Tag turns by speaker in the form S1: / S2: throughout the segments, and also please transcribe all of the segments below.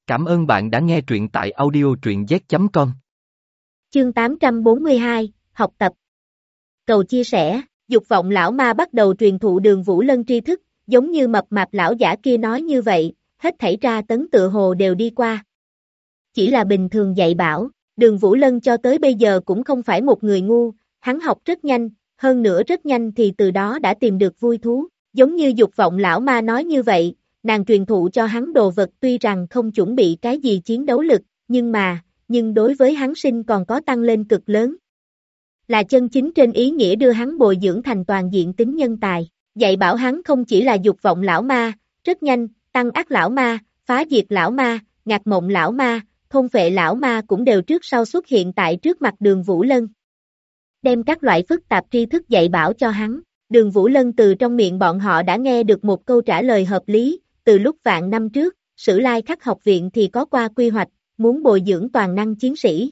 S1: Cảm ơn bạn đã nghe truyện tại audio truyện z.com.
S2: Chương 842, học tập. Cầu chia sẻ, dục vọng lão ma bắt đầu truyền thụ Đường Vũ Lân tri thức, giống như mập mạp lão giả kia nói như vậy, hết thảy tra tấn tựa hồ đều đi qua. Chỉ là bình thường dạy bảo, Đường Vũ Lân cho tới bây giờ cũng không phải một người ngu, hắn học rất nhanh, hơn nữa rất nhanh thì từ đó đã tìm được vui thú, giống như dục vọng lão ma nói như vậy, nàng truyền thụ cho hắn đồ vật tuy rằng không chuẩn bị cái gì chiến đấu lực, nhưng đối với hắn sinh còn có tăng lên cực lớn. Là chân chính trên ý nghĩa đưa hắn bồi dưỡng thành toàn diện tính nhân tài, dạy bảo hắn không chỉ là dục vọng lão ma, rất nhanh, tăng ác lão ma, phá diệt lão ma, ngạc mộng lão ma, thôn phệ lão ma cũng đều trước sau xuất hiện tại trước mặt Đường Vũ Lân. Đem các loại phức tạp tri thức dạy bảo cho hắn, Đường Vũ Lân từ trong miệng bọn họ đã nghe được một câu trả lời hợp lý, từ lúc vạn năm trước, Sử Lai Khắc học viện thì có qua quy hoạch, muốn bồi dưỡng toàn năng chiến sĩ.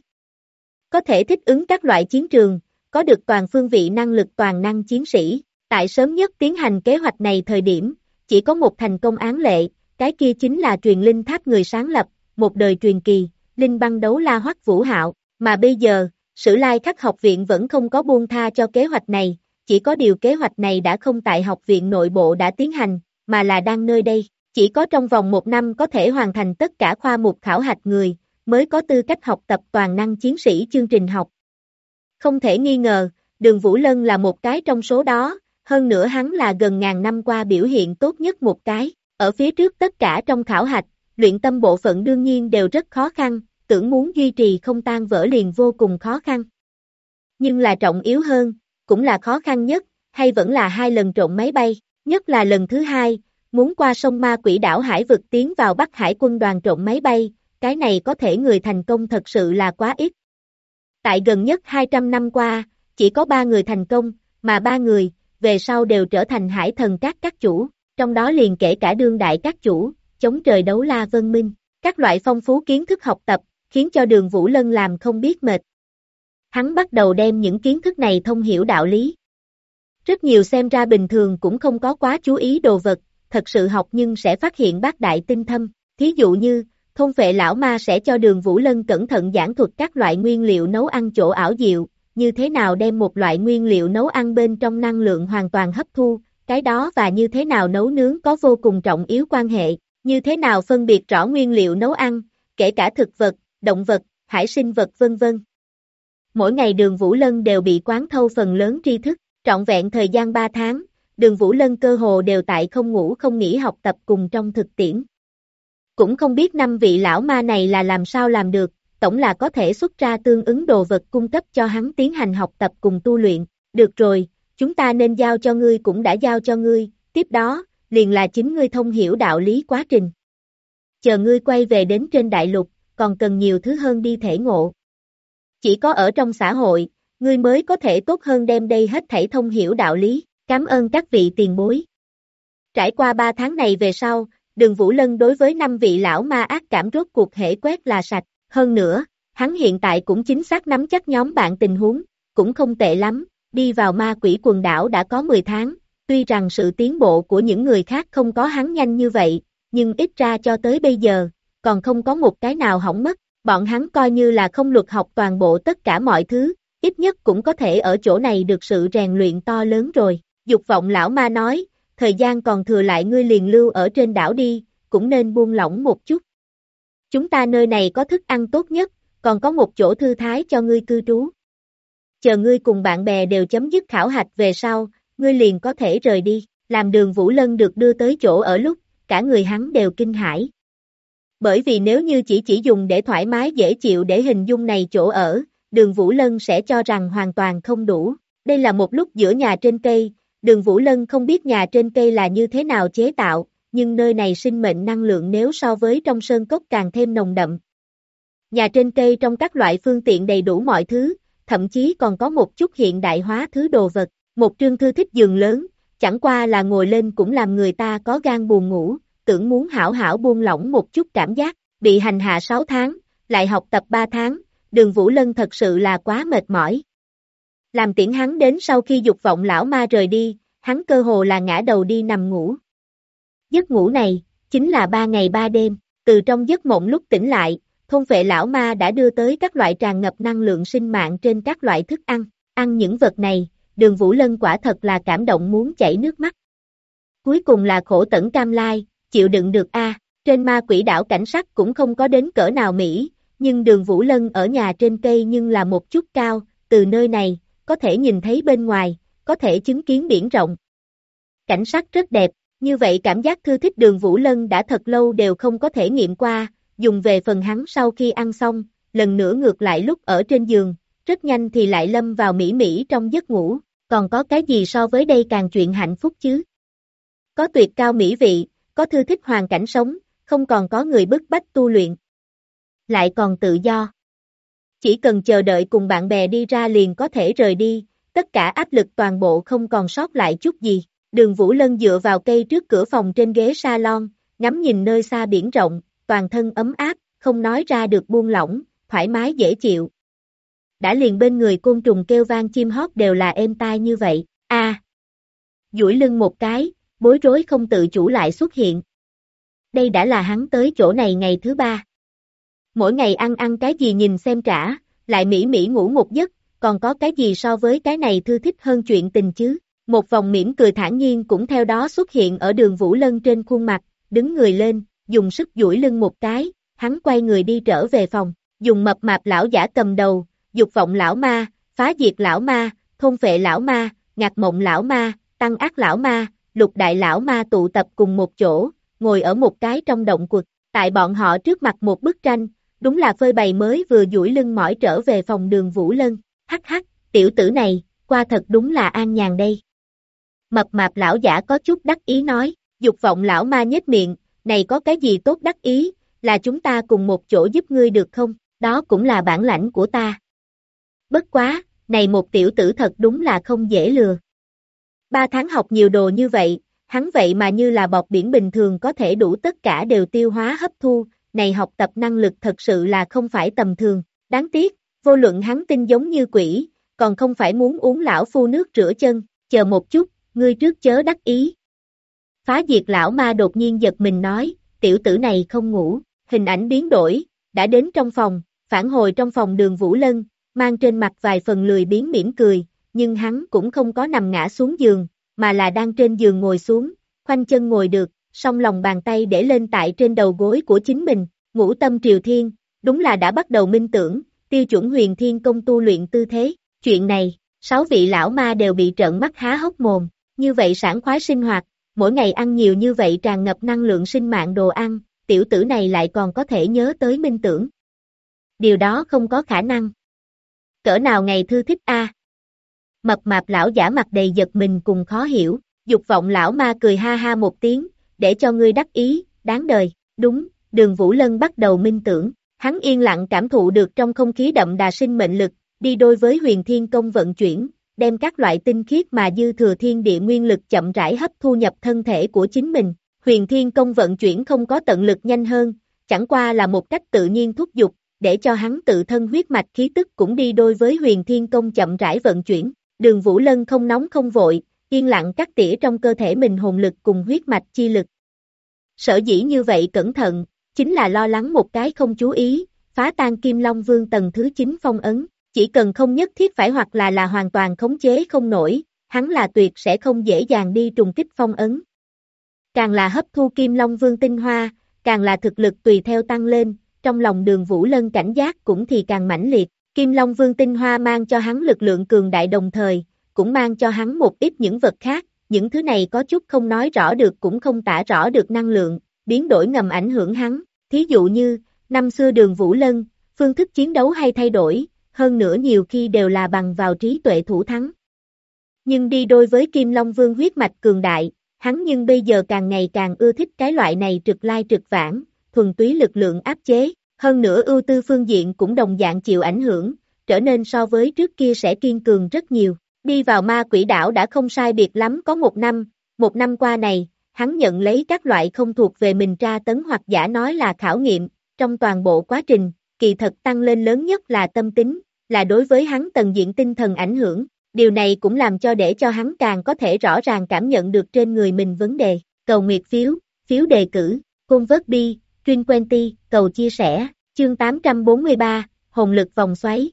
S2: Có thể thích ứng các loại chiến trường, có được toàn phương vị năng lực toàn năng chiến sĩ, tại sớm nhất tiến hành kế hoạch này thời điểm, chỉ có một thành công án lệ, cái kia chính là truyền linh tháp người sáng lập, một đời truyền kỳ, Linh Băng Đấu La Hoắc Vũ Hạo, mà bây giờ, Sử Lai Khắc học viện vẫn không có buông tha cho kế hoạch này, chỉ có điều kế hoạch này đã không tại học viện nội bộ đã tiến hành, mà là đang nơi đây, chỉ có trong vòng 1 năm có thể hoàn thành tất cả khoa mục khảo hạch người, mới có tư cách học tập toàn năng chiến sĩ chương trình học. Không thể nghi ngờ, Đường Vũ Lân là một cái trong số đó, hơn nữa hắn là gần ngàn năm qua biểu hiện tốt nhất một cái, ở phía trước tất cả trong khảo hạch, luyện tâm bộ phận đương nhiên đều rất khó khăn, tưởng muốn duy trì không tan vỡ liền vô cùng khó khăn. Nhưng là trọng yếu hơn, cũng là khó khăn nhất, hay vẫn là 2 lần trộn máy bay, nhất là lần thứ 2, muốn qua sông Ma Quỷ đảo Hải vực tiến vào Bắc Hải quân đoàn trộn máy bay, cái này có thể người thành công thật sự là quá ít. Tại gần nhất 200 năm qua, chỉ có 3 người thành công, mà 3 người, về sau đều trở thành hải thần các chủ, trong đó liền kể cả đương đại các chủ, chống trời đấu la Vân Minh, các loại phong phú kiến thức học tập, khiến cho Đường Vũ Lân làm không biết mệt. Hắn bắt đầu đem những kiến thức này thông hiểu đạo lý. Rất nhiều xem ra bình thường cũng không có quá chú ý đồ vật, thật sự học nhưng sẽ phát hiện bác đại tinh thâm, thí dụ như, thôn phệ lão ma sẽ cho Đường Vũ Lân cẩn thận giảng thuật các loại nguyên liệu nấu ăn chỗ ảo diệu, như thế nào đem một loại nguyên liệu nấu ăn bên trong năng lượng hoàn toàn hấp thu, cái đó và như thế nào nấu nướng có vô cùng trọng yếu quan hệ, như thế nào phân biệt rõ nguyên liệu nấu ăn, kể cả thực vật, động vật, hải sinh vật vân vân. Mỗi ngày Đường Vũ Lân đều bị quán thâu phần lớn tri thức, trọn vẹn thời gian 3 tháng, Đường Vũ Lân cơ hồ đều tại không ngủ không nghỉ học tập cùng trong thực tiễn. Cũng không biết 5 vị lão ma này là làm sao làm được, tổng là có thể xuất ra tương ứng đồ vật cung cấp cho hắn tiến hành học tập cùng tu luyện. Được rồi, chúng ta nên giao cho ngươi cũng đã giao cho ngươi, tiếp đó, liền là chính ngươi thông hiểu đạo lý quá trình. Chờ ngươi quay về đến trên đại lục, còn cần nhiều thứ hơn đi thể ngộ. Chỉ có ở trong xã hội, ngươi mới có thể tốt hơn đem đây hết thảy thông hiểu đạo lý, cảm ơn các vị tiền bối. Trải qua 3 tháng này về sau, Đường Vũ Lân đối với 5 vị lão ma ác cảm rốt cuộc hễ quét là sạch, hơn nữa, hắn hiện tại cũng chính xác nắm chắc nhóm bạn tình huống, cũng không tệ lắm, đi vào ma quỷ quần đảo đã có 10 tháng, tuy rằng sự tiến bộ của những người khác không có hắn nhanh như vậy, nhưng ít ra cho tới bây giờ, còn không có một cái nào hỏng mất, bọn hắn coi như là không luật học toàn bộ tất cả mọi thứ, ít nhất cũng có thể ở chỗ này được sự rèn luyện to lớn rồi, dục vọng lão ma nói, thời gian còn thừa lại ngươi liền lưu ở trên đảo đi, cũng nên buông lỏng một chút. Chúng ta nơi này có thức ăn tốt nhất, còn có một chỗ thư thái cho ngươi cư trú. Chờ ngươi cùng bạn bè đều chấm dứt khảo hạch về sau, ngươi liền có thể rời đi, làm Đường Vũ Lân được đưa tới chỗ ở lúc, cả người hắn đều kinh hãi. Bởi vì nếu như chỉ dùng để thoải mái dễ chịu để hình dung này chỗ ở, Đường Vũ Lân sẽ cho rằng hoàn toàn không đủ. Đây là một lúc giữa nhà trên cây, Đường Vũ Lân không biết nhà trên cây là như thế nào chế tạo, nhưng nơi này sinh mệnh năng lượng nếu so với trong sơn cốc càng thêm nồng đậm. Nhà trên cây trong các loại phương tiện đầy đủ mọi thứ, thậm chí còn có một chút hiện đại hóa thứ đồ vật, một trương thư thích giường lớn, chẳng qua là ngồi lên cũng làm người ta có gan buồn ngủ, tưởng muốn hảo hảo buông lỏng một chút cảm giác, bị hành hạ 6 tháng, lại học tập 3 tháng, Đường Vũ Lân thật sự là quá mệt mỏi. Làm tiễn hắn đến sau khi dục vọng lão ma rời đi, hắn cơ hồ là ngã đầu đi nằm ngủ. Giấc ngủ này, chính là 3 ngày 3 đêm, Từ trong giấc mộng lúc tỉnh lại, thôn phệ lão ma đã đưa tới các loại tràn ngập năng lượng sinh mạng trên các loại thức ăn. Ăn những vật này, Đường Vũ Lân quả thật là cảm động muốn chảy nước mắt. Cuối cùng là khổ tẫn cam lai, chịu đựng được a. Trên ma quỷ đảo cảnh sắc cũng không có đến cỡ nào Mỹ, nhưng Đường Vũ Lân ở nhà trên cây nhưng là một chút cao, từ nơi này, có thể nhìn thấy bên ngoài, có thể chứng kiến biển rộng. Cảnh sắc rất đẹp, như vậy cảm giác thư thích Đường Vũ Lân đã thật lâu đều không có thể nghiệm qua, dùng về phần hắn sau khi ăn xong, lần nữa ngược lại lúc ở trên giường, rất nhanh thì lại lâm vào mỹ trong giấc ngủ, còn có cái gì so với đây càng chuyện hạnh phúc chứ? Có tuyệt cao mỹ vị, có thư thích hoàn cảnh sống, không còn có người bức bách tu luyện. Lại còn tự do. Chỉ cần chờ đợi cùng bạn bè đi ra liền có thể rời đi, tất cả áp lực toàn bộ không còn sót lại chút gì. Đường Vũ Lân dựa vào cây trước cửa phòng trên ghế salon, ngắm nhìn nơi xa biển rộng, toàn thân ấm áp, không nói ra được buông lỏng, thoải mái dễ chịu. Đã liền bên người côn trùng kêu vang chim hót đều là êm tai như vậy, duỗi lưng một cái, bối rối không tự chủ lại xuất hiện. Đây đã là hắn tới chỗ này ngày thứ 3. Mỗi ngày ăn cái gì nhìn xem trả, lại mỹ ngủ một giấc, còn có cái gì so với cái này thư thích hơn chuyện tình chứ? Một vòng mỉm cười thản nhiên cũng theo đó xuất hiện ở Đường Vũ Lân trên khuôn mặt, đứng người lên, dùng sức duỗi lưng một cái, hắn quay người đi trở về phòng, dùng mập mạp lão giả cầm đầu, dục vọng lão ma, phá diệt lão ma, thôn phệ lão ma, ngạc mộng lão ma, tăng ác lão ma, lục đại lão ma tụ tập cùng một chỗ, ngồi ở một cái trong động quật, tại bọn họ trước mặt một bức tranh, đúng là phơi bày mới vừa duỗi lưng mỏi trở về phòng Đường Vũ Lân, hắc hắc, tiểu tử này, qua thật đúng là an nhàn đây. Mập mạp lão giả có chút đắc ý nói, dục vọng lão ma nhếch miệng, này có cái gì tốt đắc ý, là chúng ta cùng một chỗ giúp ngươi được không, đó cũng là bản lãnh của ta. Bất quá, này một tiểu tử thật đúng là không dễ lừa. 3 tháng học nhiều đồ như vậy, hắn vậy mà như là bọt biển bình thường có thể đủ tất cả đều tiêu hóa hấp thu, này học tập năng lực thật sự là không phải tầm thường, đáng tiếc, vô luận hắn tin giống như quỷ, còn không phải muốn uống lão phu nước rửa chân, chờ một chút, ngươi trước chớ đắc ý. Phá diệt lão ma đột nhiên giật mình nói, tiểu tử này không ngủ, hình ảnh biến đổi, đã đến trong phòng, phản hồi trong phòng Đường Vũ Lân, mang trên mặt vài phần lười biếng mỉm cười, nhưng hắn cũng không có nằm ngã xuống giường, mà là đang trên giường ngồi xuống, khoanh chân ngồi được, song lòng bàn tay để lên tại trên đầu gối của chính mình, ngũ tâm triều thiên, đúng là đã bắt đầu minh tưởng, tiêu chuẩn huyền thiên công tu luyện tư thế, chuyện này, 6 vị lão ma đều bị trợn mắt há hốc mồm, như vậy sảng khoái sinh hoạt, mỗi ngày ăn nhiều như vậy tràn ngập năng lượng sinh mạng đồ ăn, tiểu tử này lại còn có thể nhớ tới minh tưởng. Điều đó không có khả năng. Cỡ nào ngày thư thích a? Mập mạp lão giả mặt đầy giật mình cùng khó hiểu, dục vọng lão ma cười ha ha một tiếng, để cho ngươi đắc ý, đáng đời, đúng, Đường Vũ Lân bắt đầu minh tưởng, hắn yên lặng cảm thụ được trong không khí đậm đà sinh mệnh lực, đi đôi với huyền thiên công vận chuyển, đem các loại tinh khiết mà dư thừa thiên địa nguyên lực chậm rãi hấp thu nhập thân thể của chính mình, huyền thiên công vận chuyển không có tận lực nhanh hơn, chẳng qua là một cách tự nhiên thúc giục, để cho hắn tự thân huyết mạch khí tức cũng đi đôi với huyền thiên công chậm rãi vận chuyển. Đường Vũ Lân không nóng không vội, yên lặng cắt tỉa trong cơ thể mình hồn lực cùng huyết mạch chi lực. Sở dĩ như vậy cẩn thận, chính là lo lắng một cái không chú ý, phá tan Kim Long Vương tầng thứ 9 phong ấn, chỉ cần không nhất thiết phải hoặc là hoàn toàn khống chế không nổi, hắn là tuyệt sẽ không dễ dàng đi trùng kích phong ấn. Càng là hấp thu Kim Long Vương tinh hoa, càng là thực lực tùy theo tăng lên, trong lòng Đường Vũ Lân cảnh giác cũng thì càng mãnh liệt. Kim Long Vương tinh hoa mang cho hắn lực lượng cường đại đồng thời, cũng mang cho hắn một ít những vật khác, những thứ này có chút không nói rõ được cũng không tả rõ được năng lượng, biến đổi ngầm ảnh hưởng hắn, thí dụ như, năm xưa Đường Vũ Lân, phương thức chiến đấu hay thay đổi, hơn nữa nhiều khi đều là bằng vào trí tuệ thủ thắng. Nhưng đi đôi với Kim Long Vương huyết mạch cường đại, hắn nhưng bây giờ càng ngày càng ưa thích cái loại này trực lai trực vãng, thuần túy lực lượng áp chế. Hơn nữa ưu tư phương diện cũng đồng dạng chịu ảnh hưởng, trở nên so với trước kia sẽ kiên cường rất nhiều. Đi vào ma quỷ đảo đã không sai biệt lắm có 1 năm qua này, hắn nhận lấy các loại không thuộc về mình tra tấn hoặc giả nói là khảo nghiệm, trong toàn bộ quá trình, kỳ thật tăng lên lớn nhất là tâm tính, là đối với hắn tầng diện tinh thần ảnh hưởng, điều này cũng làm cho để cho hắn càng có thể rõ ràng cảm nhận được trên người mình vấn đề. Cầu nguyệt phiếu, phiếu đề cử, Côn vớt bi, Truyền Quenty, cầu chia sẻ, chương 843, hồn lực vòng xoáy.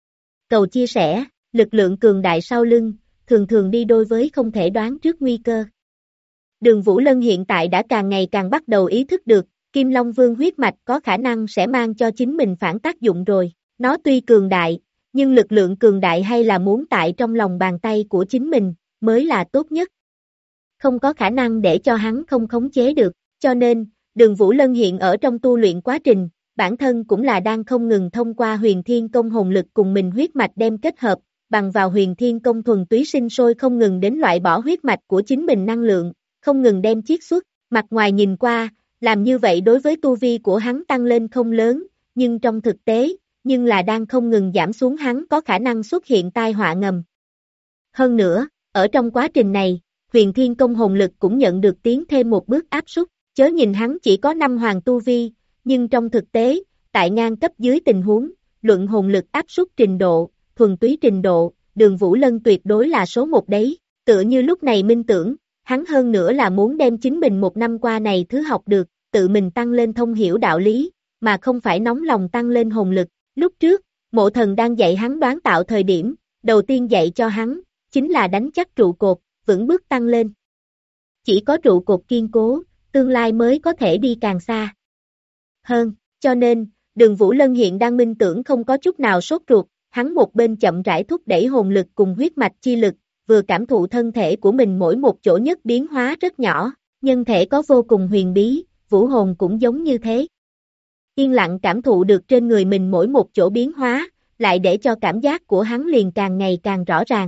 S2: Cầu chia sẻ, lực lượng cường đại sau lưng, thường thường đi đôi với không thể đoán trước nguy cơ. Đường Vũ Lân hiện tại đã càng ngày càng bắt đầu ý thức được, Kim Long Vương huyết mạch có khả năng sẽ mang cho chính mình phản tác dụng rồi. Nó tuy cường đại, nhưng lực lượng cường đại hay là muốn tại trong lòng bàn tay của chính mình, mới là tốt nhất. Không có khả năng để cho hắn không khống chế được, cho nên, Đường Vũ Lân hiện ở trong tu luyện quá trình, bản thân cũng là đang không ngừng thông qua huyền thiên công hồn lực cùng mình huyết mạch đem kết hợp, bằng vào huyền thiên công thuần túy sinh sôi không ngừng đến loại bỏ huyết mạch của chính mình năng lượng, không ngừng đem chiết xuất, mặt ngoài nhìn qua, làm như vậy đối với tu vi của hắn tăng lên không lớn, nhưng trong thực tế, nhưng là đang không ngừng giảm xuống hắn có khả năng xuất hiện tai họa ngầm. Hơn nữa, ở trong quá trình này, huyền thiên công hồn lực cũng nhận được tiến thêm một bước áp suất, chớ nhìn hắn chỉ có 5 hoàng tu vi, nhưng trong thực tế, tại ngang cấp dưới tình huống, luận hồn lực áp suất trình độ, thuần túy trình độ, Đường Vũ Lân tuyệt đối là số 1 đấy, tựa như lúc này minh tưởng, hắn hơn nữa là muốn đem chính mình một năm qua này thứ học được, tự mình tăng lên thông hiểu đạo lý, mà không phải nóng lòng tăng lên hồn lực. Lúc trước, Mộ Thần đang dạy hắn đoán tạo thời điểm, đầu tiên dạy cho hắn, chính là đánh chắc trụ cột, vững bước tăng lên. Chỉ có trụ cột kiên cố, tương lai mới có thể đi càng xa hơn, cho nên, Đường Vũ Lân hiện đang minh tưởng không có chút nào sốt ruột, hắn một bên chậm rãi thúc đẩy hồn lực cùng huyết mạch chi lực, vừa cảm thụ thân thể của mình mỗi một chỗ nhất biến hóa rất nhỏ, nhân thể có vô cùng huyền bí, vũ hồn cũng giống như thế. Yên lặng cảm thụ được trên người mình mỗi một chỗ biến hóa, lại để cho cảm giác của hắn liền càng ngày càng rõ ràng.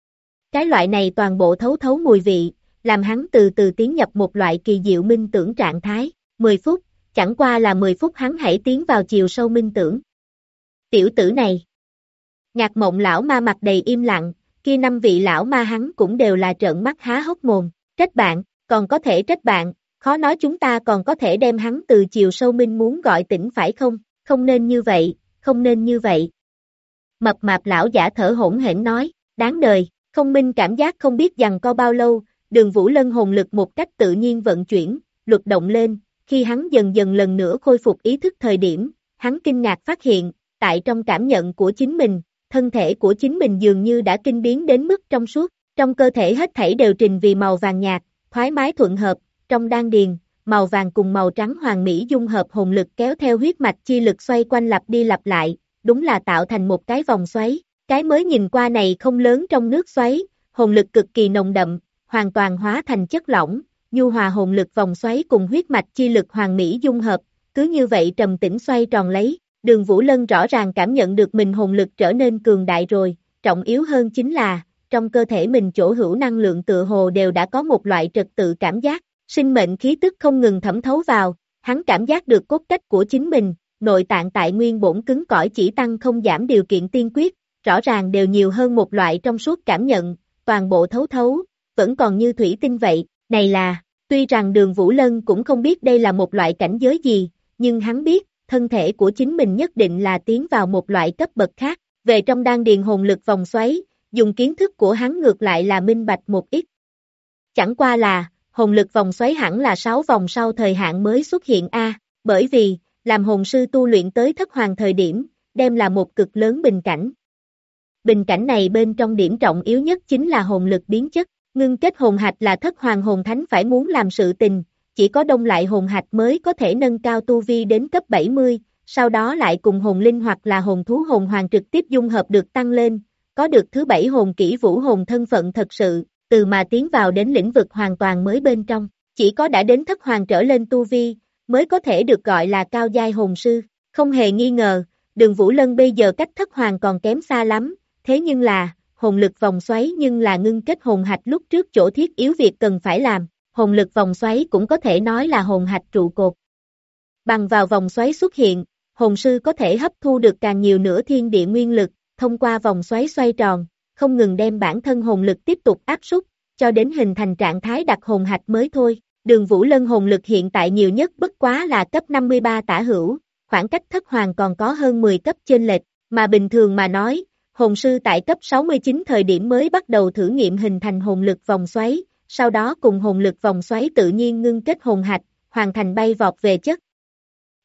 S2: Cái loại này toàn bộ thấu thấu mùi vị, làm hắn từ từ tiến nhập một loại kỳ diệu minh tưởng trạng thái, 10 phút, chẳng qua là 10 phút hắn hãy tiến vào chiều sâu minh tưởng. Tiểu tử này. Ngạc Mộng lão ma mặt đầy im lặng, kia 5 vị lão ma hắn cũng đều là trợn mắt há hốc mồm, trách bạn, còn có thể trách bạn, khó nói chúng ta còn có thể đem hắn từ chiều sâu minh muốn gọi tỉnh phải không, không nên như vậy, không nên như vậy. Mập mạp lão giả thở hổn hển nói, đáng đời, không minh cảm giác không biết giằng co bao lâu, Đường Vũ Lân hồn lực một cách tự nhiên vận chuyển, luật động lên, khi hắn dần dần lần nữa khôi phục ý thức thời điểm, hắn kinh ngạc phát hiện, tại trong cảm nhận của chính mình, thân thể của chính mình dường như đã kinh biến đến mức trong suốt, trong cơ thể hết thảy đều trình vì màu vàng nhạt, thoải mái thuận hợp, trong đan điền, màu vàng cùng màu trắng hoàn mỹ dung hợp hồn lực kéo theo huyết mạch chi lực xoay quanh lặp đi lặp lại, đúng là tạo thành một cái vòng xoáy, cái mới nhìn qua này không lớn trong nước xoáy, hồn lực cực kỳ nồng đậm, hoàn toàn hóa thành chất lỏng, nhu hòa hồn lực vòng xoáy cùng huyết mạch chi lực hoàn mỹ dung hợp, cứ như vậy trầm tĩnh xoay tròn lấy, Đường Vũ Lân rõ ràng cảm nhận được mình hồn lực trở nên cường đại rồi, trọng yếu hơn chính là, trong cơ thể mình chỗ hữu năng lượng tựa hồ đều đã có một loại trật tự cảm giác, sinh mệnh khí tức không ngừng thẩm thấu vào, hắn cảm giác được cốt cách của chính mình, nội tạng tại nguyên bổn cứng cỏi chỉ tăng không giảm điều kiện tiên quyết, rõ ràng đều nhiều hơn một loại trong suốt cảm nhận, toàn bộ thấu thấu, vẫn còn như thủy tinh vậy, này là, tuy rằng Đường Vũ Lân cũng không biết đây là một loại cảnh giới gì, nhưng hắn biết, thân thể của chính mình nhất định là tiến vào một loại cấp bậc khác, về trong đan điền hồn lực vòng xoáy, dùng kiến thức của hắn ngược lại là minh bạch một ít. Chẳng qua là, hồn lực vòng xoáy hẳn là 6 vòng sau thời hạn mới xuất hiện bởi vì, làm hồn sư tu luyện tới thất hoàng thời điểm, đem là một cực lớn bình cảnh. Bình cảnh này bên trong điểm trọng yếu nhất chính là hồn lực biến chất, ngưng kết hồn hạch là thất hoàng hồn thánh phải muốn làm sự tình, chỉ có đông lại hồn hạch mới có thể nâng cao tu vi đến cấp 70, sau đó lại cùng hồn linh hoặc là hồn thú hồn hoàng trực tiếp dung hợp được tăng lên, có được thứ 7 hồn kỹ vũ hồn thân phận thật sự, từ mà tiến vào đến lĩnh vực hoàn toàn mới bên trong, chỉ có đã đến thất hoàng trở lên tu vi, mới có thể được gọi là cao giai hồn sư, không hề nghi ngờ, Đường Vũ Lân bây giờ cách thất hoàng còn kém xa lắm, thế nhưng là, hồn lực vòng xoáy nhưng là ngưng kết hồn hạch lúc trước chỗ thiết yếu việc cần phải làm, hồn lực vòng xoáy cũng có thể nói là hồn hạch trụ cột. Bằng vào vòng xoáy xuất hiện, hồn sư có thể hấp thu được càng nhiều nữa thiên địa nguyên lực, thông qua vòng xoáy xoay tròn, không ngừng đem bản thân hồn lực tiếp tục áp suất, cho đến hình thành trạng thái đặc hồn hạch mới thôi. Đường Vũ Lân hồn lực hiện tại nhiều nhất bất quá là cấp 53 tả hữu, khoảng cách thất hoàng còn có hơn 10 cấp chênh lệch, mà bình thường mà nói, hồn sư tại cấp 69 thời điểm mới bắt đầu thử nghiệm hình thành hồn lực vòng xoáy, sau đó cùng hồn lực vòng xoáy tự nhiên ngưng kết hồn hạch, hoàn thành bay vọt về chất.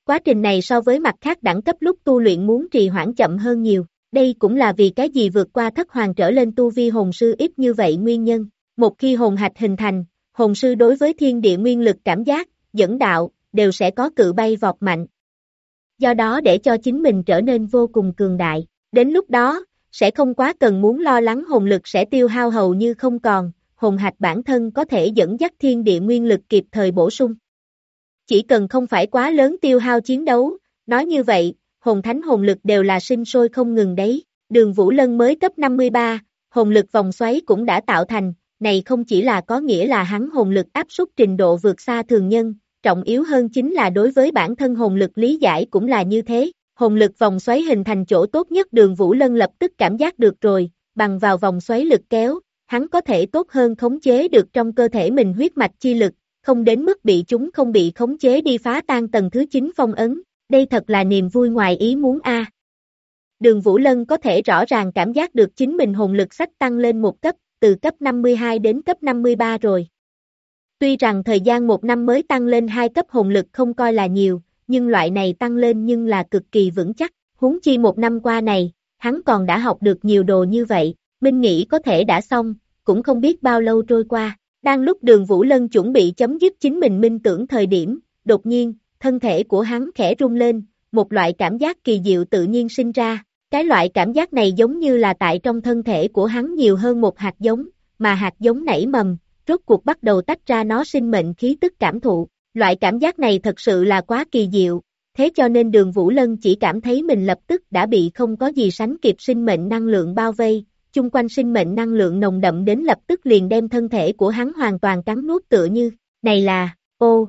S2: Quá trình này so với mặt khác đẳng cấp lúc tu luyện muốn trì hoãn chậm hơn nhiều. Đây cũng là vì cái gì vượt qua thất hoàng trở lên tu vi hồn sư ít như vậy nguyên nhân. Một khi hồn hạch hình thành, hồn sư đối với thiên địa nguyên lực cảm giác, dẫn đạo, đều sẽ có cự bay vọt mạnh. Do đó để cho chính mình trở nên vô cùng cường đại. Đến lúc đó, sẽ không quá cần muốn lo lắng hồn lực sẽ tiêu hao hầu như không còn, hồn hạch bản thân có thể dẫn dắt thiên địa nguyên lực kịp thời bổ sung. Chỉ cần không phải quá lớn tiêu hao chiến đấu, nói như vậy, hồn thánh hồn lực đều là sinh sôi không ngừng đấy. Đường Vũ Lân mới cấp 53, hồn lực vòng xoáy cũng đã tạo thành, này không chỉ là có nghĩa là hắn hồn lực áp suất trình độ vượt xa thường nhân, trọng yếu hơn chính là đối với bản thân hồn lực lý giải cũng là như thế. Hồn lực vòng xoáy hình thành chỗ tốt nhất Đường Vũ Lân lập tức cảm giác được rồi, bằng vào vòng xoáy lực kéo, hắn có thể tốt hơn khống chế được trong cơ thể mình huyết mạch chi lực, không đến mức bị chúng không bị khống chế đi phá tan tầng thứ 9 phong ấn, đây thật là niềm vui ngoài ý muốn a. Đường Vũ Lân có thể rõ ràng cảm giác được chính mình hồn lực sách tăng lên một cấp, từ cấp 52 đến cấp 53 rồi. Tuy rằng thời gian một năm mới tăng lên 2 cấp hồn lực không coi là nhiều, nhưng loại này tăng lên nhưng là cực kỳ vững chắc, huống chi một năm qua này, hắn còn đã học được nhiều đồ như vậy, Minh nghĩ có thể đã xong, cũng không biết bao lâu trôi qua. Đang lúc Đường Vũ Lân chuẩn bị chấm dứt chính mình minh tưởng thời điểm, đột nhiên, thân thể của hắn khẽ rung lên, một loại cảm giác kỳ diệu tự nhiên sinh ra. Cái loại cảm giác này giống như là tại trong thân thể của hắn nhiều hơn một hạt giống, mà hạt giống nảy mầm, rốt cuộc bắt đầu tách ra nó sinh mệnh khí tức cảm thụ. Loại cảm giác này thật sự là quá kỳ diệu, thế cho nên Đường Vũ Lân chỉ cảm thấy mình lập tức đã bị không có gì sánh kịp sinh mệnh năng lượng bao vây, chung quanh sinh mệnh năng lượng nồng đậm đến lập tức liền đem thân thể của hắn hoàn toàn cắn nuốt tựa như, này là, ô,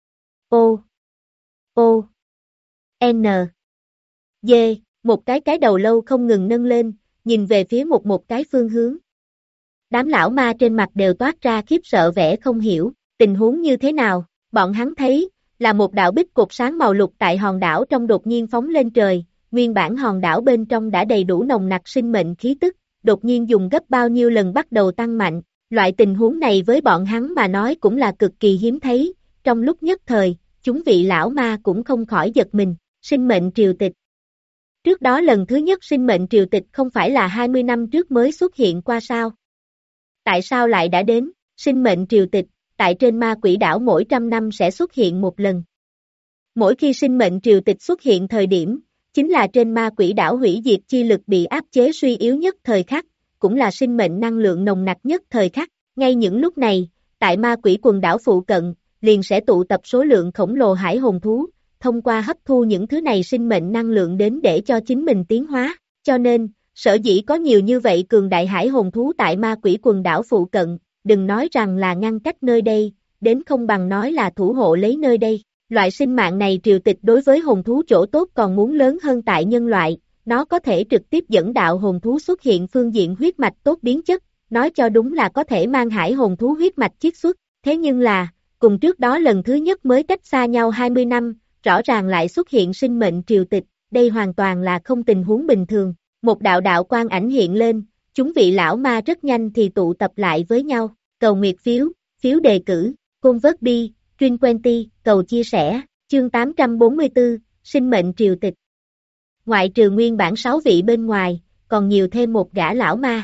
S2: n, d, một cái đầu lâu không ngừng nâng lên, nhìn về phía một cái phương hướng. Đám lão ma trên mặt đều toát ra khiếp sợ vẻ không hiểu, tình huống như thế nào, bọn hắn thấy, là một đạo bích cột sáng màu lục tại hòn đảo trong đột nhiên phóng lên trời, nguyên bản hòn đảo bên trong đã đầy đủ nồng nặc sinh mệnh khí tức, đột nhiên dùng gấp bao nhiêu lần bắt đầu tăng mạnh, loại tình huống này với bọn hắn mà nói cũng là cực kỳ hiếm thấy, trong lúc nhất thời, chúng vị lão ma cũng không khỏi giật mình, sinh mệnh triều tịch. Trước đó lần thứ nhất sinh mệnh triều tịch không phải là 20 năm trước mới xuất hiện qua sao? Tại sao lại đã đến, sinh mệnh triều tịch, tại trên ma quỷ đảo mỗi trăm năm sẽ xuất hiện một lần. Mỗi khi sinh mệnh triều tịch xuất hiện thời điểm, chính là trên ma quỷ đảo hủy diệt chi lực bị áp chế suy yếu nhất thời khắc, cũng là sinh mệnh năng lượng nồng nặc nhất thời khắc. Ngay những lúc này, tại ma quỷ quần đảo phụ cận, liền sẽ tụ tập số lượng khổng lồ hải hồn thú, thông qua hấp thu những thứ này sinh mệnh năng lượng đến để cho chính mình tiến hóa. Cho nên, sở dĩ có nhiều như vậy cường đại hải hồn thú tại ma quỷ quần đảo phụ cận, đừng nói rằng là ngăn cách nơi đây, đến không bằng nói là thủ hộ lấy nơi đây. Loại sinh mạng này triều tịch đối với hồn thú chỗ tốt còn muốn lớn hơn tại nhân loại, nó có thể trực tiếp dẫn đạo hồn thú xuất hiện phương diện huyết mạch tốt biến chất, nói cho đúng là có thể mang hải hồn thú huyết mạch chiết xuất, thế nhưng là, cùng trước đó lần thứ nhất mới cách xa nhau 20 năm, rõ ràng lại xuất hiện sinh mệnh triều tịch, đây hoàn toàn là không tình huống bình thường. Một đạo đạo quang ảnh hiện lên, chúng vị lão ma rất nhanh thì tụ tập lại với nhau, cầu nguyệt phiếu, phiếu đề cử, convert bi, Truyền 20, cầu chia sẻ, chương 844, sinh mệnh triều tịch. Ngoại trừ nguyên bản 6 vị bên ngoài, còn nhiều thêm một gã lão ma.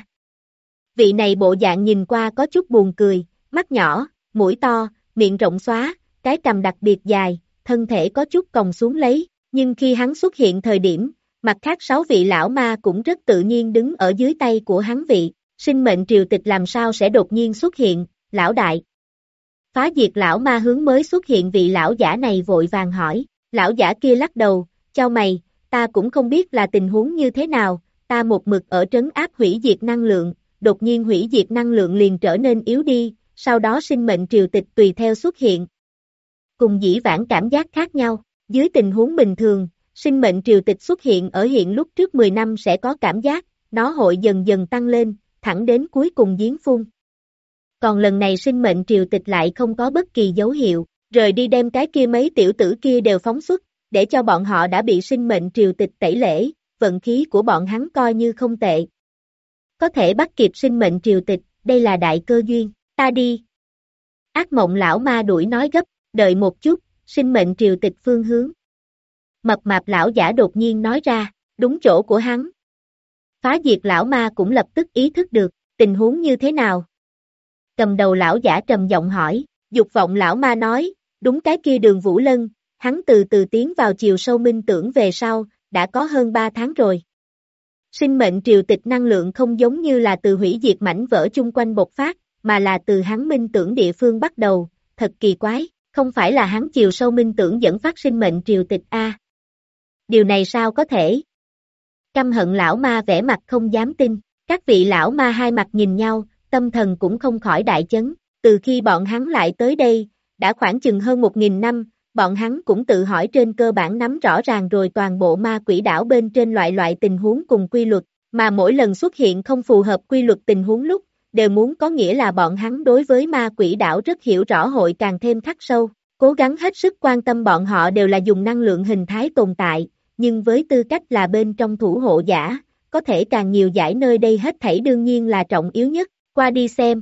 S2: Vị này bộ dạng nhìn qua có chút buồn cười, mắt nhỏ, mũi to, miệng rộng xóa, cái cằm đặc biệt dài, thân thể có chút còng xuống lấy, nhưng khi hắn xuất hiện thời điểm, mặt khác 6 vị lão ma cũng rất tự nhiên đứng ở dưới tay của hắn vị, sinh mệnh triều tịch làm sao sẽ đột nhiên xuất hiện, lão đại. Phá diệt lão ma hướng mới xuất hiện vị lão giả này vội vàng hỏi, lão giả kia lắc đầu, chau mày, ta cũng không biết là tình huống như thế nào, ta một mực ở trấn áp hủy diệt năng lượng, đột nhiên hủy diệt năng lượng liền trở nên yếu đi, sau đó sinh mệnh triều tịch tùy theo xuất hiện. Cùng dĩ vãng cảm giác khác nhau, dưới tình huống bình thường, sinh mệnh triều tịch xuất hiện ở hiện lúc trước 10 năm sẽ có cảm giác, nó hội dần dần tăng lên, thẳng đến cuối cùng giếng phun. Còn lần này sinh mệnh triều tịch lại không có bất kỳ dấu hiệu, rời đi đem cái kia mấy tiểu tử kia đều phóng xuất, để cho bọn họ đã bị sinh mệnh triều tịch tẩy lễ, vận khí của bọn hắn coi như không tệ. Có thể bắt kịp sinh mệnh triều tịch, đây là đại cơ duyên, ta đi. Ác mộng lão ma đuổi nói gấp, đợi một chút, sinh mệnh triều tịch phương hướng. Mập mạp lão giả đột nhiên nói ra, đúng chỗ của hắn. Phá diệt lão ma cũng lập tức ý thức được, tình huống như thế nào? Cầm đầu lão giả trầm giọng hỏi, dục vọng lão ma nói, đúng cái kia Đường Vũ Lân, hắn từ từ tiến vào chiều sâu minh tưởng về sau, đã có hơn 3 tháng rồi. Sinh mệnh triều tịch năng lượng không giống như là từ hủy diệt mảnh vỡ chung quanh bộc phát, mà là từ hắn minh tưởng địa phương bắt đầu, thật kỳ quái, không phải là hắn chiều sâu minh tưởng dẫn phát sinh mệnh triều tịch a? Điều này sao có thể? Căm hận lão ma vẻ mặt không dám tin, các vị lão ma hai mặt nhìn nhau, tâm thần cũng không khỏi đại chấn, từ khi bọn hắn lại tới đây, đã khoảng chừng hơn 1.000 năm, bọn hắn cũng tự hỏi trên cơ bản nắm rõ ràng rồi toàn bộ ma quỷ đảo bên trên loại tình huống cùng quy luật, mà mỗi lần xuất hiện không phù hợp quy luật tình huống lúc, đều muốn có nghĩa là bọn hắn đối với ma quỷ đảo rất hiểu rõ hội càng thêm khắc sâu, cố gắng hết sức quan tâm bọn họ đều là dùng năng lượng hình thái tồn tại, nhưng với tư cách là bên trong thủ hộ giả, có thể càng nhiều giải nơi đây hết thảy đương nhiên là trọng yếu nhất, qua đi xem.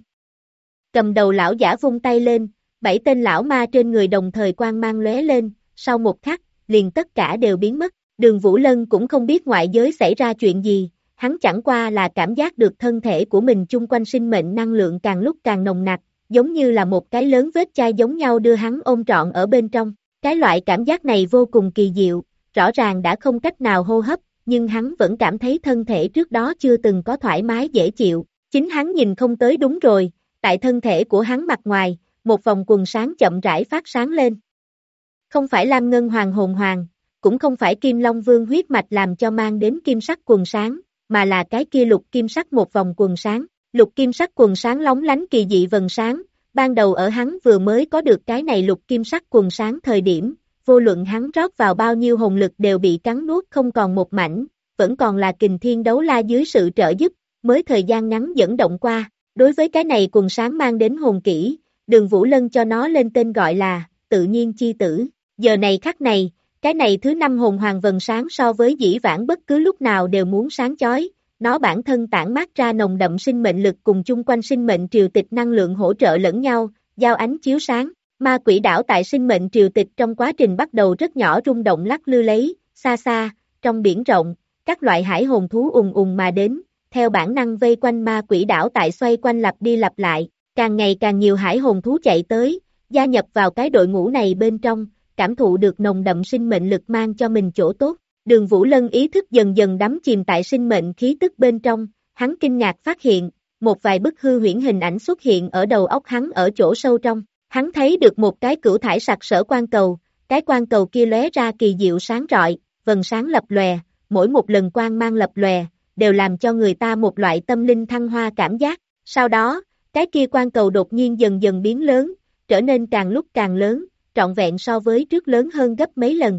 S2: Cầm đầu lão giả vung tay lên, 7 tên lão ma trên người đồng thời quang mang lóe lên, sau một khắc, liền tất cả đều biến mất, Đường Vũ Lân cũng không biết ngoại giới xảy ra chuyện gì, hắn chẳng qua là cảm giác được thân thể của mình chung quanh sinh mệnh năng lượng càng lúc càng nồng nặc, giống như là một cái lớn vết chai giống nhau đưa hắn ôm trọn ở bên trong, cái loại cảm giác này vô cùng kỳ diệu, rõ ràng đã không cách nào hô hấp, nhưng hắn vẫn cảm thấy thân thể trước đó chưa từng có thoải mái dễ chịu, chính hắn nhìn không tới đúng rồi, tại thân thể của hắn mặt ngoài, một vòng quần sáng chậm rãi phát sáng lên. Không phải Lam Ngân Hoàng hồn hoàng, cũng không phải Kim Long Vương huyết mạch làm cho mang đến kim sắc quần sáng, mà là cái kia lục kim sắc một vòng quần sáng, lục kim sắc quần sáng lóng lánh kỳ dị vầng sáng, ban đầu ở hắn vừa mới có được cái này lục kim sắc quần sáng thời điểm, vô luận hắn rót vào bao nhiêu hồn lực đều bị cắn nuốt không còn một mảnh, vẫn còn là Kình Thiên Đấu La dưới sự trợ giúp, mới thời gian ngắn dẫn động qua, đối với cái này quần sáng mang đến hồn kỹ, Đường Vũ Lân cho nó lên tên gọi là, tự nhiên chi tử, giờ này khắc này, cái này thứ 5 hồn hoàng vầng sáng so với dĩ vãng bất cứ lúc nào đều muốn sáng chói, nó bản thân tản mát ra nồng đậm sinh mệnh lực cùng chung quanh sinh mệnh triều tịch năng lượng hỗ trợ lẫn nhau, giao ánh chiếu sáng, ma quỷ đảo tại sinh mệnh triều tịch trong quá trình bắt đầu rất nhỏ rung động lắc lư lấy, xa xa, trong biển rộng, các loại hải hồn thú ùn ùn mà đến, theo bản năng vây quanh ma quỷ đảo tại xoay quanh lặp đi lặp lại, càng ngày càng nhiều hải hồn thú chạy tới, gia nhập vào cái đội ngũ này bên trong, cảm thụ được nồng đậm sinh mệnh lực mang cho mình chỗ tốt. Đường Vũ Lân ý thức dần dần đắm chìm tại sinh mệnh khí tức bên trong, hắn kinh ngạc phát hiện, một vài bức hư huyễn hình ảnh xuất hiện ở đầu óc hắn ở chỗ sâu trong, hắn thấy được một cái cửu thải sặc sỡ quang cầu, cái quang cầu kia lóe ra kỳ diệu sáng rọi, vầng sáng lập lòe, mỗi một lần quang mang lập lòe, đều làm cho người ta một loại tâm linh thăng hoa cảm giác, sau đó, cái kia quang cầu đột nhiên dần dần biến lớn, trở nên càng lúc càng lớn, trọn vẹn so với trước lớn hơn gấp mấy lần.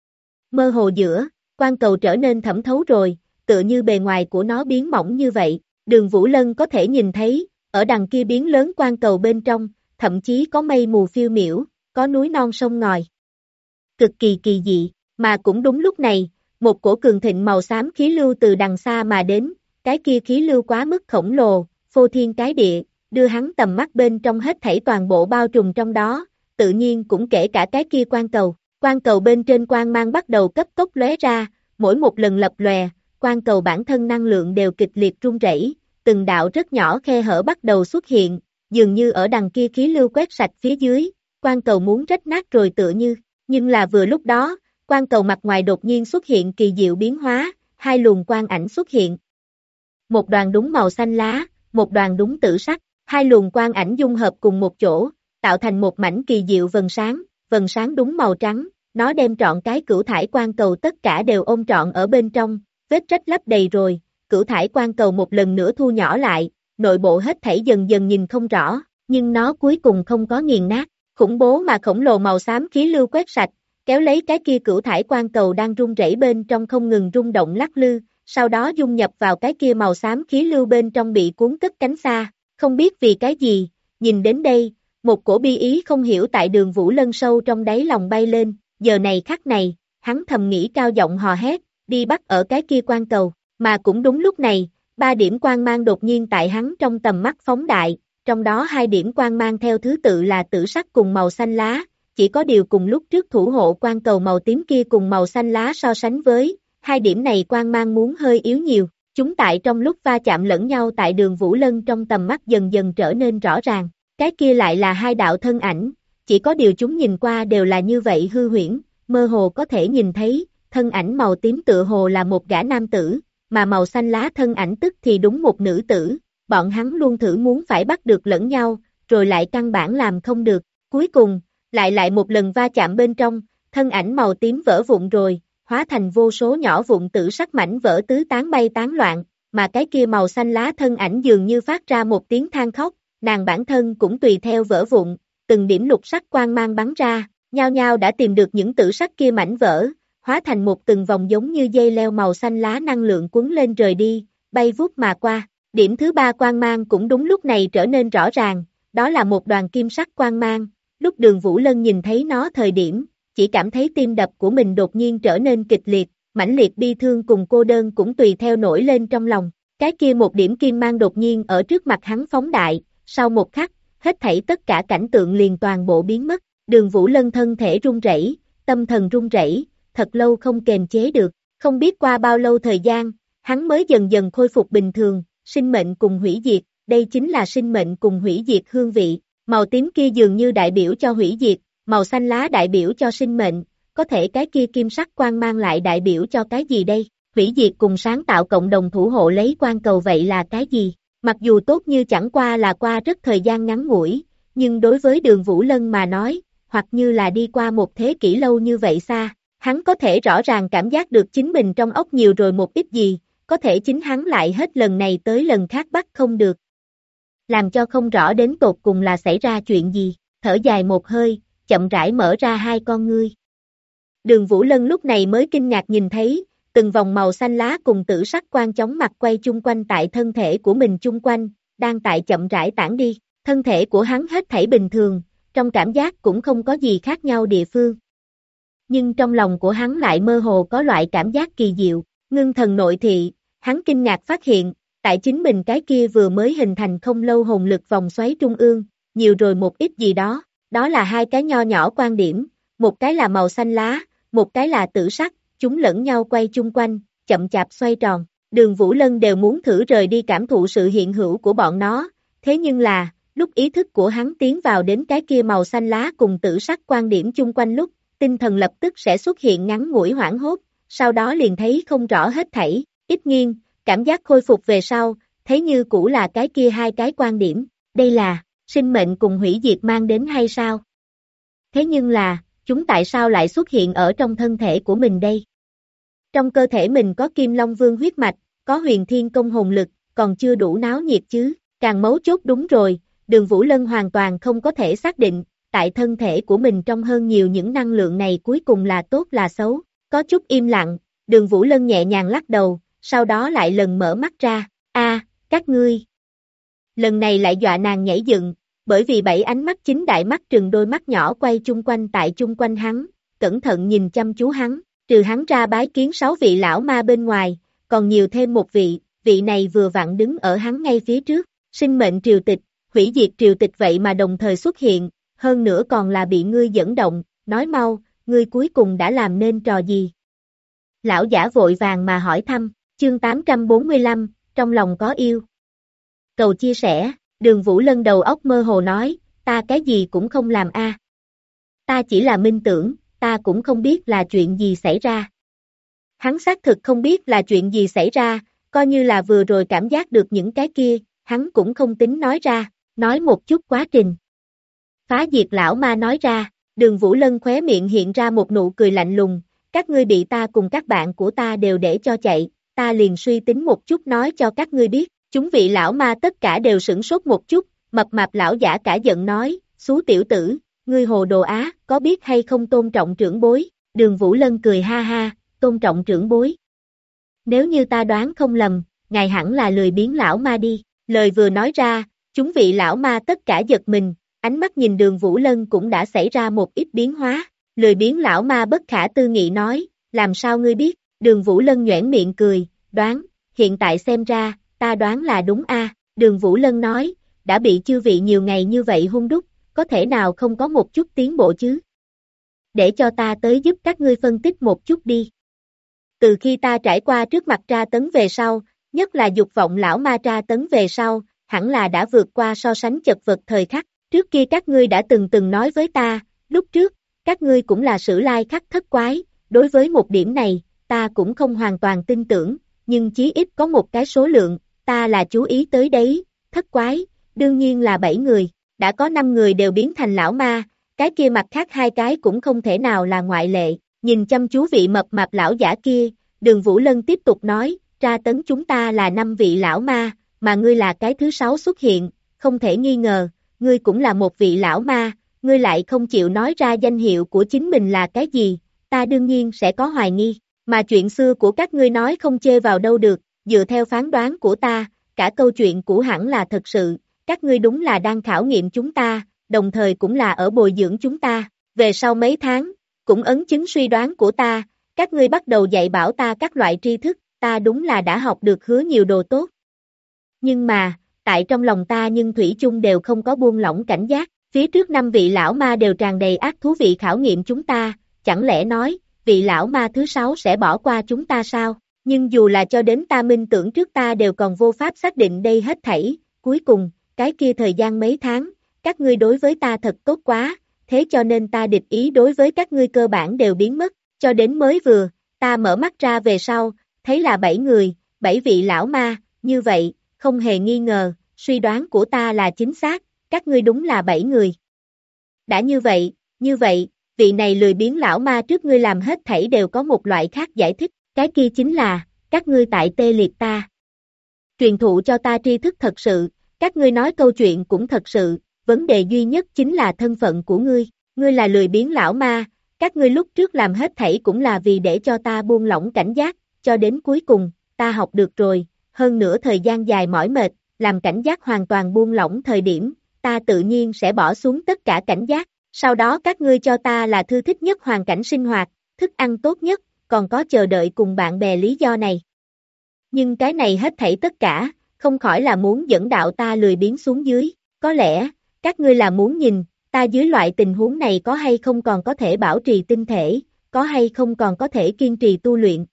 S2: Mơ hồ giữa, quang cầu trở nên thẩm thấu rồi, tựa như bề ngoài của nó biến mỏng như vậy, Đường Vũ Lân có thể nhìn thấy, ở đằng kia biến lớn quang cầu bên trong, thậm chí có mây mù phiêu miểu, có núi non sông ngòi. Cực kỳ kỳ dị, mà cũng đúng lúc này, một cổ cường thịnh màu xám khí lưu từ đằng xa mà đến, cái kia khí lưu quá mức khổng lồ, phô thiên cái địa, đưa hắn tầm mắt bên trong hết thảy toàn bộ bao trùm trong đó, tự nhiên cũng kể cả cái kia quang cầu bên trên quang mang bắt đầu cấp tốc lóe ra, mỗi một lần lập lòe, quang cầu bản thân năng lượng đều kịch liệt rung rẩy, từng đạo rất nhỏ khe hở bắt đầu xuất hiện, dường như ở đằng kia khí lưu quét sạch phía dưới, quang cầu muốn rách nát rồi tựa như, nhưng là vừa lúc đó, quang cầu mặt ngoài đột nhiên xuất hiện kỳ diệu biến hóa, hai luồng quang ảnh xuất hiện. Một đoàn đúng màu xanh lá, một đoàn đúng tử sắc, hai luồng quang ảnh dung hợp cùng một chỗ, tạo thành một mảnh kỳ diệu vầng sáng đúng màu trắng, nó đem trọn cái cửu thải quang cầu tất cả đều ôm trọn ở bên trong, vết rách lấp đầy rồi, cửu thải quang cầu một lần nữa thu nhỏ lại, nội bộ hết thảy dần dần nhìn không rõ, nhưng nó cuối cùng không có nghiền nát, khủng bố mà khổng lồ màu xám khí lưu quét sạch, kéo lấy cái kia cửu thải quang cầu đang rung rẩy bên trong không ngừng rung động lắc lư, sau đó dung nhập vào cái kia màu xám khí lưu bên trong bị cuốn cất cánh xa, không biết vì cái gì, nhìn đến đây, một cổ bi ý không hiểu tại Đường Vũ Lân sâu trong đáy lòng bay lên, giờ này khắc này, hắn thầm nghĩ cao giọng hò hét, đi bắt ở cái kia quang cầu, mà cũng đúng lúc này, 3 điểm quang mang đột nhiên tại hắn trong tầm mắt phóng đại, trong đó 2 điểm quang mang theo thứ tự là tử sắc cùng màu xanh lá, chỉ có điều cùng lúc trước thủ hộ quan cầu màu tím kia cùng màu xanh lá so sánh với, hai điểm này quang mang muốn hơi yếu nhiều, chúng tại trong lúc va chạm lẫn nhau tại đường Vũ Lân trong tầm mắt dần dần trở nên rõ ràng, cái kia lại là hai đạo thân ảnh, chỉ có điều chúng nhìn qua đều là như vậy hư huyễn, mơ hồ có thể nhìn thấy, thân ảnh màu tím tựa hồ là một gã nam tử, mà màu xanh lá thân ảnh tức thì đúng một nữ tử, bọn hắn luôn thử muốn phải bắt được lẫn nhau, rồi lại căn bản làm không được, cuối cùng, lại một lần va chạm bên trong, thân ảnh màu tím vỡ vụn rồi, hóa thành vô số nhỏ vụn tử sắc mảnh vỡ tứ tán bay tán loạn, mà cái kia màu xanh lá thân ảnh dường như phát ra một tiếng than khóc, nàng bản thân cũng tùy theo vỡ vụn, từng điểm lục sắc quang mang bắn ra, nhao nhao đã tìm được những tử sắc kia mảnh vỡ, hóa thành một từng vòng giống như dây leo màu xanh lá năng lượng quấn lên rời đi, bay vút mà qua. Điểm thứ ba quang mang cũng đúng lúc này trở nên rõ ràng, đó là một đoàn kim sắc quang mang, lúc đường Vũ Lân nhìn thấy nó thời điểm, chỉ cảm thấy tim đập của mình đột nhiên trở nên kịch liệt, mãnh liệt bi thương cùng cô đơn cũng tùy theo nổi lên trong lòng, cái kia một điểm kim mang đột nhiên ở trước mặt hắn phóng đại, sau một khắc, hết thảy tất cả cảnh tượng liền toàn bộ biến mất, đường Vũ Lân thân thể run rẩy, tâm thần run rẩy, thật lâu không kềm chế được, không biết qua bao lâu thời gian, hắn mới dần dần khôi phục bình thường, sinh mệnh cùng hủy diệt, đây chính là sinh mệnh cùng hủy diệt hương vị, màu tím kia dường như đại biểu cho hủy diệt, màu xanh lá đại biểu cho sinh mệnh, có thể cái kia kim sắc quang mang lại đại biểu cho cái gì đây, hủy diệt cùng sáng tạo cộng đồng thủ hộ lấy quan cầu vậy là cái gì, mặc dù tốt như chẳng qua là qua rất thời gian ngắn ngủi, nhưng đối với đường Vũ Lân mà nói, hoặc như là đi qua một thế kỷ lâu như vậy xa, hắn có thể rõ ràng cảm giác được chính mình trong óc nhiều rồi một ít gì, có thể chính hắn lại hết lần này tới lần khác bắt không được. Làm cho không rõ đến tột cùng là xảy ra chuyện gì, thở dài một hơi, chậm rãi mở ra hai con ngươi. Đường Vũ Lân lúc này mới kinh ngạc nhìn thấy, từng vòng màu xanh lá cùng tử sắc quang chóng mặt quay chung quanh tại thân thể của mình chung quanh, đang tại chậm rãi tản đi, thân thể của hắn hết thảy bình thường, trong cảm giác cũng không có gì khác nhau địa phương. Nhưng trong lòng của hắn lại mơ hồ có loại cảm giác kỳ diệu, ngưng thần nội thị, hắn kinh ngạc phát hiện, tại chính mình cái kia vừa mới hình thành không lâu hồn lực vòng xoáy trung ương, nhiều rồi một ít gì đó, đó là hai cái nho nhỏ quan điểm, một cái là màu xanh lá, một cái là tử sắc, chúng lẫn nhau quay chung quanh, chậm chạp xoay tròn, đường Vũ Lân đều muốn thử rời đi cảm thụ sự hiện hữu của bọn nó, thế nhưng là, lúc ý thức của hắn tiến vào đến cái kia màu xanh lá cùng tử sắc quan điểm chung quanh lúc, tinh thần lập tức sẽ xuất hiện ngắn ngủi hoảng hốt, sau đó liền thấy không rõ hết thảy, ít nghiêng, cảm giác khôi phục về sau, thấy như cũ là cái kia hai cái quan điểm, đây là, sinh mệnh cùng hủy diệt mang đến hay sao? Thế nhưng là, chúng tại sao lại xuất hiện ở trong thân thể của mình đây? Trong cơ thể mình có Kim Long Vương huyết mạch, có Huyền Thiên Công hồn lực, còn chưa đủ náo nhiệt chứ, càng mấu chốt đúng rồi, đường Vũ Lân hoàn toàn không có thể xác định, tại thân thể của mình trong hơn nhiều những năng lượng này cuối cùng là tốt là xấu, có chút im lặng, đường Vũ Lân nhẹ nhàng lắc đầu, sau đó lại lần mở mắt ra, các ngươi. Lần này lại dọa nàng nhảy dựng, bởi vì bảy ánh mắt chính đại mắt trừng đôi mắt nhỏ quay chung quanh tại chung quanh hắn, cẩn thận nhìn chăm chú hắn, trừ hắn ra bái kiến 6 vị lão ma bên ngoài, còn nhiều thêm một vị, vị này vừa vặn đứng ở hắn ngay phía trước, sinh mệnh triều tịch, hủy diệt triều tịch vậy mà đồng thời xuất hiện, hơn nữa còn là bị ngươi dẫn động, nói mau, ngươi cuối cùng đã làm nên trò gì? Lão giả vội vàng mà hỏi thăm, chương 845, trong lòng có yêu. Cầu chia sẻ, đường Vũ Lân đầu óc mơ hồ nói, ta cái gì cũng không làm a. Ta chỉ là minh tưởng, ta cũng không biết là chuyện gì xảy ra. Hắn xác thực không biết là chuyện gì xảy ra, coi như là vừa rồi cảm giác được những cái kia, hắn cũng không tính nói ra, nói một chút quá trình. Phá diệt lão ma nói ra, đường Vũ Lân khóe miệng hiện ra một nụ cười lạnh lùng, các ngươi bị ta cùng các bạn của ta đều để cho chạy, ta liền suy tính một chút nói cho các ngươi biết, chúng vị lão ma tất cả đều sửng sốt một chút, mập mạp lão giả cả giận nói, xú tiểu tử, ngươi hồ đồ á, có biết hay không tôn trọng trưởng bối, đường Vũ Lân cười ha ha, tôn trọng trưởng bối. Nếu như ta đoán không lầm, ngài hẳn là lười biếng lão ma đi, lời vừa nói ra, chúng vị lão ma tất cả giật mình, ánh mắt nhìn đường Vũ Lân cũng đã xảy ra một ít biến hóa, lười biếng lão ma bất khả tư nghị nói, làm sao ngươi biết, đường Vũ Lân nhoẻn miệng cười, đoán, hiện tại xem ra, ta đoán là đúng a. Đường Vũ Lân nói, đã bị chư vị nhiều ngày như vậy hung đúc, có thể nào không có một chút tiến bộ chứ, để cho ta tới giúp các ngươi phân tích một chút đi. Từ khi ta trải qua trước mặt tra tấn về sau, nhất là dục vọng lão ma tra tấn về sau, hẳn là đã vượt qua so sánh chật vật thời khắc, trước kia các ngươi đã từng nói với ta, lúc trước, các ngươi cũng là Sử Lai Khắc thất quái, đối với một điểm này, ta cũng không hoàn toàn tin tưởng, nhưng chí ít có một cái số lượng, ta là chú ý tới đấy, thất quái, đương nhiên là 7 người, đã có 5 người đều biến thành lão ma, cái kia mặt khác 2 cái cũng không thể nào là ngoại lệ, nhìn chăm chú vị mập mạp lão giả kia, Đường Vũ Lân tiếp tục nói, tra tấn chúng ta là 5 vị lão ma, mà ngươi là cái thứ 6 xuất hiện, không thể nghi ngờ, ngươi cũng là một vị lão ma, ngươi lại không chịu nói ra danh hiệu của chính mình là cái gì, ta đương nhiên sẽ có hoài nghi, mà chuyện xưa của các ngươi nói không chê vào đâu được, dựa theo phán đoán của ta, cả câu chuyện cũ hẳn là thật sự, các ngươi đúng là đang khảo nghiệm chúng ta, đồng thời cũng là ở bồi dưỡng chúng ta, về sau mấy tháng, cũng ấn chứng suy đoán của ta, các ngươi bắt đầu dạy bảo ta các loại tri thức, ta đúng là đã học được hứa nhiều đồ tốt. Nhưng mà, tại trong lòng ta nhưng thủy chung đều không có buông lỏng cảnh giác, phía trước 5 vị lão ma đều tràn đầy ác thú vị khảo nghiệm chúng ta, chẳng lẽ nói, vị lão ma thứ 6 sẽ bỏ qua chúng ta sao? Nhưng dù là cho đến ta minh tưởng trước ta đều còn vô pháp xác định đây hết thảy, cuối cùng, cái kia thời gian mấy tháng, các ngươi đối với ta thật tốt quá, thế cho nên ta địch ý đối với các ngươi cơ bản đều biến mất, cho đến mới vừa, ta mở mắt ra về sau, thấy là 7 người, 7 vị lão ma, như vậy, không hề nghi ngờ, suy đoán của ta là chính xác, các ngươi đúng là 7 người. Đã như vậy, vị này lười biếng lão ma trước ngươi làm hết thảy đều có một loại khác giải thích, cái kia chính là, các ngươi tại tê liệt ta. Truyền thụ cho ta tri thức thật sự, các ngươi nói câu chuyện cũng thật sự, vấn đề duy nhất chính là thân phận của ngươi là lười biếng lão ma, các ngươi lúc trước làm hết thảy cũng là vì để cho ta buông lỏng cảnh giác, cho đến cuối cùng, ta học được rồi, hơn nữa thời gian dài mỏi mệt, làm cảnh giác hoàn toàn buông lỏng thời điểm, ta tự nhiên sẽ bỏ xuống tất cả cảnh giác, sau đó các ngươi cho ta là thư thích nhất hoàn cảnh sinh hoạt, thức ăn tốt nhất, còn có chờ đợi cùng bạn bè lý do này. Nhưng cái này hết thảy tất cả, không khỏi là muốn dẫn đạo ta lười biếng xuống dưới, có lẽ, các ngươi là muốn nhìn, ta dưới loại tình huống này có hay không còn có thể bảo trì tinh thể, có hay không còn có thể kiên trì tu luyện.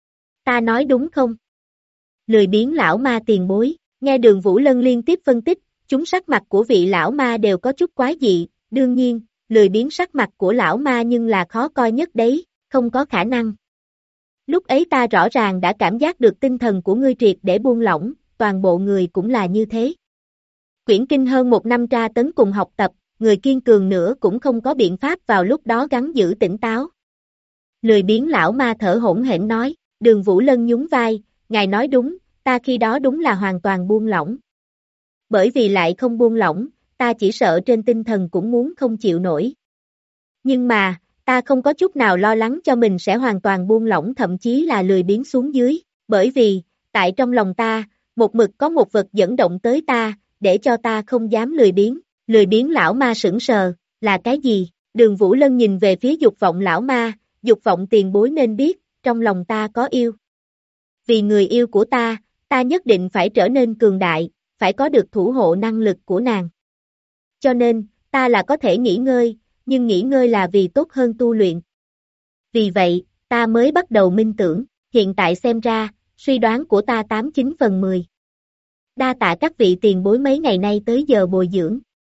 S2: Ta nói đúng không? Lười biếng lão ma tiền bối, nghe Đường Vũ Lân liên tiếp phân tích, chúng sắc mặt của vị lão ma đều có chút quái dị, đương nhiên, lười biếng sắc mặt của lão ma nhưng là khó coi nhất đấy, không có khả năng. Lúc ấy ta rõ ràng đã cảm giác được tinh thần của ngươi triệt để buông lỏng, toàn bộ người cũng là như thế. Quyển kinh hơn 1 năm tra tấn cùng học tập, người kiên cường nữa cũng không có biện pháp vào lúc đó gắng giữ tỉnh táo. Lười biếng lão ma thở hổn hển nói, Đường Vũ Lân nhún vai, ngài nói đúng, ta khi đó đúng là hoàn toàn buông lỏng. Bởi vì lại không buông lỏng, ta chỉ sợ trên tinh thần cũng muốn không chịu nổi. Nhưng mà, ta không có chút nào lo lắng cho mình sẽ hoàn toàn buông lỏng thậm chí là lười biếng xuống dưới, bởi vì, tại trong lòng ta, một mực có một vật dẫn động tới ta, để cho ta không dám lười biếng lão ma sững sờ, là cái gì? Đường Vũ Lân nhìn về phía dục vọng lão ma, dục vọng tiền bối nên biết, trong lòng ta có yêu. Vì người yêu của ta nhất định phải trở nên cường đại, phải có được thủ hộ năng lực của nàng. Cho nên, ta là có thể nghỉ ngơi, nhưng nghỉ ngơi là vì tốt hơn tu luyện. Vì vậy, ta mới bắt đầu minh tưởng, hiện tại xem ra, suy đoán của ta 89 phần 10. Đa tạ các vị tiền bối mấy ngày nay tới giờ bồi dưỡng.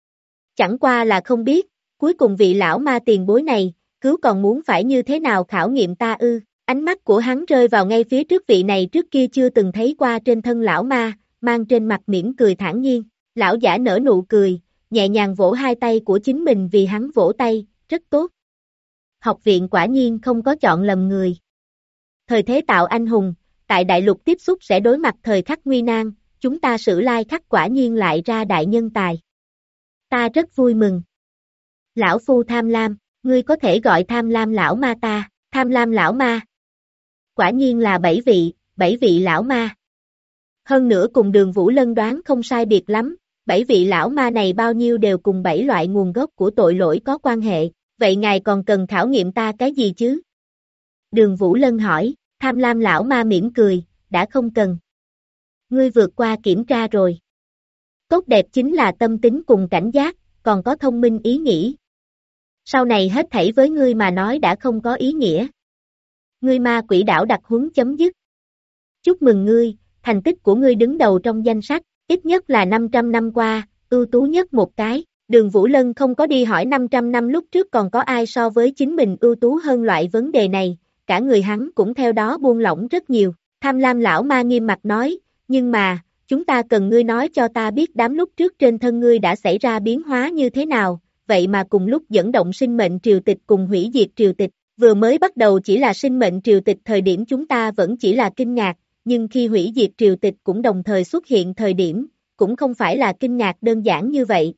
S2: Chẳng qua là không biết, cuối cùng vị lão ma tiền bối này, cứu còn muốn phải như thế nào khảo nghiệm ta ư? Ánh mắt của hắn rơi vào ngay phía trước vị này trước kia chưa từng thấy qua trên thân lão ma, mang trên mặt mỉm cười thản nhiên. Lão giả nở nụ cười, nhẹ nhàng vỗ hai tay của chính mình vì hắn vỗ tay, rất tốt. Học viện quả nhiên không có chọn lầm người. Thời thế tạo anh hùng, tại đại lục tiếp xúc sẽ đối mặt thời khắc nguy nan, chúng ta Sử Lai Khắc quả nhiên lại ra đại nhân tài. Ta rất vui mừng. Lão phu tham lam, ngươi có thể gọi tham lam lão ma ta, tham lam lão ma. Quả nhiên là 7 vị lão ma. Hơn nữa cùng Đường Vũ Lân đoán không sai biệt lắm, 7 vị lão ma này bao nhiêu đều cùng 7 loại nguồn gốc của tội lỗi có quan hệ, vậy ngài còn cần khảo nghiệm ta cái gì chứ? Đường Vũ Lân hỏi, tham lam lão ma mỉm cười, đã không cần. Ngươi vượt qua kiểm tra rồi. Tốt đẹp chính là tâm tính cùng cảnh giác, còn có thông minh ý nghĩ. Sau này hết thảy với ngươi mà nói đã không có ý nghĩa. Ngươi ma quỷ đảo đặc huấn chấm dứt. Chúc mừng ngươi, thành tích của ngươi đứng đầu trong danh sách, ít nhất là 500 năm qua, ưu tú nhất một cái. Đường Vũ Lân không có đi hỏi 500 năm lúc trước còn có ai so với chính mình ưu tú hơn loại vấn đề này, cả người hắn cũng theo đó buông lỏng rất nhiều. Tham lam lão ma nghiêm mặt nói, nhưng mà, chúng ta cần ngươi nói cho ta biết đám lúc trước trên thân ngươi đã xảy ra biến hóa như thế nào, vậy mà cùng lúc dẫn động sinh mệnh triều tịch cùng hủy diệt triều tịch. Vừa mới bắt đầu chỉ là sinh mệnh triều tịch thời điểm chúng ta vẫn chỉ là kinh ngạc, nhưng khi hủy diệt triều tịch cũng đồng thời xuất hiện thời điểm, cũng không phải là kinh ngạc đơn giản như vậy.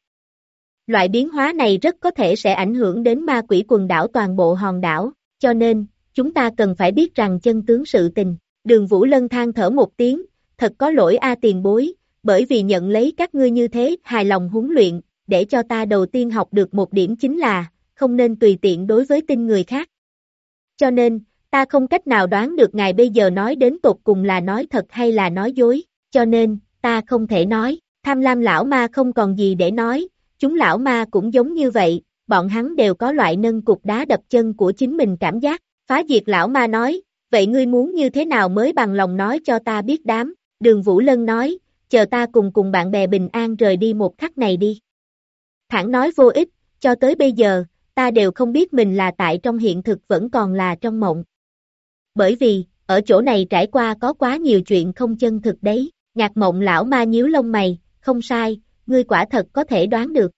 S2: Loại biến hóa này rất có thể sẽ ảnh hưởng đến ma quỷ quần đảo toàn bộ hòn đảo, cho nên, chúng ta cần phải biết rằng chân tướng sự tình. Đường Vũ Lân than thở một tiếng, thật có lỗi a tiền bối, bởi vì nhận lấy các ngươi như thế hài lòng huấn luyện, để cho ta đầu tiên học được một điểm chính là, không nên tùy tiện đối với tin người khác. Cho nên, ta không cách nào đoán được ngài bây giờ nói đến tột cùng là nói thật hay là nói dối, cho nên, ta không thể nói. Tham lam lão ma không còn gì để nói, chúng lão ma cũng giống như vậy, bọn hắn đều có loại nâng cục đá đập chân của chính mình cảm giác. Phá diệt lão ma nói, vậy ngươi muốn như thế nào mới bằng lòng nói cho ta biết đám. Đường Vũ Lân nói, chờ ta cùng bạn bè bình an rời đi một khắc này đi. Thẳng nói vô ích, cho tới bây giờ, ta đều không biết mình là tại trong hiện thực vẫn còn là trong mộng. Bởi vì, ở chỗ này trải qua có quá nhiều chuyện không chân thực đấy. Nhạc Mộng lão ma nhíu lông mày, không sai, ngươi quả thật có thể đoán được.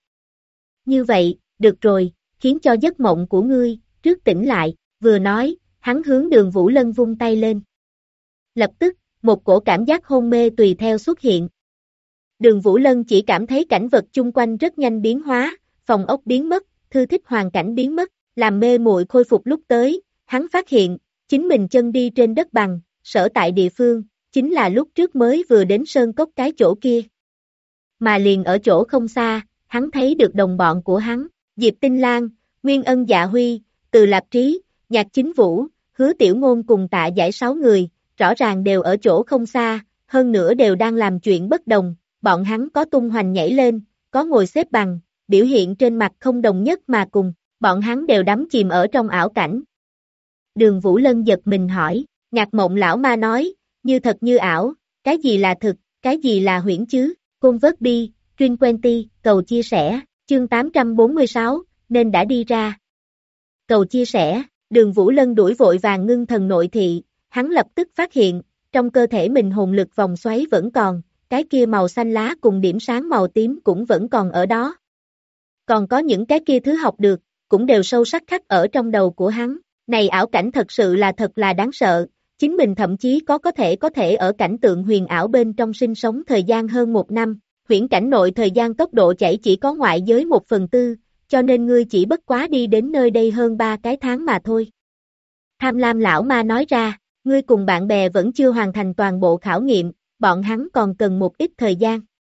S2: Như vậy, được rồi, khiến cho giấc mộng của ngươi, trước tỉnh lại, vừa nói, hắn hướng Đường Vũ Lân vung tay lên. Lập tức, một cổ cảm giác hôn mê tùy theo xuất hiện. Đường Vũ Lân chỉ cảm thấy cảnh vật chung quanh rất nhanh biến hóa, phòng ốc biến mất, thư thích hoàn cảnh biến mất, làm mê muội khôi phục lúc tới, hắn phát hiện, chính mình chân đi trên đất bằng, sở tại địa phương, chính là lúc trước mới vừa đến sơn cốc cái chỗ kia. Mà liền ở chỗ không xa, hắn thấy được đồng bọn của hắn, Diệp Tinh Lan, Nguyên Ân Dạ Huy, Từ Lạp Trí, Nhạc Chính Vũ, Hứa Tiểu Ngôn cùng Tạ Giải 6 người, rõ ràng đều ở chỗ không xa, hơn nữa đều đang làm chuyện bất đồng, bọn hắn có tung hoành nhảy lên, có ngồi xếp bằng, biểu hiện trên mặt không đồng nhất mà cùng, bọn hắn đều đắm chìm ở trong ảo cảnh. Đường Vũ Lân giật mình hỏi, Nhạc Mộng lão ma nói, như thật như ảo, cái gì là thực, cái gì là huyễn chứ, Côn vớt bi, Truyền Quenty, cầu chia sẻ, chương 846, nên đã đi ra. Cầu chia sẻ, Đường Vũ Lân đuổi vội vàng ngưng thần nội thị, hắn lập tức phát hiện, trong cơ thể mình hồn lực vòng xoáy vẫn còn, cái kia màu xanh lá cùng điểm sáng màu tím cũng vẫn còn ở đó. Còn có những cái kia thứ học được, cũng đều sâu sắc khắc ở trong đầu của hắn, này ảo cảnh thật sự là thật là đáng sợ, chính mình thậm chí có thể ở cảnh tượng huyền ảo bên trong sinh sống thời gian hơn 1 năm, huyễn cảnh nội thời gian tốc độ chảy chỉ có ngoại giới 1/4, cho nên ngươi chỉ bất quá đi đến nơi đây hơn 3 cái tháng mà thôi. Tham lam lão ma nói ra, ngươi cùng bạn bè vẫn chưa hoàn thành toàn bộ khảo nghiệm, bọn hắn còn cần một ít thời gian.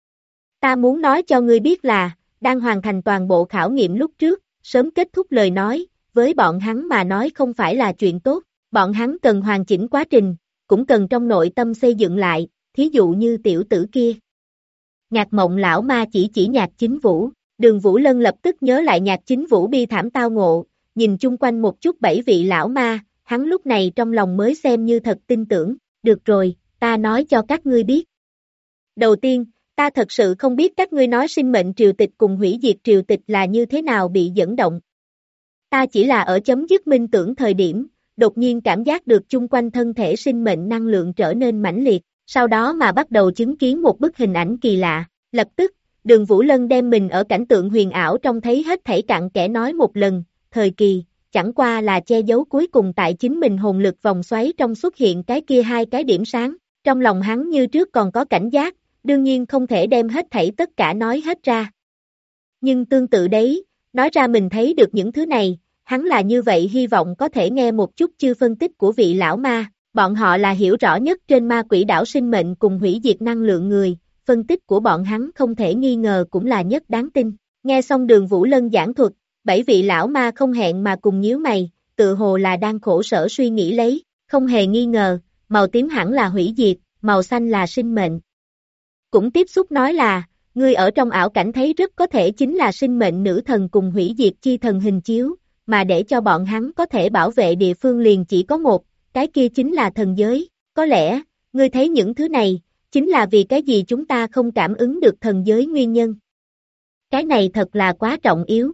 S2: Ta muốn nói cho ngươi biết là, đang hoàn thành toàn bộ khảo nghiệm lúc trước, sớm kết thúc lời nói, với bọn hắn mà nói không phải là chuyện tốt, bọn hắn cần hoàn chỉnh quá trình, cũng cần trong nội tâm xây dựng lại, thí dụ như tiểu tử kia. Nhạc Mộng lão ma chỉ Nhạc Chính Vũ, Đường Vũ Lân lập tức nhớ lại Nhạc Chính Vũ bi thảm tao ngộ, nhìn chung quanh một chút 7 vị lão ma, hắn lúc này trong lòng mới xem như thật tin tưởng, được rồi, ta nói cho các ngươi biết. Đầu tiên, ta thật sự không biết các ngươi nói sinh mệnh triều tịch cùng hủy diệt triều tịch là như thế nào bị dẫn động. Ta chỉ là ở chấm dứt minh tưởng thời điểm, đột nhiên cảm giác được chung quanh thân thể sinh mệnh năng lượng trở nên mãnh liệt, sau đó mà bắt đầu chứng kiến một bức hình ảnh kỳ lạ, lập tức, Đường Vũ Lân đem mình ở cảnh tượng huyền ảo trong thấy hết thảy cặn kẽ nói một lần, thời kỳ, chẳng qua là che giấu cuối cùng tại chính mình hồn lực vòng xoáy trong xuất hiện cái kia 2 cái điểm sáng, trong lòng hắn như trước còn có cảnh giác, đương nhiên không thể đem hết thảy tất cả nói hết ra. Nhưng tương tự đấy, nói ra mình thấy được những thứ này, hắn là như vậy hy vọng có thể nghe một chút chư phân tích của vị lão ma, bọn họ là hiểu rõ nhất trên ma quỷ đảo sinh mệnh cùng hủy diệt năng lượng người, phân tích của bọn hắn không thể nghi ngờ cũng là nhất đáng tin. Nghe xong Đường Vũ Lân giảng thuật, 7 vị lão ma không hẹn mà cùng nhíu mày, tự hồ là đang khổ sở suy nghĩ lấy, không hề nghi ngờ, màu tím hẳn là hủy diệt, màu xanh là sinh mệnh. Cũng tiếp xúc nói là, ngươi ở trong ảo cảnh thấy rất có thể chính là sinh mệnh nữ thần cùng hủy diệt chi thần hình chiếu, mà để cho bọn hắn có thể bảo vệ địa phương liền chỉ có một, cái kia chính là thần giới, có lẽ, ngươi thấy những thứ này, chính là vì cái gì chúng ta không cảm ứng được thần giới nguyên nhân. Cái này thật là quá trọng yếu.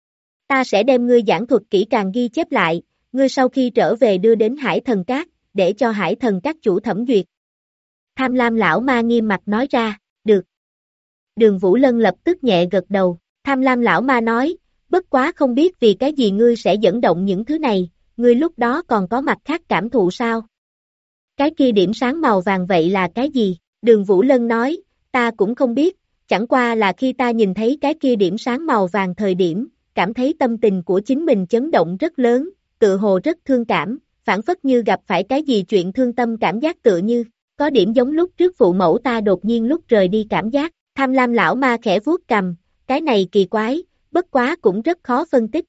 S2: Ta sẽ đem ngươi giảng thuật kỹ càng ghi chép lại, ngươi sau khi trở về đưa đến Hải Thần Các, để cho Hải Thần Các chủ thẩm duyệt. Tham lam lão ma nghiêm mặt nói ra, được. Đường Vũ Lân lập tức nhẹ gật đầu, tham lam lão ma nói, bất quá không biết vì cái gì ngươi sẽ dẫn động những thứ này, ngươi lúc đó còn có mặt khác cảm thụ sao? Cái kia điểm sáng màu vàng vậy là cái gì? Đường Vũ Lân nói, ta cũng không biết, chẳng qua là khi ta nhìn thấy cái kia điểm sáng màu vàng thời điểm, cảm thấy tâm tình của chính mình chấn động rất lớn, tự hồ rất thương cảm, phản phất như gặp phải cái gì chuyện thương tâm cảm giác tựa như, có điểm giống lúc trước phụ mẫu ta đột nhiên lúc rời đi cảm giác, tham lam lão ma khẽ vuốt cằm, cái này kỳ quái, bất quá cũng rất khó phân tích.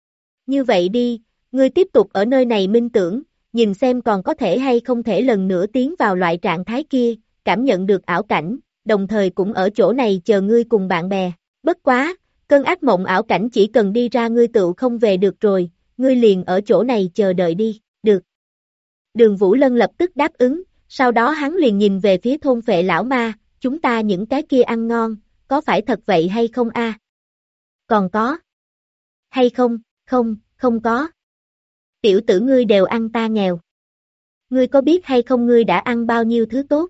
S2: Như vậy đi, ngươi tiếp tục ở nơi này minh tưởng, nhìn xem còn có thể hay không thể lần nữa tiến vào loại trạng thái kia, cảm nhận được ảo cảnh, đồng thời cũng ở chỗ này chờ ngươi cùng bạn bè, bất quá, cơn ác mộng ảo cảnh chỉ cần đi ra ngươi tự không về được rồi, ngươi liền ở chỗ này chờ đợi đi, được. Đường Vũ Lân lập tức đáp ứng, sau đó hắn liền nhìn về phía thôn phệ lão ma, chúng ta những cái kia ăn ngon, có phải thật vậy hay không a? Còn có. Hay không, không có. Tiểu tử ngươi đều ăn ta nghèo. Ngươi có biết hay không ngươi đã ăn bao nhiêu thứ tốt?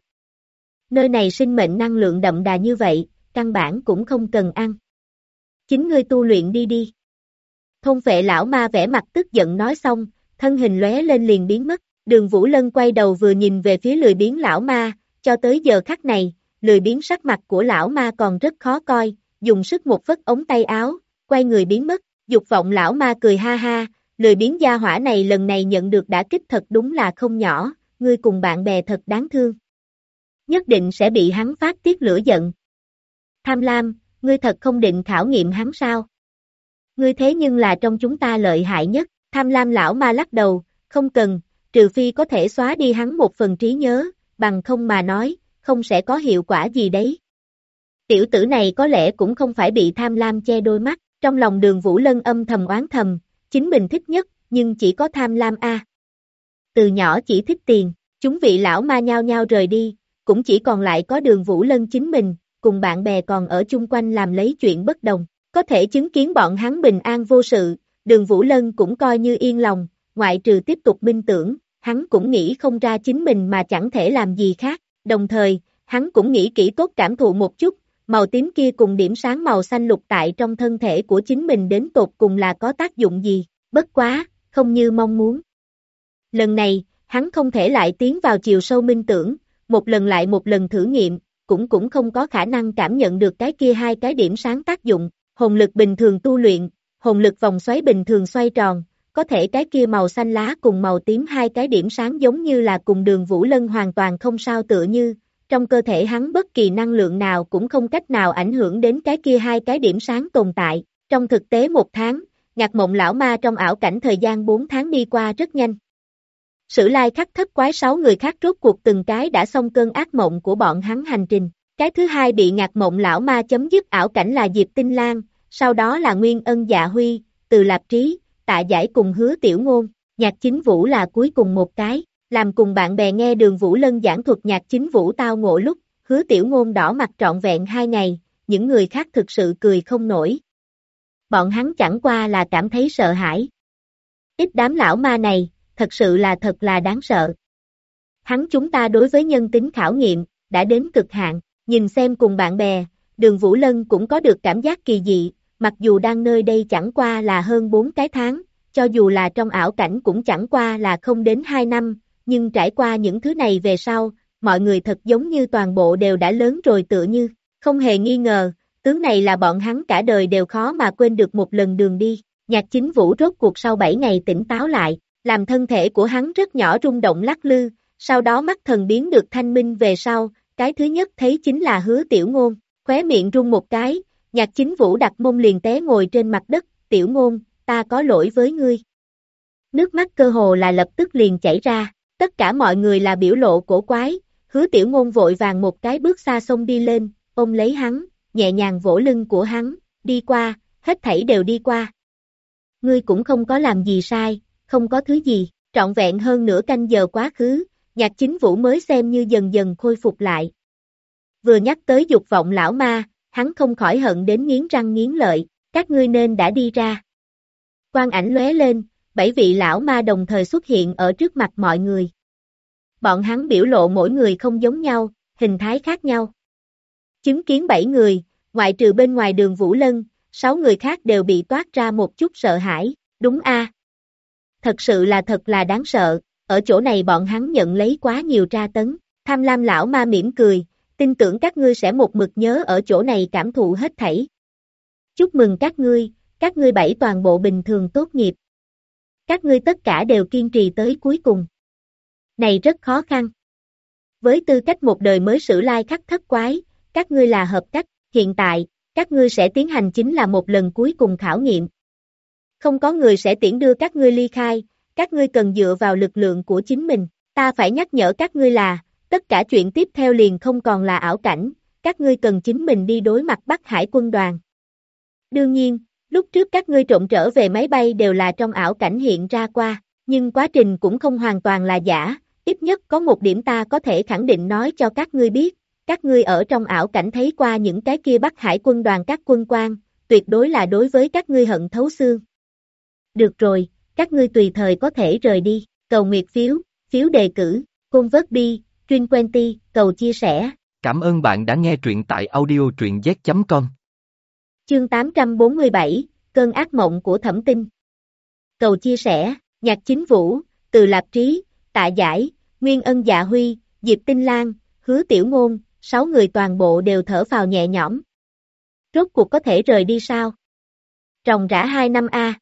S2: Nơi này sinh mệnh năng lượng đậm đà như vậy, căn bản cũng không cần ăn. Chính ngươi tu luyện đi đi. Thôn phệ lão ma vẻ mặt tức giận nói xong, thân hình lóe lên liền biến mất. Đường Vũ Lân quay đầu vừa nhìn về phía lười biếng lão ma, cho tới giờ khắc này, lười biếng sắc mặt của lão ma còn rất khó coi, dùng sức một vất ống tay áo, quay người biến mất, dục vọng lão ma cười ha ha, lười biếng gia hỏa này lần này nhận được đả kích thật đúng là không nhỏ, ngươi cùng bạn bè thật đáng thương. Nhất định sẽ bị hắn phát tiết lửa giận. Tham lam, ngươi thật không định khảo nghiệm hắn sao? Ngươi thế nhưng là trong chúng ta lợi hại nhất, tham lam lão ma lắc đầu, không cần, trừ phi có thể xóa đi hắn một phần trí nhớ, bằng không mà nói, không sẽ có hiệu quả gì đấy. Tiểu tử này có lẽ cũng không phải bị tham lam che đôi mắt, trong lòng Đường Vũ Lân âm thầm oán thầm, chính mình thích nhất, nhưng chỉ có tham lam a. Từ nhỏ chỉ thích tiền, chúng vị lão ma nhao nhao rời đi, cũng chỉ còn lại có Đường Vũ Lân chính mình, cùng bạn bè còn ở chung quanh làm lấy chuyện bất đồng, có thể chứng kiến bọn hắn bình an vô sự, Đường Vũ Lân cũng coi như yên lòng, ngoại trừ tiếp tục minh tưởng, hắn cũng nghĩ không ra chính mình mà chẳng thể làm gì khác, đồng thời, hắn cũng nghĩ kỹ tốt cảm thụ một chút, màu tím kia cùng điểm sáng màu xanh lục tại trong thân thể của chính mình đến tột cùng là có tác dụng gì, bất quá, không như mong muốn. Lần này, hắn không thể lại tiến vào chiều sâu minh tưởng, một lần lại một lần thử nghiệm, cũng không có khả năng cảm nhận được cái kia hai cái điểm sáng tác dụng, hồn lực bình thường tu luyện, hồn lực vòng xoáy bình thường xoay tròn, có thể cái kia màu xanh lá cùng màu tím hai cái điểm sáng giống như là cùng Đường Vũ Lân hoàn toàn không sao tựa như, trong cơ thể hắn bất kỳ năng lượng nào cũng không cách nào ảnh hưởng đến cái kia hai cái điểm sáng tồn tại, trong thực tế 1 tháng, Ngạc Mộng lão ma trong ảo cảnh thời gian 4 tháng đi qua rất nhanh. Sử Lai Khắc Thất Quái 6 người khác rốt cuộc từng cái đã xong cơn ác mộng của bọn hắn hành trình. Cái thứ hai bị Ngạc Mộng lão ma chấm dứt ảo cảnh là Diệp Tinh Lan, sau đó là Nguyên Ân Dạ Huy, Từ Lạp Trí, Tạ Giải cùng Hứa Tiểu Ngôn, Nhạc Chính Vũ là cuối cùng một cái. Làm cùng bạn bè nghe Đường Vũ Lân giảng thuật Nhạc Chính Vũ tao ngộ lúc, Hứa Tiểu Ngôn đỏ mặt trọn vẹn 2 ngày, những người khác thực sự cười không nổi. Bọn hắn chẳng qua là cảm thấy sợ hãi. Ít đám lão ma này, thật là đáng sợ. Hắn chúng ta đối với nhân tính khảo nghiệm, đã đến cực hạn, nhìn xem cùng bạn bè, Đường Vũ Lân cũng có được cảm giác kỳ dị, mặc dù đang nơi đây chẳng qua là hơn 4 cái tháng, cho dù là trong ảo cảnh cũng chẳng qua là không đến 2 năm, nhưng trải qua những thứ này về sau, mọi người thật giống như toàn bộ đều đã lớn rồi tựa như, không hề nghi ngờ, tướng này là bọn hắn cả đời đều khó mà quên được một lần đường đi. Nhạc Chính Vũ rốt cuộc sau 7 ngày tỉnh táo lại, làm thân thể của hắn rất nhỏ rung động lắc lư, sau đó mắt thần biến được thanh minh về sau, cái thứ nhất thấy chính là Hứa Tiểu Ngôn, khóe miệng rung một cái, Nhạc Chính Vũ đặt mông liền té ngồi trên mặt đất, Tiểu Ngôn, ta có lỗi với ngươi. Nước mắt cơ hồ là lập tức liền chảy ra, tất cả mọi người là biểu lộ cổ quái, Hứa Tiểu Ngôn vội vàng một cái bước xa xông đi lên, ôm lấy hắn, nhẹ nhàng vỗ lưng của hắn, đi qua, hết thảy đều đi qua. Ngươi cũng không có làm gì sai, không có thứ gì, trọn vẹn hơn nửa canh giờ quá khứ, Nhạc Chính Vũ mới xem như dần dần khôi phục lại. Vừa nhắc tới dục vọng lão ma, hắn không khỏi hận đến nghiến răng nghiến lợi, các ngươi nên đã đi ra. Quang ảnh lóe lên, 7 vị lão ma đồng thời xuất hiện ở trước mặt mọi người. Bọn hắn biểu lộ mỗi người không giống nhau, hình thái khác nhau. Chứng kiến 7 người, ngoại trừ bên ngoài Đường Vũ Lân, 6 người khác đều bị toát ra một chút sợ hãi, đúng a? Thật sự là thật là đáng sợ, ở chỗ này bọn hắn nhận lấy quá nhiều tra tấn. Tham lam lão ma mỉm cười, tin tưởng các ngươi sẽ một mực nhớ ở chỗ này cảm thụ hết thảy. Chúc mừng các ngươi 7 toàn bộ bình thường tốt nghiệp. Các ngươi tất cả đều kiên trì tới cuối cùng. Này rất khó khăn. Với tư cách một đời mới sử lai khắc thất quái, các ngươi là hợp cách, hiện tại, các ngươi sẽ tiến hành chính là một lần cuối cùng khảo nghiệm. Không có người sẽ tiễn đưa các ngươi ly khai, các ngươi cần dựa vào lực lượng của chính mình. Ta phải nhắc nhở các ngươi là, tất cả chuyện tiếp theo liền không còn là ảo cảnh, các ngươi cần chính mình đi đối mặt Bắc Hải quân đoàn. Đương nhiên, lúc trước các ngươi trộm trở về máy bay đều là trong ảo cảnh hiện ra qua, nhưng quá trình cũng không hoàn toàn là giả, ít nhất có một điểm ta có thể khẳng định nói cho các ngươi biết, các ngươi ở trong ảo cảnh thấy qua những cái kia Bắc Hải quân đoàn các quân quan, tuyệt đối là đối với các ngươi hận thấu xương. Được rồi, các ngươi tùy thời có thể rời đi, cầu nguyệt phiếu, phiếu đề cử, convertbi, truyền quenty, cầu chia sẻ.
S1: Cảm ơn bạn đã nghe truyện tại audiotruyenz.com.
S2: Chương 847, Cơn ác mộng của Thẩm Tinh. Cầu chia sẻ, Nhạc Chính Vũ, Từ Lạp Trí, Tạ Giải, Nguyên Ân Dạ Huy, Diệp Tinh Lan, Hứa Tiểu Ngôn, 6 người toàn bộ đều thở phào nhẹ nhõm. Rốt cuộc có thể rời đi sao? Ròng rã 2 năm a.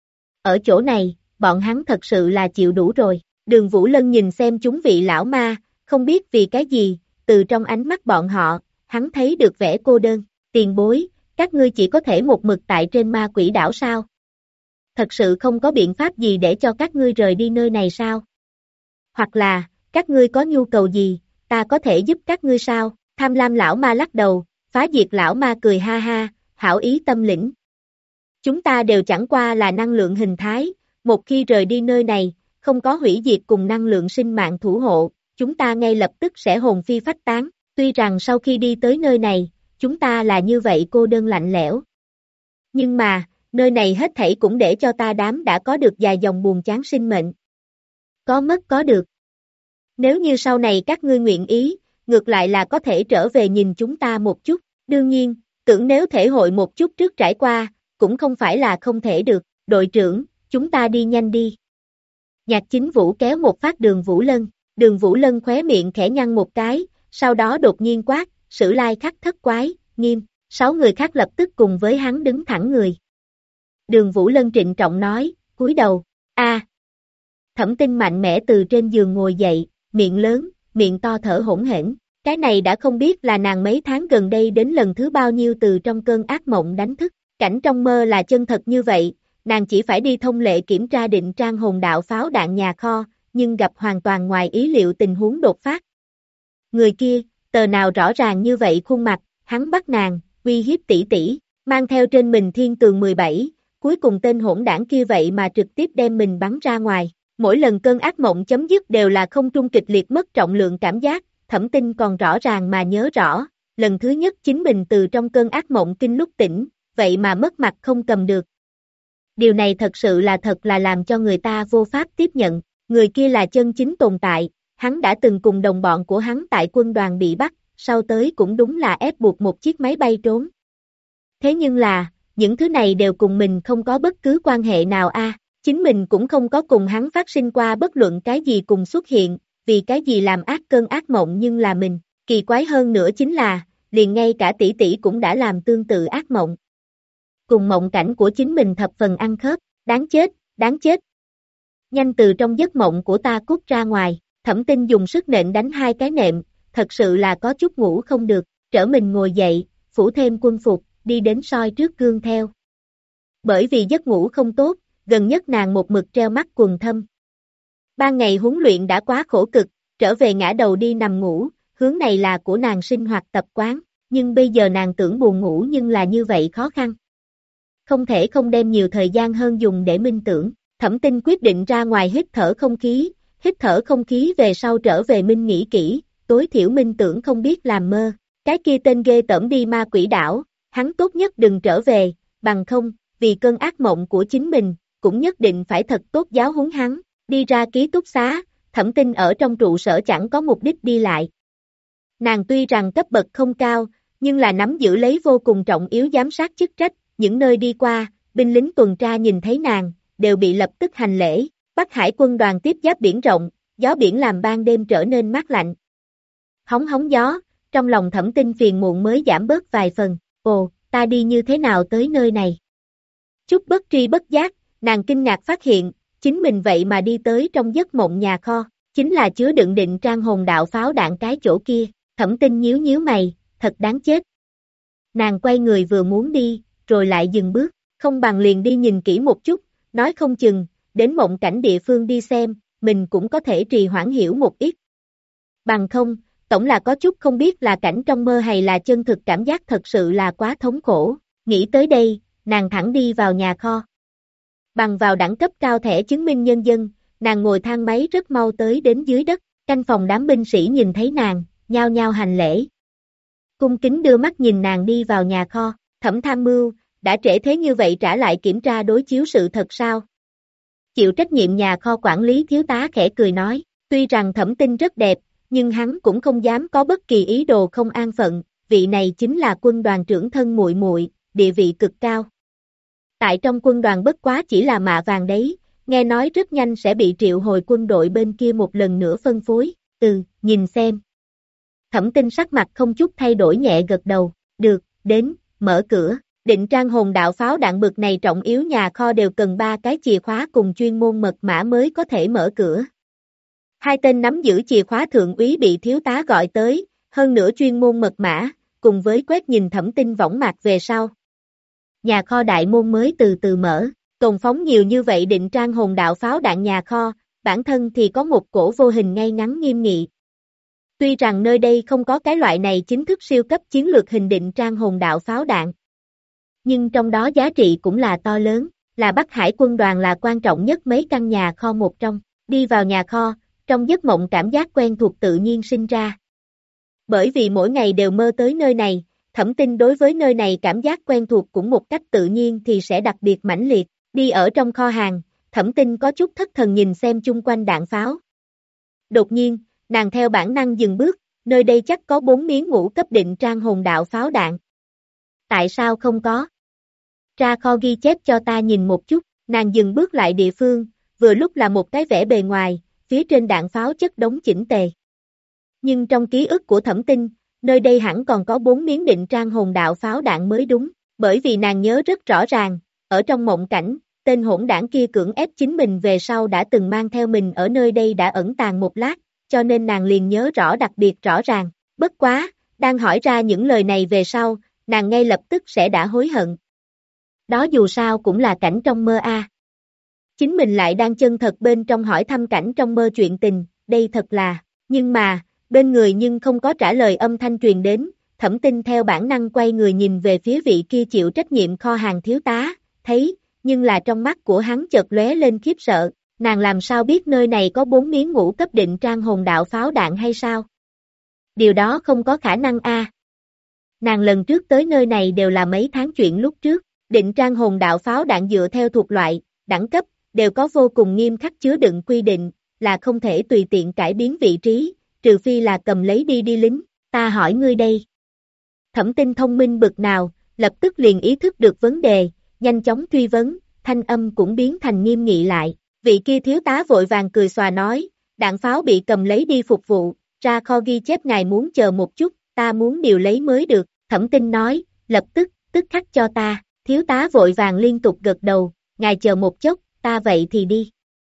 S2: Ở chỗ này, bọn hắn thật sự là chịu đủ rồi. Đường Vũ Lân nhìn xem chúng vị lão ma, không biết vì cái gì, từ trong ánh mắt bọn họ, hắn thấy được vẻ cô đơn. Tiền bối, các ngươi chỉ có thể một mực tại trên ma quỷ đảo sao? Thật sự không có biện pháp gì để cho các ngươi rời đi nơi này sao? Hoặc là, các ngươi có nhu cầu gì, ta có thể giúp các ngươi sao? Tham lam lão ma lắc đầu, phá diệt lão ma cười ha ha, hảo ý tâm lĩnh. Chúng ta đều chẳng qua là năng lượng hình thái, một khi rời đi nơi này, không có hủy diệt cùng năng lượng sinh mạng thủ hộ, chúng ta ngay lập tức sẽ hồn phi phách tán. Tuy rằng sau khi đi tới nơi này, chúng ta là như vậy cô đơn lạnh lẽo. Nhưng mà, nơi này hết thảy cũng để cho ta đám đã có được dài dòng buồn chán sinh mệnh. Có mất có được. Nếu như sau này các ngươi nguyện ý, ngược lại là có thể trở về nhìn chúng ta một chút. Đương nhiên, tưởng nếu thể hội một chút trước trải qua, cũng không phải là không thể được. Đội trưởng, chúng ta đi nhanh đi. Nhạc Chính Vũ kéo một phát Đường Vũ Lân. Đường Vũ Lân khóe miệng khẽ nhăn một cái, sau đó đột nhiên quát, Sử Lai Khắc thất quái, nghiêm. 6 người khác lập tức cùng với hắn đứng thẳng người. Đường Vũ Lân trịnh trọng nói, cúi đầu, a. Thẩm Tinh mạnh mẽ từ trên giường ngồi dậy, miệng lớn, miệng to thở hỗn hển. Cái này đã không biết là nàng mấy tháng gần đây đến lần thứ bao nhiêu từ trong cơn ác mộng đánh thức. Cảnh trong mơ là chân thật như vậy, nàng chỉ phải đi thông lệ kiểm tra định trang hồn đạo pháo đạn nhà kho, nhưng gặp hoàn toàn ngoài ý liệu tình huống đột phát. Người kia, tờ nào rõ ràng như vậy khuôn mặt, hắn bắt nàng, uy hiếp tỷ tỷ, mang theo trên mình thiên tường 17, cuối cùng tên hỗn đảng kia vậy mà trực tiếp đem mình bắn ra ngoài. Mỗi lần cơn ác mộng chấm dứt đều là không trung kịch liệt mất trọng lượng cảm giác, Thẩm Tinh còn rõ ràng mà nhớ rõ, lần thứ nhất chính mình từ trong cơn ác mộng kinh lúc tỉnh, vậy mà mất mặt không cầm được. Điều này thật sự là thật là làm cho người ta vô pháp tiếp nhận, người kia là chân chính tồn tại, hắn đã từng cùng đồng bọn của hắn tại quân đoàn bị bắt, sau tới cũng đúng là ép buộc một chiếc máy bay trốn. Thế nhưng là, những thứ này đều cùng mình không có bất cứ quan hệ nào a, chính mình cũng không có cùng hắn phát sinh qua bất luận cái gì cùng xuất hiện, vì cái gì làm ác cơn ác mộng nhưng là mình, kỳ quái hơn nữa chính là, liền ngay cả tỷ tỷ cũng đã làm tương tự ác mộng. Cùng mộng cảnh của chính mình thập phần ăn khớp, đáng chết, đáng chết. Nhanh từ trong giấc mộng của ta cút ra ngoài, Thẩm Tinh dùng sức nện đánh 2 cái nệm, thật sự là có chút ngủ không được, trở mình ngồi dậy, phủ thêm quân phục, đi đến soi trước gương theo. Bởi vì giấc ngủ không tốt, gần nhất nàng một mực treo mắt quần thâm. Ban ngày huấn luyện đã quá khổ cực, trở về ngã đầu đi nằm ngủ, hướng này là của nàng sinh hoạt tập quán, nhưng bây giờ nàng tưởng buồn ngủ nhưng là như vậy khó khăn. Không thể không đem nhiều thời gian hơn dùng để minh tưởng. Thẩm Tinh quyết định ra ngoài hít thở không khí về sau trở về minh nghĩ kỹ, tối thiểu minh tưởng không biết làm mơ. Cái kia tên ghê tởm đi ma quỷ đảo, hắn tốt nhất đừng trở về, bằng không, vì cơn ác mộng của chính mình, cũng nhất định phải thật tốt giáo huấn hắn. Đi ra ký túc xá, Thẩm Tinh ở trong trụ sở chẳng có mục đích đi lại. Nàng tuy rằng cấp bậc không cao, nhưng là nắm giữ lấy vô cùng trọng yếu giám sát chức trách, những nơi đi qua, binh lính tuần tra nhìn thấy nàng, đều bị lập tức hành lễ. Bắc Hải quân đoàn tiếp giáp biển rộng, gió biển làm ban đêm trở nên mát lạnh. Hóng hóng gió, trong lòng Thẩm Tinh phiền muộn mới giảm bớt vài phần. Ồ, ta đi như thế nào tới nơi này? Chút bất tri bất giác, nàng kinh ngạc phát hiện, chính mình vậy mà đi tới trong giấc mộng nhà kho, chính là chứa đựng định trang hồn đạo pháo đạn cái chỗ kia. Thẩm Tinh nhíu nhíu mày, thật đáng chết. Nàng quay người vừa muốn đi, rồi lại dừng bước, không bằng liền đi nhìn kỹ một chút, nói không chừng, đến mộng cảnh địa phương đi xem, mình cũng có thể trì hoãn hiểu một ít. Bằng không, tổng là có chút không biết là cảnh trong mơ hay là chân thực, cảm giác thật sự là quá thống khổ. Nghĩ tới đây, nàng thẳng đi vào nhà kho. Bằng vào đẳng cấp cao thẻ chứng minh nhân dân, nàng ngồi thang máy rất mau tới đến dưới đất, canh phòng đám binh sĩ nhìn thấy nàng, nhao nhao hành lễ. Cung kính đưa mắt nhìn nàng đi vào nhà kho. Thẩm tham mưu, đã trễ thế như vậy trả lại kiểm tra đối chiếu sự thật sao? Chịu trách nhiệm nhà kho quản lý thiếu tá khẽ cười nói, tuy rằng Thẩm Tinh rất đẹp, nhưng hắn cũng không dám có bất kỳ ý đồ không an phận, vị này chính là quân đoàn trưởng thân muội muội, địa vị cực cao. Tại trong quân đoàn bất quá chỉ là mạ vàng đấy, nghe nói rất nhanh sẽ bị triệu hồi quân đội bên kia một lần nữa phân phối. Nhìn xem. Thẩm Tinh sắc mặt không chút thay đổi nhẹ gật đầu, được, đến, mở cửa. Định trang hồn đạo pháo đạn bực này trọng yếu nhà kho đều cần 3 cái chìa khóa cùng chuyên môn mật mã mới có thể mở cửa. Hai tên nắm giữ chìa khóa thượng úy bị thiếu tá gọi tới, hơn nữa chuyên môn mật mã, cùng với quét nhìn Thẩm Tinh võng mạc về sau. Nhà kho đại môn mới từ từ mở, cồn phóng nhiều như vậy định trang hồn đạo pháo đạn nhà kho, bản thân thì có một cổ vô hình ngay ngắn nghiêm nghị. Tuy rằng nơi đây không có cái loại này chính thức siêu cấp chiến lược hình định trang hồn đạo pháo đạn, nhưng trong đó giá trị cũng là to lớn, là Bắc Hải quân đoàn là quan trọng nhất mấy căn nhà kho một trong. Đi vào nhà kho, trong giấc mộng cảm giác quen thuộc tự nhiên sinh ra. Bởi vì mỗi ngày đều mơ tới nơi này, Thẩm Tinh đối với nơi này cảm giác quen thuộc cũng một cách tự nhiên thì sẽ đặc biệt mãnh liệt. Đi ở trong kho hàng, Thẩm Tinh có chút thất thần nhìn xem chung quanh đạn pháo. Đột nhiên, nàng theo bản năng dừng bước, nơi đây chắc có 4 miếng ngũ cấp định trang hồn đạo pháo đạn. Tại sao không có? Ra kho ghi chép cho ta nhìn một chút, nàng dừng bước lại địa phương, vừa lúc là một cái vẽ bề ngoài, phía trên đạn pháo chất đống chỉnh tề. Nhưng trong ký ức của Thẩm Tinh, nơi đây hẳn còn có 4 miếng định trang hồn đạo pháo đạn mới đúng, bởi vì nàng nhớ rất rõ ràng, ở trong mộng cảnh, tên hỗn đảng kia cưỡng ép chính mình về sau đã từng mang theo mình ở nơi đây đã ẩn tàng một lát, cho nên nàng liền nhớ rõ đặc biệt rõ ràng. Bất quá, đang hỏi ra những lời này về sau, nàng ngay lập tức sẽ đã hối hận. Đó dù sao cũng là cảnh trong mơ a. Chính mình lại đang chân thật bên trong hỏi thăm cảnh trong mơ chuyện tình, đây thật là, nhưng mà, bên người nhưng không có trả lời âm thanh truyền đến, Thẩm Tinh theo bản năng quay người nhìn về phía vị kia chịu trách nhiệm kho hàng thiếu tá, thấy, nhưng là trong mắt của hắn chợt lóe lên khiếp sợ, nàng làm sao biết nơi này có 4 miếng ngũ cấp định trang hồn đạo pháo đạn hay sao? Điều đó không có khả năng a. Nàng lần trước tới nơi này đều là mấy tháng chuyện lúc trước, định trang hồn đạo pháo đạn dựa theo thuộc loại, đẳng cấp, đều có vô cùng nghiêm khắc chứa đựng quy định, là không thể tùy tiện cải biến vị trí, trừ phi là cầm lấy đi lính, ta hỏi ngươi đây. Thẩm Tinh thông minh bực nào, lập tức liền ý thức được vấn đề, nhanh chóng truy vấn, thanh âm cũng biến thành nghiêm nghị lại, vị kia thiếu tá vội vàng cười xòa nói, đạn pháo bị cầm lấy đi phục vụ, ra kho ghi chép ngài muốn chờ một chút, ta muốn điều lấy mới được, Thẩm Tinh nói, lập tức khắc cho ta, thiếu tá vội vàng liên tục gật đầu, ngài chờ một chốc, ta vậy thì đi.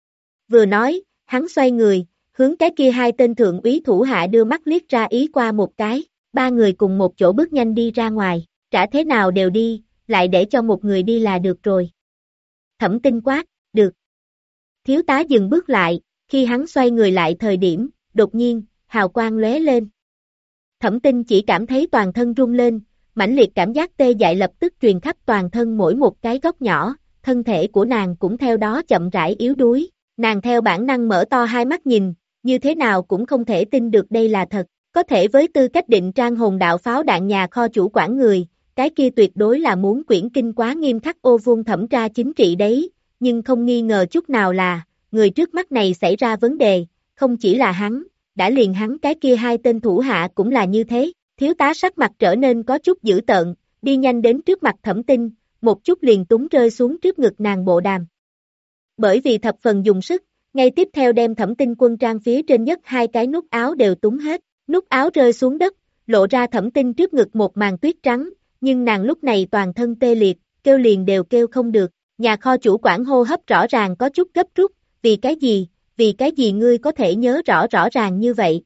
S2: Vừa nói, hắn xoay người, hướng cái kia hai tên thượng úy thủ hạ đưa mắt liếc ra ý qua một cái, 3 người cùng một chỗ bước nhanh đi ra ngoài, trả thế nào đều đi, lại để cho một người đi là được rồi. Thẩm Tinh quát, được. Thiếu tá dừng bước lại, khi hắn xoay người lại thời điểm, đột nhiên, hào quang lóe lên. Thẩm Tinh chỉ cảm thấy toàn thân rung lên, mãnh liệt cảm giác tê dại lập tức truyền khắp toàn thân mỗi một cái góc nhỏ, thân thể của nàng cũng theo đó chậm rãi yếu đuối, nàng theo bản năng mở to hai mắt nhìn, như thế nào cũng không thể tin được đây là thật, có thể với tư cách định trang hồn đạo pháo đạn nhà kho chủ quản người, cái kia tuyệt đối là muốn quyển kinh quá nghiêm khắc ô vuông thẩm tra chính trị đấy, nhưng không nghi ngờ chút nào là, người trước mắt này xảy ra vấn đề, không chỉ là hắn, đã liền hắn cái kia hai tên thủ hạ cũng là như thế, thiếu tá sắc mặt trở nên có chút dữ tợn, đi nhanh đến trước mặt Thẩm Tinh, một chút liền túng rơi xuống trước ngực nàng bộ đàm. Bởi vì thập phần dùng sức, ngay tiếp theo đem Thẩm Tinh quân trang phía trên nhất hai cái nút áo đều túng hết, nút áo rơi xuống đất, lộ ra Thẩm Tinh trước ngực một màn tuyết trắng, nhưng nàng lúc này toàn thân tê liệt, kêu liền đều kêu không được, nhà kho chủ quản hô hấp rõ ràng có chút gấp rút, vì cái gì ngươi có thể nhớ rõ ràng như vậy?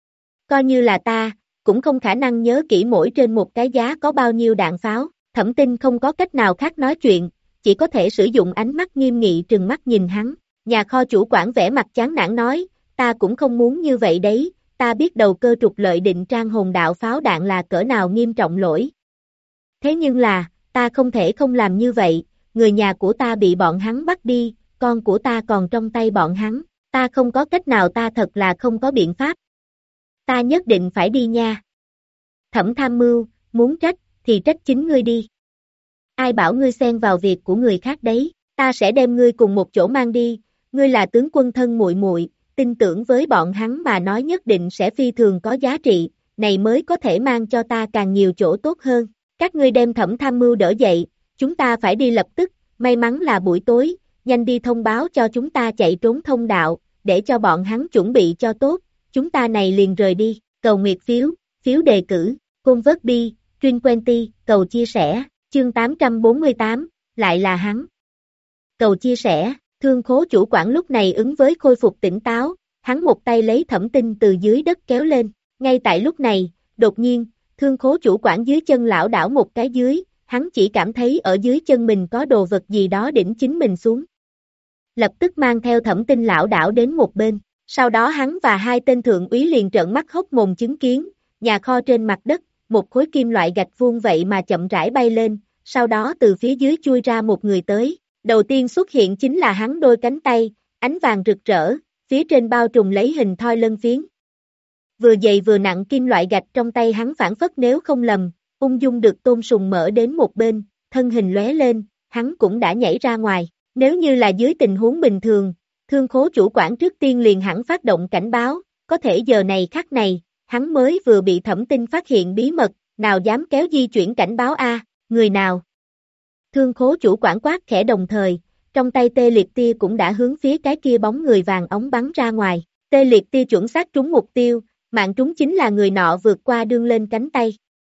S2: Coi như là ta, cũng không khả năng nhớ kỹ mỗi trên một cái giá có bao nhiêu đạn pháo, Thẩm Tinh không có cách nào khác nói chuyện, chỉ có thể sử dụng ánh mắt nghiêm nghị trừng mắt nhìn hắn, nhà kho chủ quản vẻ mặt chán nản nói, ta cũng không muốn như vậy đấy, ta biết đầu cơ trục lợi định trang hồn đạo pháo đạn là cỡ nào nghiêm trọng lỗi. Thế nhưng là, ta không thể không làm như vậy, người nhà của ta bị bọn hắn bắt đi, con của ta còn trong tay bọn hắn, ta không có cách nào, ta thật là không có biện pháp. Ta nhất định phải đi nha. Thẩm Tham Mưu, muốn trách, thì trách chính ngươi đi. Ai bảo ngươi xen vào việc của người khác đấy, ta sẽ đem ngươi cùng một chỗ mang đi, ngươi là tướng quân thân muội muội, tin tưởng với bọn hắn mà nói nhất định sẽ phi thường có giá trị, này mới có thể mang cho ta càng nhiều chỗ tốt hơn. Các ngươi đem Thẩm Tham Mưu đỡ dậy, chúng ta phải đi lập tức, may mắn là buổi tối, nhanh đi thông báo cho chúng ta chạy trốn thông đạo, để cho bọn hắn chuẩn bị cho tốt, chúng ta này liền rời đi, cầu nguyệt phiếu, phiếu đề cử, convert bi, Trin Quenty, cầu chia sẻ, chương 848, lại là hắn. Cầu chia sẻ, Thương Khố chủ quản lúc này ứng với khôi phục tỉnh táo, hắn một tay lấy Thẩm Tinh từ dưới đất kéo lên, ngay tại lúc này, đột nhiên, Thương Khố chủ quản dưới chân lảo đảo một cái dưới, hắn chỉ cảm thấy ở dưới chân mình có đồ vật gì đó đỉnh chính mình xuống. Lập tức mang theo Thẩm Tinh lảo đảo đến một bên, sau đó hắn và hai tên thượng úy liền trợn mắt hốc mồm chứng kiến, nhà kho trên mặt đất, một khối kim loại gạch vuông vậy mà chậm rãi bay lên, sau đó từ phía dưới chui ra một người tới, đầu tiên xuất hiện chính là hắn đôi cánh tay, ánh vàng rực rỡ, phía trên bao trùm lấy hình thoi lân phiến. Vừa dày vừa nặng kim loại gạch trong tay hắn phản phất nếu không lầm, ung dung được Tôn Sùng mở đến một bên, thân hình lóe lên, hắn cũng đã nhảy ra ngoài. Nếu như là dưới tình huống bình thường, Thương Khố chủ quản trước tiên liền hẳn phát động cảnh báo, có thể giờ này khắc này, hắn mới vừa bị Thẩm Tinh phát hiện bí mật, nào dám kéo di chuyển cảnh báo a, người nào? Thương Khố chủ quản quát khẽ đồng thời, trong tay tê liệt tia cũng đã hướng phía cái kia bóng người vàng ống bắn ra ngoài, tê liệt tia chuẩn xác trúng mục tiêu, mạng trúng chính là người nọ vượt qua đương lên cánh tay.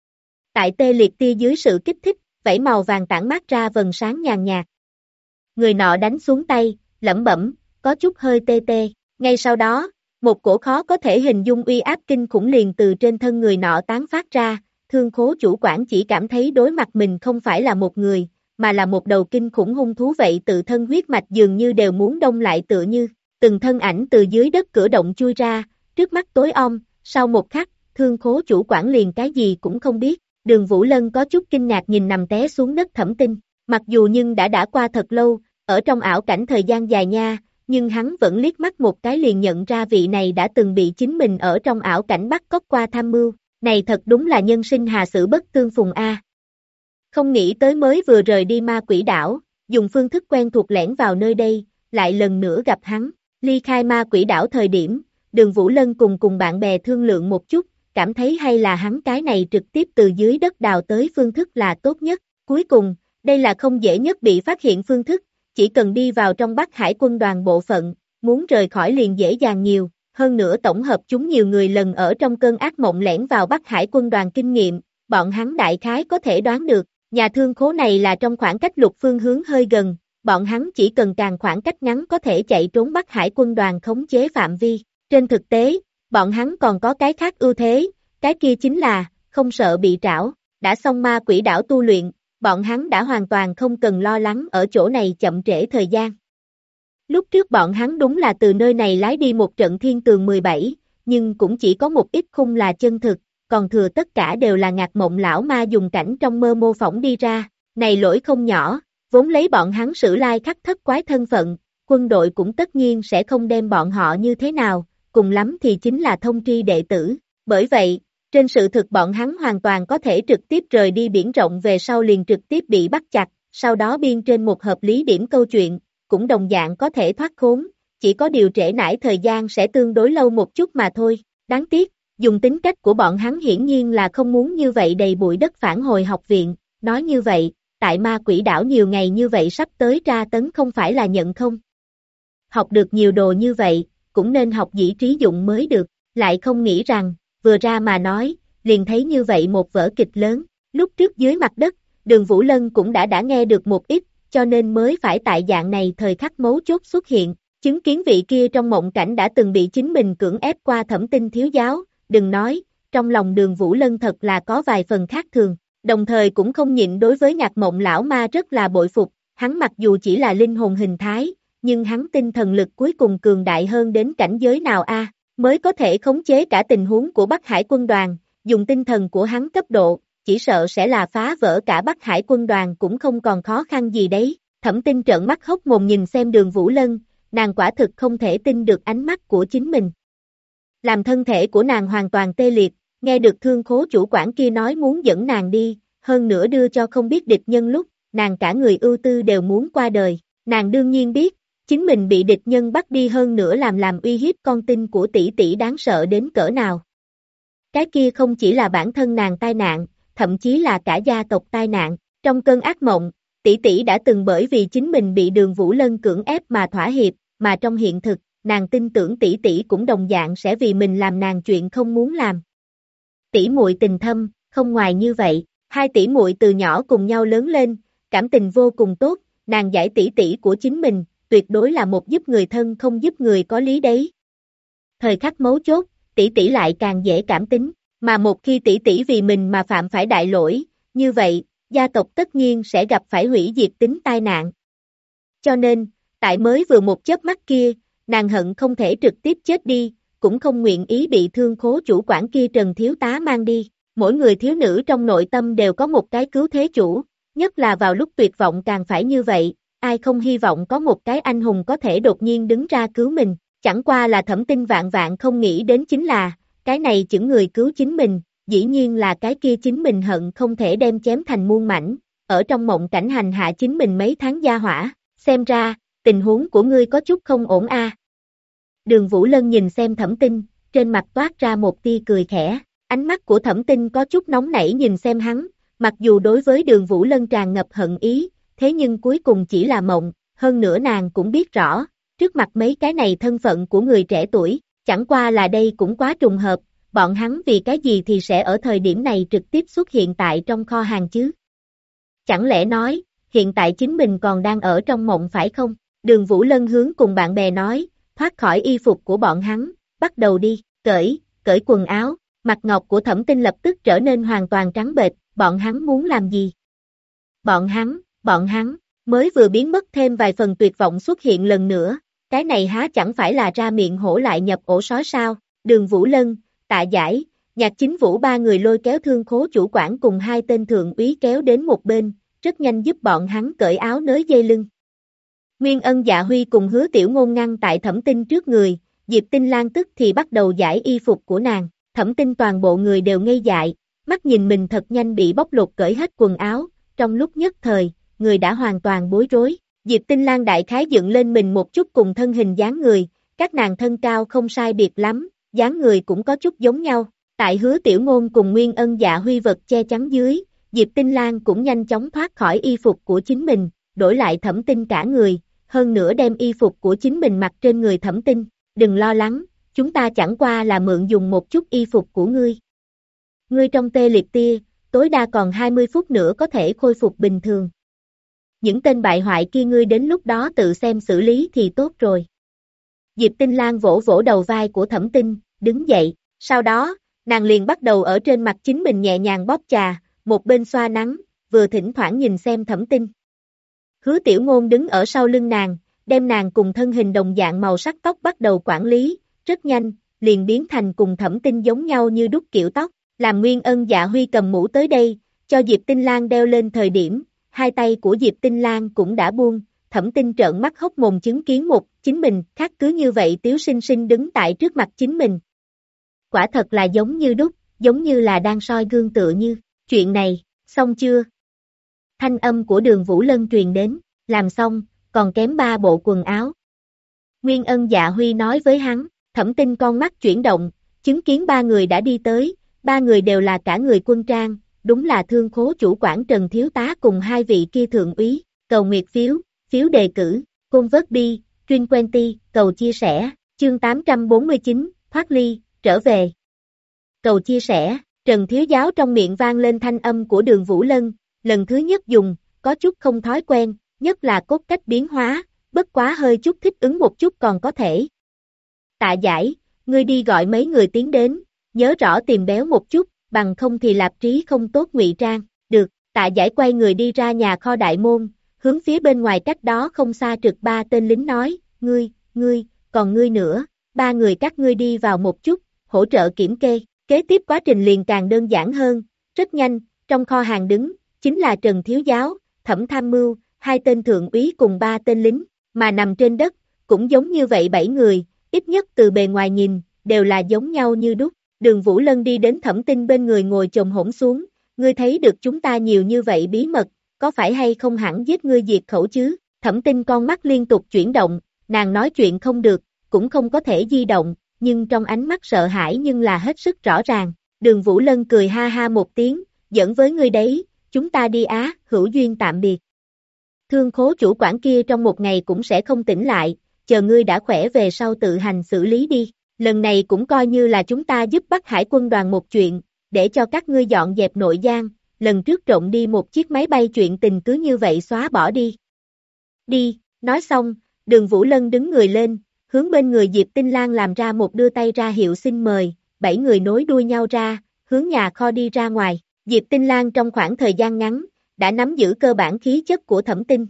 S2: Tại tê liệt tia dưới sự kích thích, vảy màu vàng tản mát ra vầng sáng nhàn nhạt. Người nọ đánh xuống tay, lẩm bẩm, có chút hơi tê tê, ngay sau đó, một cổ khó có thể hình dung uy áp kinh khủng liền từ trên thân người nọ tán phát ra, Thương Khố chủ quản chỉ cảm thấy đối mặt mình không phải là một người, mà là một đầu kinh khủng hung thú vậy, tự thân huyết mạch dường như đều muốn đông lại tựa như, từng thân ảnh từ dưới đất cửa động chui ra, trước mắt tối om, sau một khắc, Thương Khố chủ quản liền cái gì cũng không biết, Đường Vũ Lân có chút kinh ngạc nhìn nằm té xuống đất Thẩm Tinh, mặc dù nhưng đã qua thật lâu, ở trong ảo cảnh thời gian dài nha, nhưng hắn vẫn liếc mắt một cái liền nhận ra vị này đã từng bị chính mình ở trong ảo cảnh bắt cóc qua tham mưu, này thật đúng là nhân sinh hà sử bất tương phùng a. Không nghĩ tới mới vừa rời đi ma quỷ đảo, dùng phương thức quen thuộc lẻn vào nơi đây, lại lần nữa gặp hắn, ly khai ma quỷ đảo thời điểm, Đường Vũ Lân cùng bạn bè thương lượng một chút, cảm thấy hay là hắn cái này trực tiếp từ dưới đất đào tới phương thức là tốt nhất, cuối cùng, đây là không dễ nhất bị phát hiện phương thức, chỉ cần đi vào trong Bắc Hải quân đoàn bộ phận, muốn rời khỏi liền dễ dàng nhiều, hơn nữa tổng hợp chúng nhiều người lần ở trong cơn ác mộng lẻn vào Bắc Hải quân đoàn kinh nghiệm, bọn hắn đại khái có thể đoán được, nhà thương khố này là trong khoảng cách lục phương hướng hơi gần, bọn hắn chỉ cần càng khoảng cách ngắn có thể chạy trốn Bắc Hải quân đoàn khống chế phạm vi, trên thực tế, bọn hắn còn có cái khác ưu thế, cái kia chính là, không sợ bị trảo, đã xong ma quỷ đảo tu luyện, bọn hắn đã hoàn toàn không cần lo lắng ở chỗ này chậm trễ thời gian. Lúc trước bọn hắn đúng là từ nơi này lái đi một trận thiên tường 17, nhưng cũng chỉ có một ít khung là chân thực, còn thừa tất cả đều là Ngạc Mộng lão ma dùng cảnh trong mơ mô phỏng đi ra, này lỗi không nhỏ, vốn lấy bọn hắn Sử Lai Khắc thất quái thân phận, quân đội cũng tất nhiên sẽ không đem bọn họ như thế nào, cùng lắm thì chính là thông tri đệ tử, bởi vậy, trên sự thực bọn hắn hoàn toàn có thể trực tiếp rời đi biển rộng về sau liền trực tiếp bị bắt chặt, sau đó biên trên một hợp lý điểm câu chuyện, cũng đồng dạng có thể thoát khốn, chỉ có điều trễ nải thời gian sẽ tương đối lâu một chút mà thôi, đáng tiếc, dùng tính cách của bọn hắn hiển nhiên là không muốn như vậy đầy bụi đất phản hồi học viện, nói như vậy, tại ma quỷ đảo nhiều ngày như vậy sắp tới tra tấn không phải là nhận không? Học được nhiều đồ như vậy, cũng nên học dĩ trí dụng mới được, lại không nghĩ rằng, vừa ra mà nói, liền thấy như vậy một vở kịch lớn, lúc trước dưới mặt đất, Đường Vũ Lân cũng đã nghe được một ít, cho nên mới phải tại dạng này thời khắc mấu chốt xuất hiện, chứng kiến vị kia trong mộng cảnh đã từng bị chính mình cưỡng ép qua Thẩm Tinh thiếu giáo, đừng nói, trong lòng Đường Vũ Lân thật là có vài phần khác thường, đồng thời cũng không nhịn đối với Ngạc Mộng lão ma rất là bội phục, hắn mặc dù chỉ là linh hồn hình thái, nhưng hắn tinh thần lực cuối cùng cường đại hơn đến cảnh giới nào a, mới có thể khống chế cả tình huống của Bắc Hải quân đoàn, dùng tinh thần của hắn cấp độ, chỉ sợ sẽ là phá vỡ cả Bắc Hải quân đoàn cũng không còn khó khăn gì đấy. Thẩm Tinh trợn mắt hốc mồm nhìn xem Đường Vũ Lân, nàng quả thực không thể tin được ánh mắt của chính mình. Làm thân thể của nàng hoàn toàn tê liệt, nghe được Thương Khố chủ quản kia nói muốn dẫn nàng đi, hơn nữa đưa cho không biết địch nhân lúc, nàng cả người ưu tư đều muốn qua đời. Nàng đương nhiên biết, chính mình bị địch nhân bắt đi hơn nữa làm uy hiếp con tin của tỷ tỷ đáng sợ đến cỡ nào. Cái kia không chỉ là bản thân nàng tai nạn, thậm chí là cả gia tộc tai nạn. Trong cơn ác mộng, tỷ tỷ đã từng bởi vì chính mình bị Đường Vũ Lân cưỡng ép mà thỏa hiệp, mà trong hiện thực, nàng tin tưởng tỷ tỷ cũng đồng dạng sẽ vì mình làm nàng chuyện không muốn làm. Tỷ muội tình thâm, không ngoài như vậy, hai tỷ muội từ nhỏ cùng nhau lớn lên, cảm tình vô cùng tốt, nàng giải tỷ tỷ của chính mình, tuyệt đối là một giúp người thân không giúp người có lý đấy. Thời khắc mấu chốt, tỷ tỷ lại càng dễ cảm tính, mà một khi tỷ tỷ vì mình mà phạm phải đại lỗi, như vậy, gia tộc tất nhiên sẽ gặp phải hủy diệt tính tai nạn. Cho nên, tại mới vừa một chớp mắt kia, nàng hận không thể trực tiếp chết đi, cũng không nguyện ý bị Thương Khố chủ quản kia Trần thiếu tá mang đi. Mỗi người thiếu nữ trong nội tâm đều có một cái cứu thế chủ, nhất là vào lúc tuyệt vọng càng phải như vậy, ai không hy vọng có một cái anh hùng có thể đột nhiên đứng ra cứu mình, chẳng qua là Thẩm Tinh vạn vạn không nghĩ đến chính là, cái này những người cứu chính mình, dĩ nhiên là cái kia chính mình hận không thể đem chém thành muôn mảnh, ở trong mộng cảnh hành hạ chính mình mấy tháng gia hỏa, xem ra, tình huống của ngươi có chút không ổn a. Đường Vũ Lân nhìn xem Thẩm Tinh, trên mặt toát ra một tia cười khẽ, ánh mắt của Thẩm Tinh có chút nóng nảy nhìn xem hắn, mặc dù đối với Đường Vũ Lân tràn ngập hận ý, thế nhưng cuối cùng chỉ là mộng, hơn nữa nàng cũng biết rõ, trước mặt mấy cái này thân phận của người trẻ tuổi, chẳng qua là đây cũng quá trùng hợp, bọn hắn vì cái gì thì sẽ ở thời điểm này trực tiếp xuất hiện tại trong kho hàng chứ? Chẳng lẽ nói, hiện tại chính mình còn đang ở trong mộng phải không? Đường Vũ Lân hướng cùng bạn bè nói, thoát khỏi y phục của bọn hắn, bắt đầu đi, cởi quần áo, mặt ngọc của Thẩm Tinh lập tức trở nên hoàn toàn trắng bệch, bọn hắn muốn làm gì? Bọn hắn, mới vừa biến mất thêm vài phần tuyệt vọng xuất hiện lần nữa, cái này há chẳng phải là ra miệng hổ lại nhập ổ sói sao? Đường Vũ Lân, Tạ Giải, Nhạc Chính Vũ ba người lôi kéo Thương Khố chủ quản cùng hai tên thượng úy kéo đến một bên, rất nhanh giúp bọn hắn cởi áo nới dây lưng. Nguyên Ân Dạ Huy cùng Hứa Tiểu Ngôn ngăn tại Thẩm Tinh trước người, Diệp Tinh Lan tức thì bắt đầu giải y phục của nàng, Thẩm Tinh toàn bộ người đều ngây dại, mắt nhìn mình thật nhanh bị bóc lột cởi hết quần áo, trong lúc nhất thời, người đã hoàn toàn bối rối. Diệp Tinh Lan đại khái dựng lên mình một chút cùng thân hình dáng người, các nàng thân cao không sai biệt lắm, dáng người cũng có chút giống nhau. Tại Hứa Tiểu Ngôn cùng Nguyên Ân Dạ Huy vật che chắn dưới, Diệp Tinh Lan cũng nhanh chóng thoát khỏi y phục của chính mình, đổi lại Thẩm Tinh cả người, hơn nữa đem y phục của chính mình mặc trên người Thẩm Tinh. Đừng lo lắng, chúng ta chẳng qua là mượn dùng một chút y phục của ngươi. Ngươi trong tê liệt tia, tối đa còn 20 phút nữa có thể khôi phục bình thường. Những tên bại hoại kia ngươi đến lúc đó tự xem xử lý thì tốt rồi. Diệp Tinh Lan vỗ vỗ đầu vai của Thẩm Tinh, đứng dậy, sau đó, nàng liền bắt đầu ở trên mặt chính mình nhẹ nhàng bóp trà, một bên xoa nắng, vừa thỉnh thoảng nhìn xem Thẩm Tinh. Hứa Tiểu Ngôn đứng ở sau lưng nàng, đem nàng cùng thân hình đồng dạng màu sắc tóc bắt đầu quản lý, rất nhanh, liền biến thành cùng Thẩm Tinh giống nhau như đúc kiểu tóc. Làm Nguyên Ân Dạ Huy cầm mũ tới đây, cho Diệp Tinh Lan đeo lên thời điểm, hai tay của Diệp Tinh Lan cũng đã buông, Thẩm Tinh trợn mắt hốc mồm chứng kiến chính mình khác cứ như vậy tiếu sinh sinh đứng tại trước mặt chính mình. Quả thật là giống như đúc, giống như là đang soi gương tựa như, chuyện này, xong chưa? Thanh âm của Đường Vũ Lân truyền đến, làm xong, còn kém 3 bộ quần áo. Nguyên Ân Dạ Huy nói với hắn, Thẩm Tinh con mắt chuyển động, chứng kiến 3 người đã đi tới, 3 người đều là cả người quân trang, đúng là Thương Khố chủ quản Trần Thiếu Tá cùng 2 vị kia thượng úy, cầu nguyệt phiếu, phiếu đề cử, Convert Truyền Quenty, cầu chia sẻ, chương 849, thoát ly, trở về. Cầu chia sẻ, Trần Thiếu Giáo trong miệng vang lên thanh âm của Đường Vũ Lân, lần thứ nhất dùng, có chút không thói quen, nhất là cốt cách biến hóa, bất quá hơi chút thích ứng một chút còn có thể. Tạ Giải, ngươi đi gọi mấy người tiến đến, nhớ rõ tìm béo một chút, bằng không thì lạp trí không tốt ngụy trang, được, Tạ Giải quay người đi ra nhà kho đại môn, hướng phía bên ngoài cách đó không xa trực 3 tên lính nói, ngươi, còn ngươi nữa, 3 người các ngươi đi vào một chút, hỗ trợ kiểm kê, kế tiếp quá trình liền càng đơn giản hơn, rất nhanh, trong kho hàng đứng, chính là Trần Thiếu Giáo, Thẩm Tham Mưu, 2 tên thượng úy cùng 3 tên lính, mà nằm trên đất, cũng giống như vậy 7 người, ít nhất từ bề ngoài nhìn, đều là giống nhau như đúc. Đường Vũ Lân đi đến Thẩm Tinh bên người ngồi chồm hổm xuống, ngươi thấy được chúng ta nhiều như vậy bí mật, có phải hay không hẳn giết ngươi diệt khẩu chứ? Thẩm Tinh con mắt liên tục chuyển động, nàng nói chuyện không được, cũng không có thể di động, nhưng trong ánh mắt sợ hãi nhưng là hết sức rõ ràng. Đường Vũ Lân cười ha ha một tiếng, dẫn với ngươi đấy, chúng ta đi á, hữu duyên tạm biệt. Thương Khố chủ quản kia trong một ngày cũng sẽ không tỉnh lại, chờ ngươi đã khỏe về sau tự hành xử lý đi. Lần này cũng coi như là chúng ta giúp Bắc Hải quân đoàn một chuyện, để cho các ngươi dọn dẹp nội giang, lần trước trộm đi một chiếc máy bay chuyện tình cứ như vậy xóa bỏ đi. Đi, nói xong, Đường Vũ Lân đứng người lên, hướng bên người Diệp Tinh Lan làm ra một đưa tay ra hiệu xin mời, 7 người nối đuôi nhau ra, hướng nhà kho đi ra ngoài. Diệp Tinh Lan trong khoảng thời gian ngắn, đã nắm giữ cơ bản khí chất của Thẩm Tinh.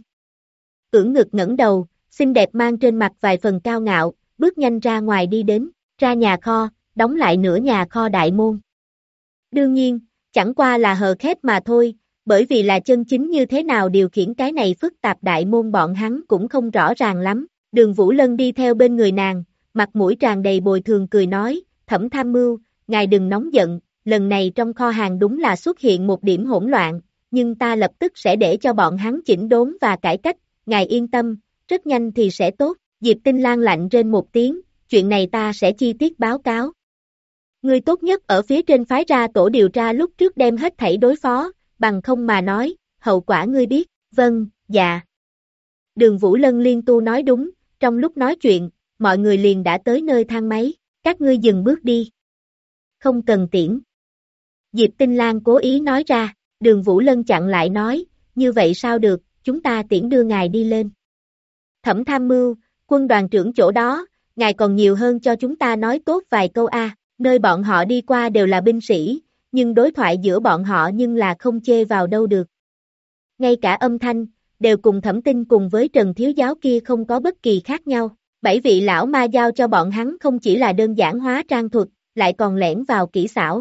S2: Ưỡn ngực ngẩng đầu, xinh đẹp mang trên mặt vài phần cao ngạo, bước nhanh ra ngoài đi đến, ra nhà kho, đóng lại nửa nhà kho đại môn. Đương nhiên, chẳng qua là hờ khép mà thôi, bởi vì là chân chính như thế nào điều khiển cái này phức tạp đại môn bọn hắn cũng không rõ ràng lắm. Đường Vũ Lân đi theo bên người nàng, mặt mũi tràn đầy bồi thường cười nói, Thẩm Tham Mưu, ngài đừng nóng giận, lần này trong kho hàng đúng là xuất hiện một điểm hỗn loạn, nhưng ta lập tức sẽ để cho bọn hắn chỉnh đốn và cải cách, ngài yên tâm, rất nhanh thì sẽ tốt. Diệp Tinh Lan lạnh trên một tiếng, chuyện này ta sẽ chi tiết báo cáo. Ngươi tốt nhất ở phía trên phái ra tổ điều tra lúc trước đem hết thảy đối phó, bằng không mà nói, hậu quả ngươi biết, vâng, dạ. Đường Vũ Lân liên tu nói đúng, trong lúc nói chuyện, mọi người liền đã tới nơi thang máy, các ngươi dừng bước đi. Không cần tiễn. Diệp Tinh Lan cố ý nói ra, Đường Vũ Lân chặn lại nói, như vậy sao được, chúng ta tiễn đưa ngài đi lên. Thẩm Tham Mưu, quân đoàn trưởng chỗ đó, ngài còn nhiều hơn cho chúng ta nói tốt vài câu a. Nơi bọn họ đi qua đều là binh sĩ, nhưng đối thoại giữa bọn họ nhưng là không chê vào đâu được. Ngay cả âm thanh, đều cùng Thẩm Tinh cùng với Trần Thiếu Giáo kia không có bất kỳ khác nhau. 7 vị lão ma giao cho bọn hắn không chỉ là đơn giản hóa trang thuật, lại còn lẻn vào kỹ xảo.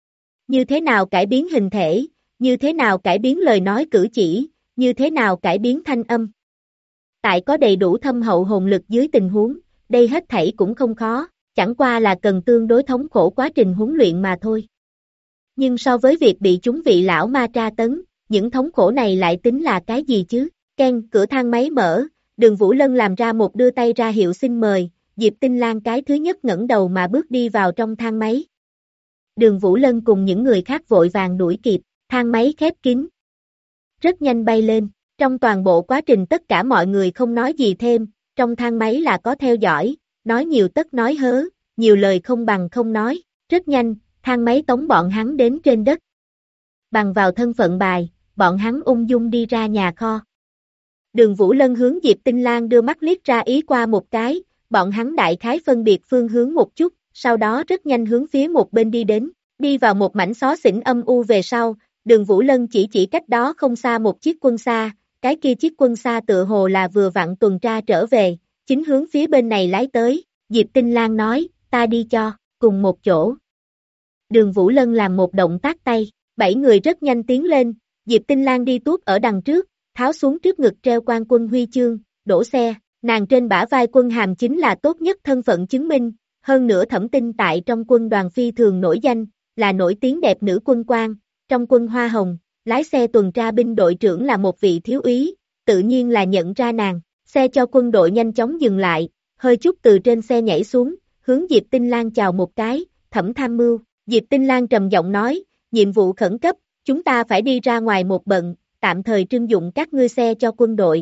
S2: Như thế nào cải biến hình thể, như thế nào cải biến lời nói cử chỉ, như thế nào cải biến thanh âm. Tại có đầy đủ thâm hậu hồn lực dưới tình huống, đây hết thảy cũng không khó, chẳng qua là cần tương đối thống khổ quá trình huấn luyện mà thôi. Nhưng so với việc bị chúng vị lão ma tra tấn, những thống khổ này lại tính là cái gì chứ? Ken, cửa thang máy mở, Đường Vũ Lân làm ra một đưa tay ra hiệu xin mời, Diệp Tinh Lan cái thứ nhất ngẩng đầu mà bước đi vào trong thang máy. Đường Vũ Lân cùng những người khác vội vàng đuổi kịp, thang máy khép kín. Rất nhanh bay lên, trong toàn bộ quá trình tất cả mọi người không nói gì thêm, trong thang máy là có theo dõi, nói nhiều tất nói hớ, nhiều lời không bằng không nói, rất nhanh, thang máy tống bọn hắn đến trên đất. Bằng vào thân phận bài, bọn hắn ung dung đi ra nhà kho. Đường Vũ Lân hướng Diệp Tinh Lan đưa mắt liếc ra ý qua một cái, bọn hắn đại khái phân biệt phương hướng một chút, sau đó rất nhanh hướng phía một bên đi đến, đi vào một mảnh xó xỉnh âm u về sau, Đường Vũ Lân chỉ cách đó không xa một chiếc quân xa, cái kia chiếc quân xa tựa hồ là vừa vặn tuần tra trở về, chính hướng phía bên này lái tới, Diệp Tinh Lan nói, ta đi cho, cùng một chỗ. Đường Vũ Lân làm một động tác tay, 7 người rất nhanh tiến lên, Diệp Tinh Lan đi tuốt ở đằng trước, tháo xuống trước ngực treo quan quân huy chương, đổ xe, nàng trên bả vai quân hàm chính là tốt nhất thân phận chứng minh, hơn nữa Thẩm Tinh tại trong quân đoàn phi thường nổi danh, là nổi tiếng đẹp nữ quân quan, trong quân Hoa Hồng, lái xe tuần tra binh đội trưởng là một vị thiếu úy, tự nhiên là nhận ra nàng, xe cho quân đội nhanh chóng dừng lại, hơi chút từ trên xe nhảy xuống, hướng Diệp Tinh Lan chào một cái, Thẩm tham mưu, Diệp Tinh Lan trầm giọng nói, nhiệm vụ khẩn cấp, chúng ta phải đi ra ngoài một bận, tạm thời trưng dụng các ngươi xe cho quân đội.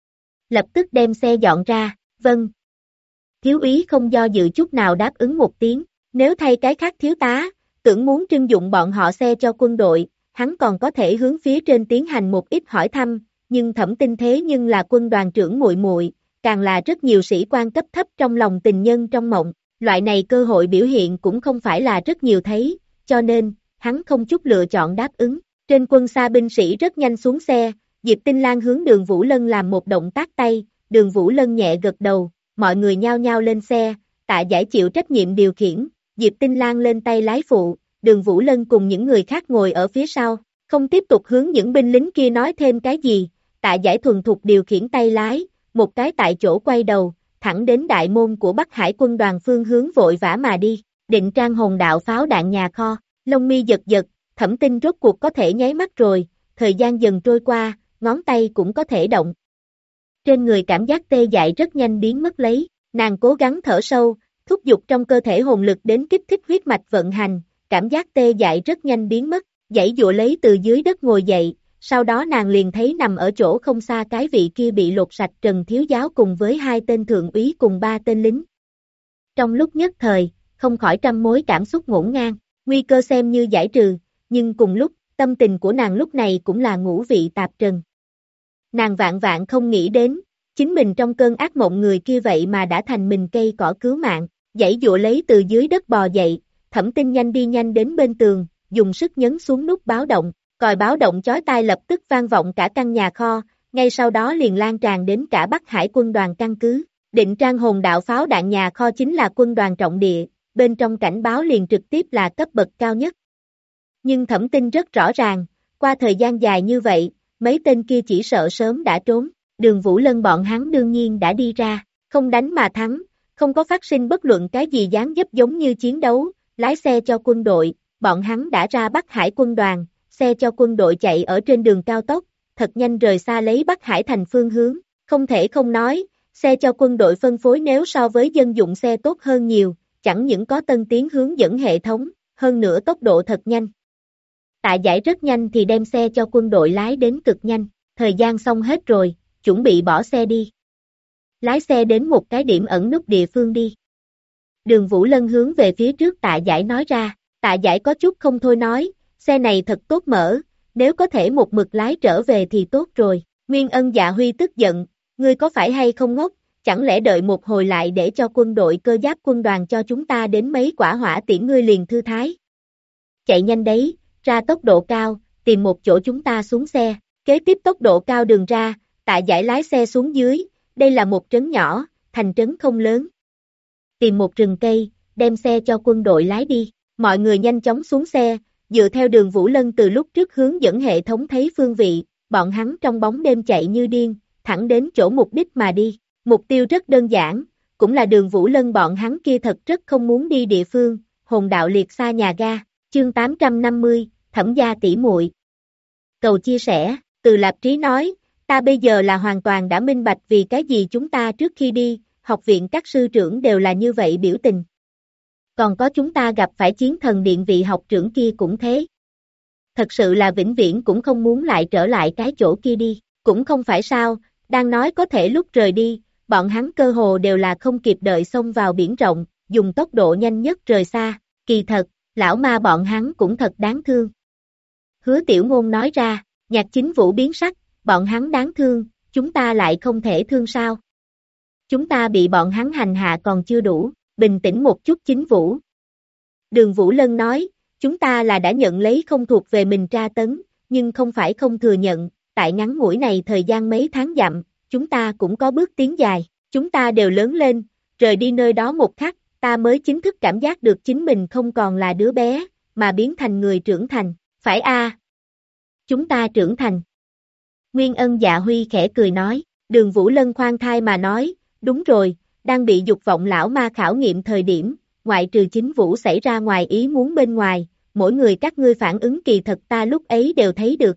S2: Lập tức đem xe dọn ra, vâng. Thiếu úy không do dự chút nào đáp ứng một tiếng, nếu thay cái khác thiếu tá, tưởng muốn trưng dụng bọn họ xe cho quân đội, hắn còn có thể hướng phía trên tiến hành một ít hỏi thăm, nhưng Thẩm Tinh thế nhưng là quân đoàn trưởng muội muội, càng là rất nhiều sĩ quan cấp thấp trong lòng tình nhân trong mộng, loại này cơ hội biểu hiện cũng không phải là rất nhiều thấy, cho nên, hắn không chút lựa chọn đáp ứng. Trên quân xa binh sĩ rất nhanh xuống xe, Diệp Tinh Lan hướng Đường Vũ Lân làm một động tác tay, Đường Vũ Lân nhẹ gật đầu, mọi người nhao nhao lên xe, Tạ Giải chịu trách nhiệm điều khiển, Diệp Tinh Lan lên tay lái phụ, Đường Vũ Lân cùng những người khác ngồi ở phía sau, không tiếp tục hướng những binh lính kia nói thêm cái gì, Tạ Giải thuần thục điều khiển tay lái, một cái tại chỗ quay đầu, thẳng đến đại môn của Bắc Hải quân đoàn phương hướng vội vã mà đi, Định Trang hồn đạo pháo đạn nhà kho, lông mi giật giật, Thẩm Tinh rốt cuộc có thể nháy mắt rồi, thời gian dần trôi qua, ngón tay cũng có thể động. Trên người cảm giác tê dại rất nhanh biến mất lấy, nàng cố gắng thở sâu, thúc giục trong cơ thể hồn lực đến kích thích huyết mạch vận hành, cảm giác tê dại rất nhanh biến mất, giãy giụa lấy từ dưới đất ngồi dậy, sau đó nàng liền thấy nằm ở chỗ không xa cái vị kia bị lột sạch Trần Thiếu Giáo cùng với 2 tên thượng úy cùng 3 tên lính. Trong lúc nhất thời, không khỏi trăm mối cảm xúc ngổn ngang, nguy cơ xem như giải trừ, nhưng cùng lúc, tâm tình của nàng lúc này cũng là ngũ vị tạp trần. Nàng vạn vạn không nghĩ đến, chính mình trong cơn ác mộng người kia vậy mà đã thành mình cây cỏ cứu mạng, giãy giụa lấy từ dưới đất bò dậy, Thẩm Tinh nhanh đi nhanh đến bên tường, dùng sức nhấn xuống nút báo động, còi báo động chói tai lập tức vang vọng cả căn nhà kho, ngay sau đó liền lan tràn đến cả Bắc Hải quân đoàn căn cứ. Định Trang hồn đạo pháo đạn nhà kho chính là quân đoàn trọng địa, bên trong cảnh báo liền trực tiếp là cấp bậc cao nhất. Nhưng Thẩm Tinh rất rõ ràng, qua thời gian dài như vậy, mấy tên kia chỉ sợ sớm đã trốn, Đường Vũ Lân bọn hắn đương nhiên đã đi ra, không đánh mà thắng, không có phát sinh bất luận cái gì dáng dấp giống như chiến đấu, lái xe cho quân đội, bọn hắn đã ra Bắc Hải quân đoàn, xe cho quân đội chạy ở trên đường cao tốc, thật nhanh rời xa lấy Bắc Hải thành phương hướng, không thể không nói, xe cho quân đội phân phối nếu so với dân dụng xe tốt hơn nhiều, chẳng những có tân tiến hướng dẫn hệ thống, hơn nữa tốc độ thật nhanh. Tạ Giải rất nhanh thì đem xe cho quân đội lái đến cực nhanh, thời gian xong hết rồi, chuẩn bị bỏ xe đi. Lái xe đến một cái điểm ẩn núp địa phương đi. Đường Vũ Lân hướng về phía trước Tạ Giải nói ra, Tạ Giải có chút không thôi nói, xe này thật tốt mở, nếu có thể một mực lái trở về thì tốt rồi. Nguyên Ân Dạ Huy tức giận, ngươi có phải hay không ngốc, chẳng lẽ đợi một hồi lại để cho quân đội cơ giáp quân đoàn cho chúng ta đến mấy quả hỏa tiễn ngươi liền thư thái. Chạy nhanh đấy, ra tốc độ cao, tìm một chỗ chúng ta xuống xe, kế tiếp tốc độ cao đường ra, Tạ Giải lái xe xuống dưới, đây là một trấn nhỏ, thành trấn không lớn. Tìm một rừng cây, đem xe cho quân đội lái đi, mọi người nhanh chóng xuống xe, dựa theo Đường Vũ Lân từ lúc trước hướng dẫn hệ thống thấy phương vị, bọn hắn trong bóng đêm chạy như điên, thẳng đến chỗ mục đích mà đi. Mục tiêu rất đơn giản, cũng là Đường Vũ Lân bọn hắn kia thật rất không muốn đi địa phương, hồn đạo liệt xa nhà ga, chương 850, Thẩm gia tỷ muội. Cầu chia sẻ, Từ Lạp Trí nói, ta bây giờ là hoàn toàn đã minh bạch vì cái gì chúng ta trước khi đi, học viện các sư trưởng đều là như vậy biểu tình. Còn có chúng ta gặp phải chiến thần điện vị học trưởng kia cũng thế. Thật sự là vĩnh viễn cũng không muốn lại trở lại cái chỗ kia đi, cũng không phải sao, đang nói có thể lúc rời đi, bọn hắn cơ hồ đều là không kịp đợi xông vào biển rộng, dùng tốc độ nhanh nhất rời xa, kỳ thật, lão ma bọn hắn cũng thật đáng thương. Hứa Tiểu Ngôn nói ra, Nhạc Chính Vũ biến sắc, bọn hắn đáng thương, chúng ta lại không thể thương sao. Chúng ta bị bọn hắn hành hạ còn chưa đủ, bình tĩnh một chút Chính Vũ. Đường Vũ Lân nói, chúng ta là đã nhận lấy không thuộc về mình tra tấn, nhưng không phải không thừa nhận, tại ngắn ngủi này thời gian mấy tháng dặm, chúng ta cũng có bước tiến dài, chúng ta đều lớn lên, rời đi nơi đó một khắc, ta mới chính thức cảm giác được chính mình không còn là đứa bé, mà biến thành người trưởng thành, phải a? Chúng ta trưởng thành. Nguyên Ân Dạ Huy khẽ cười nói, Đường Vũ Lân khoan thai mà nói, đúng rồi, đang bị dục vọng lão ma khảo nghiệm thời điểm, ngoại trừ chính Vũ xảy ra ngoài ý muốn bên ngoài, mỗi người các ngươi phản ứng kỳ thật ta lúc ấy đều thấy được.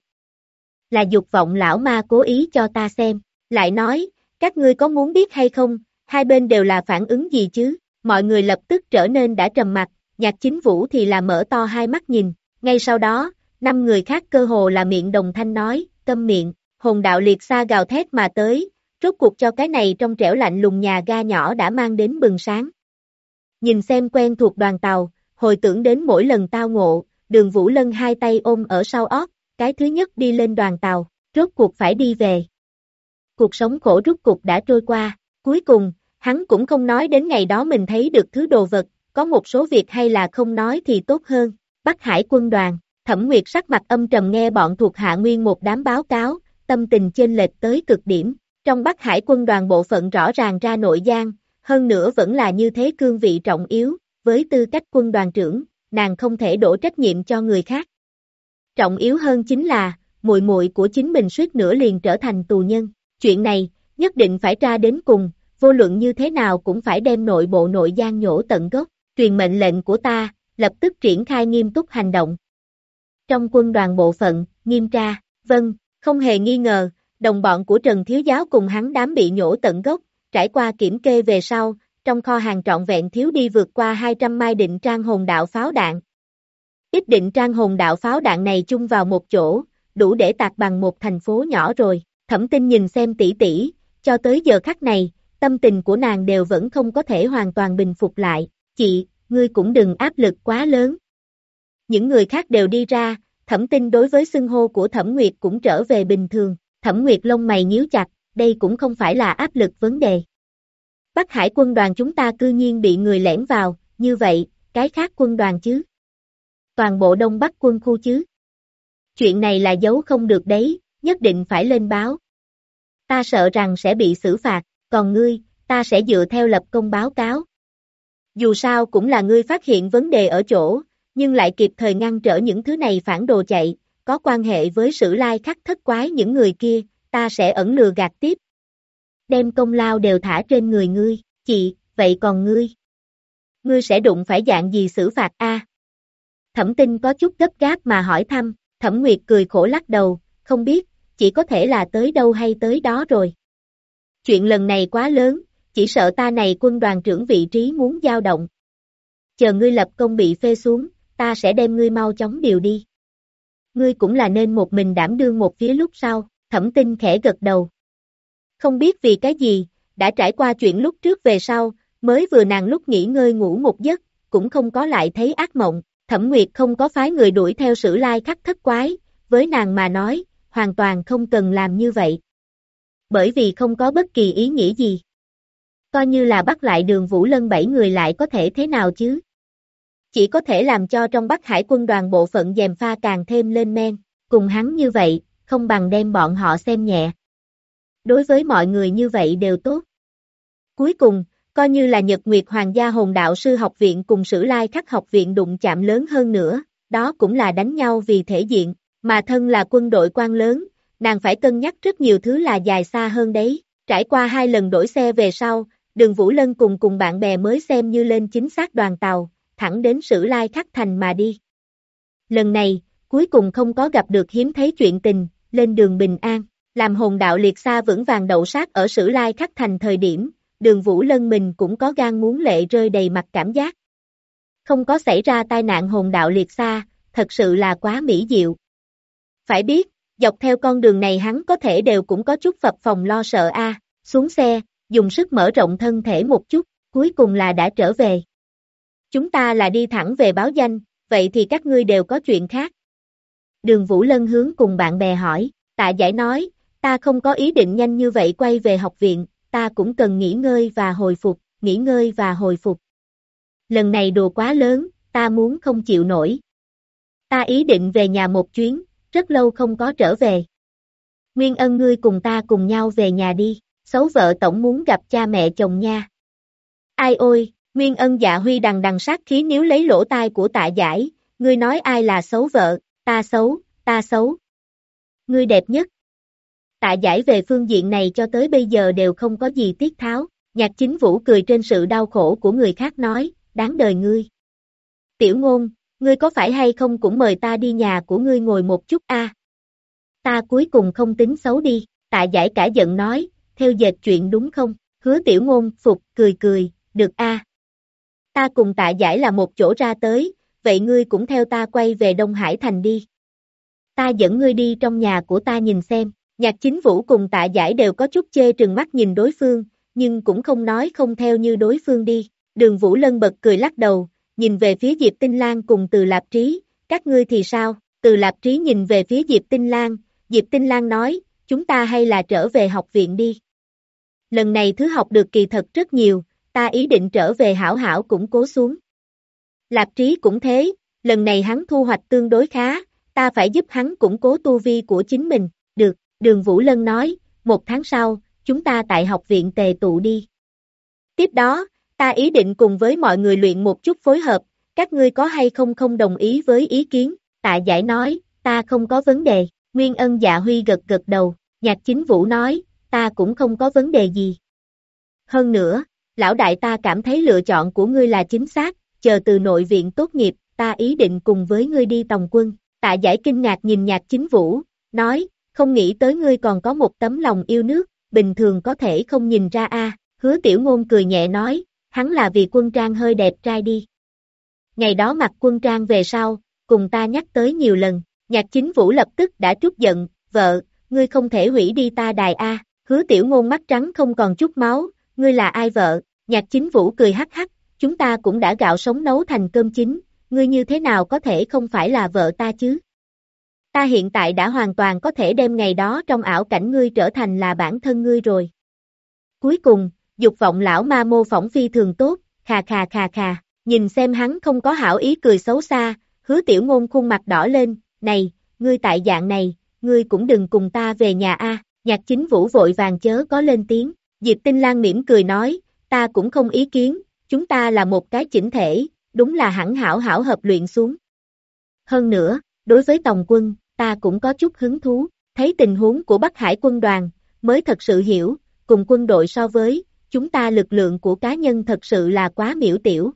S2: Là dục vọng lão ma cố ý cho ta xem, lại nói, các ngươi có muốn biết hay không, hai bên đều là phản ứng gì chứ, mọi người lập tức trở nên đã trầm mặc, Nhạc Chính Vũ thì là mở to hai mắt nhìn, ngay sau đó, 5 người khác cơ hồ là miệng đồng thanh nói, câm miệng, hồn đạo liệt xa gào thét mà tới, rốt cuộc cho cái này trong trẻo lạnh lùng nhà ga nhỏ đã mang đến bừng sáng. Nhìn xem quen thuộc đoàn tàu, hồi tưởng đến mỗi lần tao ngộ, Đường Vũ Lân hai tay ôm ở sau ót, cái thứ nhất đi lên đoàn tàu, rốt cuộc phải đi về. Cuộc sống khổ rốt cuộc đã trôi qua, cuối cùng, hắn cũng không nói đến ngày đó mình thấy được thứ đồ vật, có một số việc hay là không nói thì tốt hơn. Bắc Hải quân đoàn, Thẩm Nguyệt sắc mặt âm trầm nghe bọn thuộc hạ nguyên một đám báo cáo, tâm tình chênh lệch tới cực điểm. Trong Bắc Hải quân đoàn bộ phận rõ ràng ra nội giang, hơn nữa vẫn là như thế cương vị trọng yếu, với tư cách quân đoàn trưởng, nàng không thể đổ trách nhiệm cho người khác. Trọng yếu hơn chính là, muội muội của chính mình suýt nữa liền trở thành tù nhân, chuyện này, nhất định phải tra đến cùng, vô luận như thế nào cũng phải đem nội bộ nội giang nhổ tận gốc, truyền mệnh lệnh của ta, lập tức triển khai nghiêm túc hành động. Trong quân đoàn bộ phận, nghiêm tra, vâng, không hề nghi ngờ, đồng bọn của Trần Thiếu Giáo cùng hắn đám bị nhổ tận gốc, trải qua kiểm kê về sau, trong kho hàng trọn vẹn thiếu đi vượt qua 200 mai định trang hồn đạo pháo đạn. Ít định trang hồn đạo pháo đạn này chung vào một chỗ, đủ để tạc bằng một thành phố nhỏ rồi. Thẩm Tinh nhìn xem tỷ tỷ, cho tới giờ khắc này, tâm tình của nàng đều vẫn không có thể hoàn toàn bình phục lại. Chị, ngươi cũng đừng áp lực quá lớn. Những người khác đều đi ra, Thẩm Tinh đối với xưng hô của Thẩm Nguyệt cũng trở về bình thường. Thẩm Nguyệt lông mày nhíu chặt, đây cũng không phải là áp lực vấn đề. Bắc Hải quân đoàn chúng ta cư nhiên bị người lẻn vào, như vậy, cái khác quân đoàn chứ? Toàn bộ Đông Bắc quân khu chứ? Chuyện này là giấu không được đấy, nhất định phải lên báo. Ta sợ rằng sẽ bị xử phạt, còn ngươi, ta sẽ dựa theo lập công báo cáo. Dù sao cũng là ngươi phát hiện vấn đề ở chỗ, nhưng lại kịp thời ngăn trở những thứ này phản đồ chạy, có quan hệ với Sử Lai Khắc thất quái những người kia, ta sẽ ẩn lừa gạt tiếp. Đem công lao đều thả trên người ngươi, chị, vậy còn ngươi? Ngươi sẽ đụng phải dạng gì xử phạt a? Thẩm Tinh có chút gấp gáp mà hỏi thăm, Thẩm Nguyệt cười khổ lắc đầu, không biết, chỉ có thể là tới đâu hay tới đó rồi. Chuyện lần này quá lớn, chỉ sợ ta này quân đoàn trưởng vị trí muốn dao động. Chờ ngươi lập công bị phê xuống, ta sẽ đem ngươi mau chóng điều đi. Ngươi cũng là nên một mình đảm đương một phía lúc sau, Thẩm Tinh khẽ gật đầu. Không biết vì cái gì, đã trải qua chuyện lúc trước về sau, mới vừa nàng lúc nghỉ ngơi ngủ một giấc, cũng không có lại thấy ác mộng. Thẩm Nguyệt không có phái người đuổi theo Sử Lai Khắc thất quái, với nàng mà nói, hoàn toàn không cần làm như vậy. Bởi vì không có bất kỳ ý nghĩa gì. Coi như là bắt lại Đường Vũ Lân 7 người lại có thể thế nào chứ? Chỉ có thể làm cho trong Bắc Hải quân đoàn bộ phận gièm pha càng thêm lên men, cùng hắn như vậy, không bằng đem bọn họ xem nhẹ. Đối với mọi người như vậy đều tốt. Cuối cùng, coi như là Nhật Nguyệt Hoàng gia Hồn Đạo Sư Học Viện cùng Sử Lai Khắc Học Viện đụng chạm lớn hơn nữa, đó cũng là đánh nhau vì thể diện, mà thân là quân đội quan lớn, nàng phải cân nhắc rất nhiều thứ là dài xa hơn đấy. Trải qua 2 lần đổi xe về sau, Đường Vũ Lân cùng bạn bè mới xem như lên chính xác đoàn tàu, thẳng đến Sử Lai Khắc Thành mà đi. Lần này, cuối cùng không có gặp được hiếm thấy chuyện tình, lên đường bình an, làm hồn đạo liệt xa vững vàng đậu sát ở Sử Lai Khắc Thành thời điểm, Đường Vũ Lân mình cũng có gan muốn lệ rơi đầy mặt cảm giác. Không có xảy ra tai nạn hồn đạo liệt xa, thật sự là quá mỹ diệu. Phải biết, dọc theo con đường này hắn có thể đều cũng có chút phập phồng lo sợ a. Xuống xe, dùng sức mở rộng thân thể một chút, cuối cùng là đã trở về. Chúng ta là đi thẳng về báo danh, vậy thì các ngươi đều có chuyện khác. Đường Vũ Lân hướng cùng bạn bè hỏi, Tạ Giải nói, ta không có ý định nhanh như vậy quay về học viện, ta cũng cần nghỉ ngơi và hồi phục, nghỉ ngơi và hồi phục. Lần này đồ quá lớn, ta muốn không chịu nổi. Ta ý định về nhà một chuyến, rất lâu không có trở về. Nguyên Ân ngươi cùng ta cùng nhau về nhà đi, xấu vợ tổng muốn gặp cha mẹ chồng nha. Ai ôi, Nguyên Ân Dạ Huy đằng đằng sát khí níu lấy lỗ tai của Tạ Giải, ngươi nói ai là xấu vợ, ta xấu. Ngươi đẹp nhất. Tạ Giải về phương diện này cho tới bây giờ đều không có gì tiết tháo, Nhạc Chính Vũ cười trên sự đau khổ của người khác nói, đáng đời ngươi. Tiểu Ngôn, ngươi có phải hay không cũng mời ta đi nhà của ngươi ngồi một chút a? Ta cuối cùng không tính xấu đi, Tạ Giải cả giận nói, theo dệt chuyện đúng không? Hứa Tiểu Ngôn phục cười, được a. Ta cùng Tạ Giải là một chỗ ra tới, vậy ngươi cũng theo ta quay về Đông Hải Thành đi. Ta dẫn ngươi đi trong nhà của ta nhìn xem. Nhạc Chính Vũ cùng Tạ Giải đều có chút chê trừng mắt nhìn đối phương, nhưng cũng không nói không theo như đối phương đi. Đường Vũ Lân bật cười lắc đầu, nhìn về phía Diệp Tinh Lan cùng Từ Lạp Trí, các ngươi thì sao? Từ Lạp Trí nhìn về phía Diệp Tinh Lan nói, chúng ta hay là trở về học viện đi. Lần này thứ học được kỳ thật rất nhiều, ta ý định trở về hảo hảo củng cố xuống. Lạp Trí cũng thế, lần này hắn thu hoạch tương đối khá, ta phải giúp hắn củng cố tu vi của chính mình, được. Đường Vũ Lân nói, 1 tháng sau, chúng ta tại học viện tề tụ đi. Tiếp đó, ta ý định cùng với mọi người luyện một chút phối hợp, các ngươi có hay không đồng ý với ý kiến, Tạ Giải nói, ta không có vấn đề, Nguyên Ân Dạ Huy gật đầu, Nhạc Chính Vũ nói, ta cũng không có vấn đề gì. Hơn nữa, lão đại ta cảm thấy lựa chọn của ngươi là chính xác, chờ từ nội viện tốt nghiệp, ta ý định cùng với ngươi đi tòng quân, Tạ Giải kinh ngạc nhìn Nhạc Chính Vũ, nói, không nghĩ tới ngươi còn có một tấm lòng yêu nước, bình thường có thể không nhìn ra a. Hứa Tiểu Ngôn cười nhẹ nói, hắn là vì quân trang hơi đẹp trai đi. Ngày đó mặc quân trang về sau, cùng ta nhắc tới nhiều lần, Nhạc Chính Vũ lập tức đã trút giận, vợ, ngươi không thể hủy đi ta đài a. Hứa Tiểu Ngôn mắt trắng không còn chút máu, ngươi là ai vợ? Nhạc Chính Vũ cười hắc hắc, chúng ta cũng đã gạo sống nấu thành cơm chín, ngươi như thế nào có thể không phải là vợ ta chứ? Ta hiện tại đã hoàn toàn có thể đem ngày đó trong ảo cảnh ngươi trở thành là bản thân ngươi rồi. Cuối cùng, dục vọng lão ma mô phỏng phi thường tốt, khà, nhìn xem hắn không có hảo ý cười xấu xa, Hứa Tiểu Ngôn khuôn mặt đỏ lên, này, ngươi tại dạng này, ngươi cũng đừng cùng ta về nhà a. Nhạc Chính Vũ vội vàng chớ có lên tiếng, Diệp Tinh Lan mỉm cười nói, ta cũng không ý kiến, chúng ta là một cái chỉnh thể, đúng là hẳn hảo hợp luyện xuống. Hơn nữa, đối với tòng quân, ta cũng có chút hứng thú, thấy tình huống của Bắc Hải quân đoàn, mới thật sự hiểu, cùng quân đội so với, chúng ta lực lượng của cá nhân thật sự là quá miểu tiểu.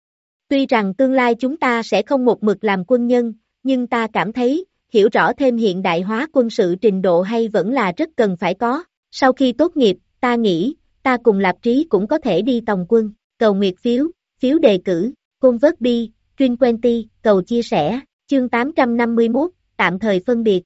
S2: Tuy rằng tương lai chúng ta sẽ không một mực làm quân nhân, nhưng ta cảm thấy, hiểu rõ thêm hiện đại hóa quân sự trình độ hay vẫn là rất cần phải có. Sau khi tốt nghiệp, ta nghĩ, ta cùng Lạp Trí cũng có thể đi tòng quân, cầu nguyệt phiếu đề cử, Côn vớt bi, Truyền Quenty, cầu chia sẻ, chương 851, tạm thời phân biệt.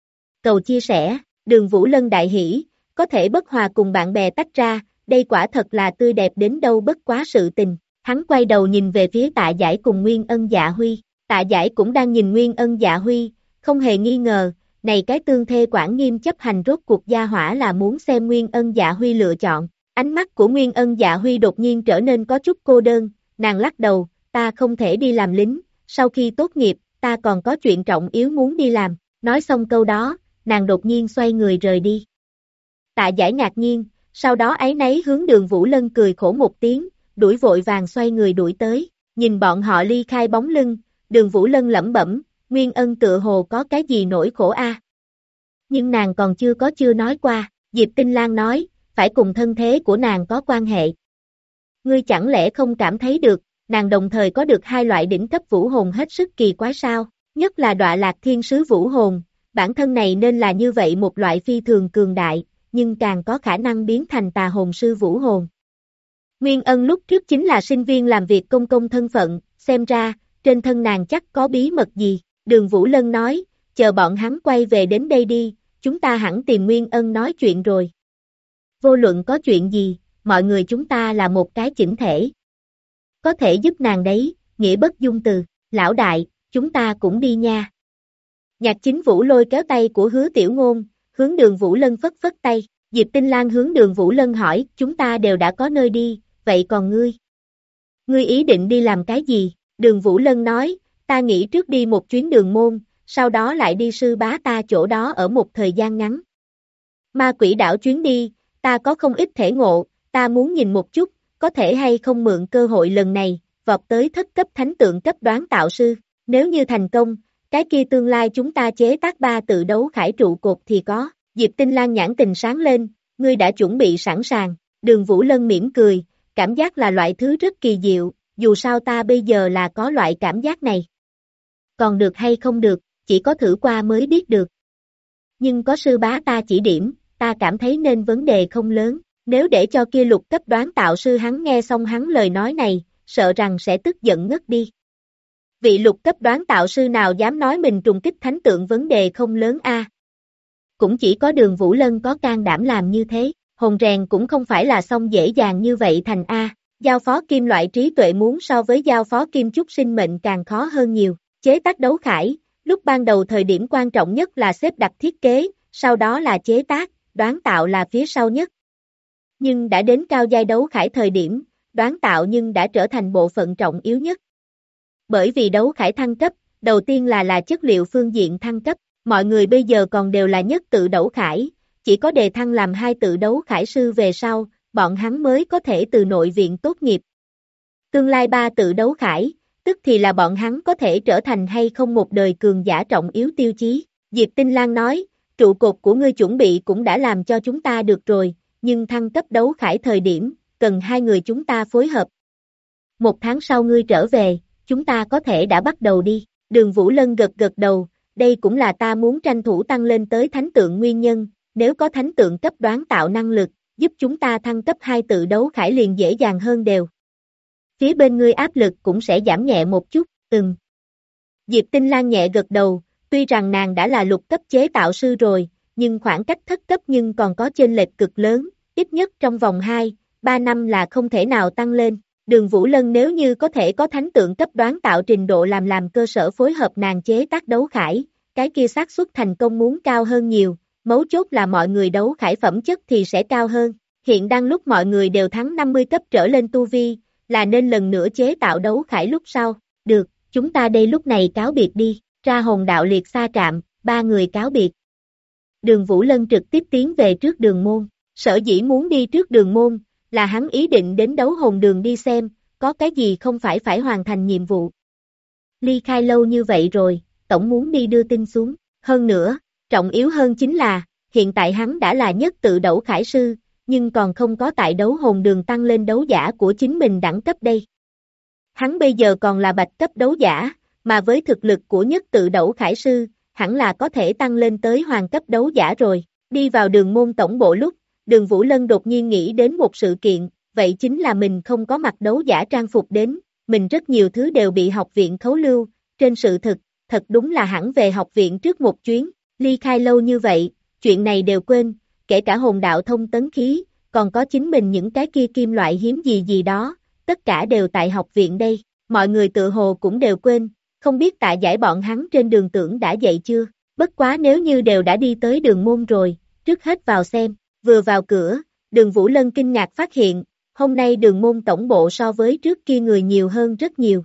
S2: Cầu chia sẻ, Đường Vũ Lân đại hỷ, có thể bất hòa cùng bạn bè tách ra, đây quả thật là tươi đẹp đến đâu bất quá sự tình. Hắn quay đầu nhìn về phía Tạ Giải cùng Nguyên Ân Dạ Huy, Tạ Giải cũng đang nhìn Nguyên Ân Dạ Huy, không hề nghi ngờ, này cái tương thê quản nghiêm chấp hành rốt cuộc gia hỏa là muốn xem Nguyên Ân Dạ Huy lựa chọn. Ánh mắt của Nguyên Ân Dạ Huy đột nhiên trở nên có chút cô đơn, nàng lắc đầu, ta không thể đi làm lính, sau khi tốt nghiệp, ta còn có chuyện trọng yếu muốn đi làm. Nói xong câu đó, nàng đột nhiên xoay người rời đi. Tạ Giải ngạc nhiên, sau đó áy náy hướng Đường Vũ Lân cười khổ một tiếng, đuổi vội vàng xoay người đuổi tới, nhìn bọn họ ly khai bóng lưng, Đường Vũ Lân lẩm bẩm, Nguyên Ân tựa hồ có cái gì nỗi khổ a. Nhưng nàng còn chưa nói qua, Diệp Tinh Lan nói, phải cùng thân thế của nàng có quan hệ. Ngươi chẳng lẽ không cảm thấy được, nàng đồng thời có được 2 loại đỉnh cấp vũ hồn hết sức kỳ quái sao, nhất là Đọa Lạc Thiên Sứ vũ hồn, bản thân này nên là như vậy một loại phi thường cường đại, nhưng càng có khả năng biến thành tà hồn sư vũ hồn. Nguyên Ân lúc trước chính là sinh viên làm việc công thân phận, xem ra, trên thân nàng chắc có bí mật gì, Đường Vũ Lân nói, chờ bọn hắn quay về đến đây đi, chúng ta hẳn tìm Nguyên Ân nói chuyện rồi. Vô luận có chuyện gì, mọi người chúng ta là một cái chỉnh thể. Có thể giúp nàng đấy, nghĩa bất dung từ, lão đại, chúng ta cũng đi nha. Nhạc Chính Vũ lôi kéo tay của Hứa Tiểu Ngôn, hướng Đường Vũ Lân phất tay, Diệp Tinh Lan hướng Đường Vũ Lân hỏi, chúng ta đều đã có nơi đi, vậy còn ngươi? Ngươi ý định đi làm cái gì? Đường Vũ Lân nói, ta nghĩ trước đi một chuyến Đường Môn, sau đó lại đi sư bá ta chỗ đó ở một thời gian ngắn. Ma Quỷ đảo chuyến đi, ta có không ít thể ngộ, ta muốn nhìn một chút, có thể hay không mượn cơ hội lần này, vọt tới thất cấp thánh tượng cấp đoán tạo sư. Nếu như thành công, cái kia tương lai chúng ta chế tác 3 tự đấu khải trụ cột thì có. Diệp Tinh Lan nhãn tình sáng lên, ngươi đã chuẩn bị sẵn sàng. Đường Vũ Lân mỉm cười, cảm giác là loại thứ rất kỳ diệu, dù sao ta bây giờ là có loại cảm giác này. Còn được hay không được, chỉ có thử qua mới biết được. Nhưng có sư bá ta chỉ điểm, ta cảm thấy nên vấn đề không lớn. Nếu để cho kia lục cấp đoán tạo sư hắn nghe xong hắn lời nói này, sợ rằng sẽ tức giận ngất đi. Vị lục cấp đoán tạo sư nào dám nói mình trùng kích thánh tượng vấn đề không lớn a? Cũng chỉ có Đường Vũ Lân có can đảm làm như thế, hồn rèn cũng không phải là xong dễ dàng như vậy thành a. Giao phó kim loại trí tuệ muốn so với giao phó kim chúc sinh mệnh càng khó hơn nhiều. Chế tác đấu khải, lúc ban đầu thời điểm quan trọng nhất là xếp đặt thiết kế, sau đó là chế tác, đoán tạo là phía sau nhất. Nhưng đã đến cao giai đấu khải thời điểm, đoán tạo nhưng đã trở thành bộ phận trọng yếu nhất. Bởi vì đấu khải thăng cấp, đầu tiên là chất liệu phương diện thăng cấp, mọi người bây giờ còn đều là nhất tự đấu khải, chỉ có đề thăng làm 2 tự đấu khải sư về sau, bọn hắn mới có thể từ nội viện tốt nghiệp. Tương lai 3 tự đấu khải, tức thì là bọn hắn có thể trở thành hay không một đời cường giả trọng yếu tiêu chí. Diệp Tinh Lan nói, trụ cột của ngươi chuẩn bị cũng đã làm cho chúng ta được rồi, nhưng thăng cấp đấu khải thời điểm, cần 2 người chúng ta phối hợp. 1 tháng sau ngươi trở về, chúng ta có thể đã bắt đầu đi. Đường Vũ Lân gật gật đầu, đây cũng là ta muốn tranh thủ tăng lên tới thánh tượng nguyên nhân, nếu có thánh tượng cấp đoán tạo năng lực, giúp chúng ta thăng cấp 2 tự đấu khải liền dễ dàng hơn đều. Phía bên ngươi áp lực cũng sẽ giảm nhẹ một chút, Diệp Tinh Lan nhẹ gật đầu, tuy rằng nàng đã là lục cấp chế tạo sư rồi, nhưng khoảng cách thất cấp nhưng còn có chênh lệch cực lớn, ít nhất trong vòng 2-3 năm là không thể nào tăng lên. Đường Vũ Lân nếu như có thể có thánh tượng cấp đoán tạo trình độ làm cơ sở phối hợp nàng chế tác đấu khải, cái kia xác suất thành công muốn cao hơn nhiều, mấu chốt là mọi người đấu khải phẩm chất thì sẽ cao hơn. Hiện đang lúc mọi người đều thắng 50 cấp trở lên tu vi, là nên lần nữa chế tạo đấu khải lúc sau. Được, chúng ta đây lúc này cáo biệt đi, ra hồn đạo liệt xa trạm, 3 người cáo biệt. Đường Vũ Lân trực tiếp tiến về trước đường môn, sở dĩ muốn đi trước đường môn, là hắn ý định đến đấu hồn đường đi xem, có cái gì không phải hoàn thành nhiệm vụ. Ly khai lâu như vậy rồi, tổng muốn đi đưa tin xuống, hơn nữa, trọng yếu hơn chính là, hiện tại hắn đã là nhất tự đấu khải sư, nhưng còn không có tại đấu hồn đường tăng lên đấu giả của chính mình đẳng cấp đây. Hắn bây giờ còn là bạch cấp đấu giả, mà với thực lực của nhất tự đấu khải sư, hẳn là có thể tăng lên tới hoàng cấp đấu giả rồi. Đi vào đường môn tổng bộ lúc, Đường Vũ Lân đột nhiên nghĩ đến một sự kiện, vậy chính là mình không có mặc đấu giả trang phục đến, mình rất nhiều thứ đều bị học viện khấu lưu, trên sự thực, thật đúng là hẳn về học viện trước một chuyến, ly khai lâu như vậy, chuyện này đều quên, kể cả hồn đạo thông tấn khí, còn có chính mình những cái kia kim loại hiếm gì đó, tất cả đều tại học viện đây, mọi người tự hồ cũng đều quên, không biết Tạ Giải bọn hắn trên đường tưởng đã dậy chưa, bất quá nếu như đều đã đi tới đường môn rồi, trước hết vào xem. Vừa vào cửa, Đường Vũ Lân kinh ngạc phát hiện, hôm nay đường môn tổng bộ so với trước kia người nhiều hơn rất nhiều.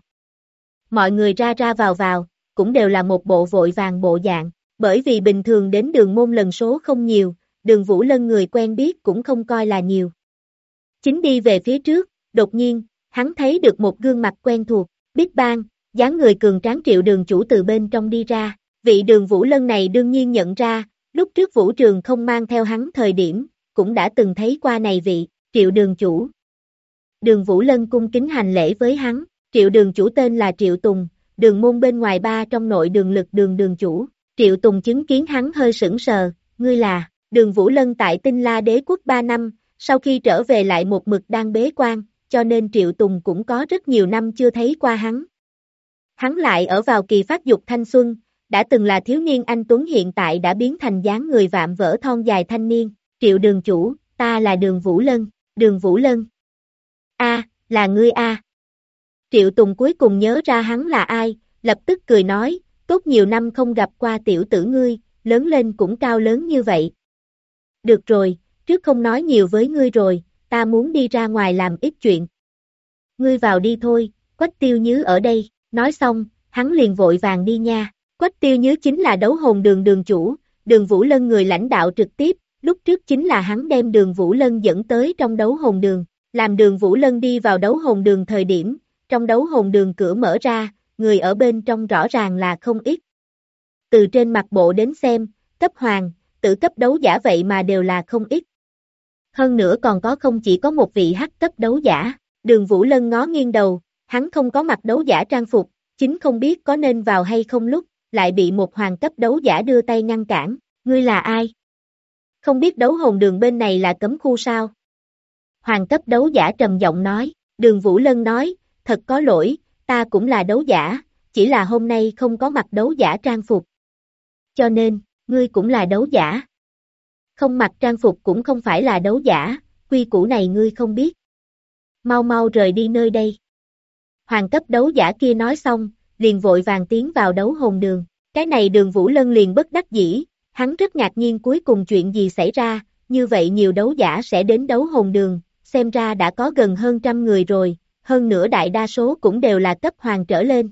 S2: Mọi người ra vào, cũng đều là một bộ vội vàng bộ dạng, bởi vì bình thường đến đường môn lần số không nhiều, Đường Vũ Lân người quen biết cũng không coi là nhiều. Chính đi về phía trước, đột nhiên, hắn thấy được một gương mặt quen thuộc, Big Bang, dáng người cường tráng Triệu đường chủ từ bên trong đi ra, vị Đường Vũ Lân này đương nhiên nhận ra, lúc trước Vũ Trường không mang theo hắn thời điểm, cũng đã từng thấy qua này vị, Triệu đường chủ. Đường Vũ Lân cung kính hành lễ với hắn, Triệu đường chủ tên là Triệu Tùng, đường môn bên ngoài ba trong nội đường lực đường chủ. Triệu Tùng chứng kiến hắn hơi sững sờ, ngươi là, Đường Vũ Lân tại Tinh La Đế quốc 3 năm, sau khi trở về lại một mực đang bế quan, cho nên Triệu Tùng cũng có rất nhiều năm chưa thấy qua hắn. Hắn lại ở vào kỳ phát dục thanh xuân, đã từng là thiếu niên anh tuấn hiện tại đã biến thành dáng người vạm vỡ thon dài thanh niên, Triệu đường chủ, ta là Đường Vũ Lân, Đường Vũ Lân. A, là ngươi a. Triệu Tùng cuối cùng nhớ ra hắn là ai, lập tức cười nói, tốt nhiều năm không gặp qua tiểu tử ngươi, lớn lên cũng cao lớn như vậy. Được rồi, trước không nói nhiều với ngươi rồi, ta muốn đi ra ngoài làm ít chuyện. Ngươi vào đi thôi, Quách Tiêu Nhứ ở đây, nói xong, hắn liền vội vàng đi nha. Quách Tiêu Nhứ chính là đấu hồn đường đường chủ, Đường Vũ Lân người lãnh đạo trực tiếp, lúc trước chính là hắn đem Đường Vũ Lân dẫn tới trong đấu hồn đường, làm Đường Vũ Lân đi vào đấu hồn đường thời điểm, trong đấu hồn đường cửa mở ra, người ở bên trong rõ ràng là không ít. Từ trên mặt bộ đến xem, cấp hoàng, tử cấp đấu giả vậy mà đều là không ít. Hơn nữa còn có không chỉ có một vị hắc cấp đấu giả, Đường Vũ Lân ngó nghiêng đầu, hắn không có mặc đấu giả trang phục, chính không biết có nên vào hay không lúc, lại bị một hoàng cấp đấu giả đưa tay ngăn cản, ngươi là ai? Không biết đấu hồn đường bên này là cấm khu sao? Hoàng cấp đấu giả trầm giọng nói, Đường Vũ Lân nói, thật có lỗi, ta cũng là đấu giả, chỉ là hôm nay không có mặc đấu giả trang phục. Cho nên, ngươi cũng là đấu giả. Không mặc trang phục cũng không phải là đấu giả, quy củ này ngươi không biết. Mau mau rời đi nơi đây. Hoàng cấp đấu giả kia nói xong, liền vội vàng tiến vào đấu hồn đường. Cái này Đường Vũ Lân liền bất đắc dĩ, hắn rất ngạc nhiên cuối cùng chuyện gì xảy ra, như vậy nhiều đấu giả sẽ đến đấu hồn đường, xem ra đã có gần hơn 100 người rồi, hơn nữa đại đa số cũng đều là cấp hoàng trở lên.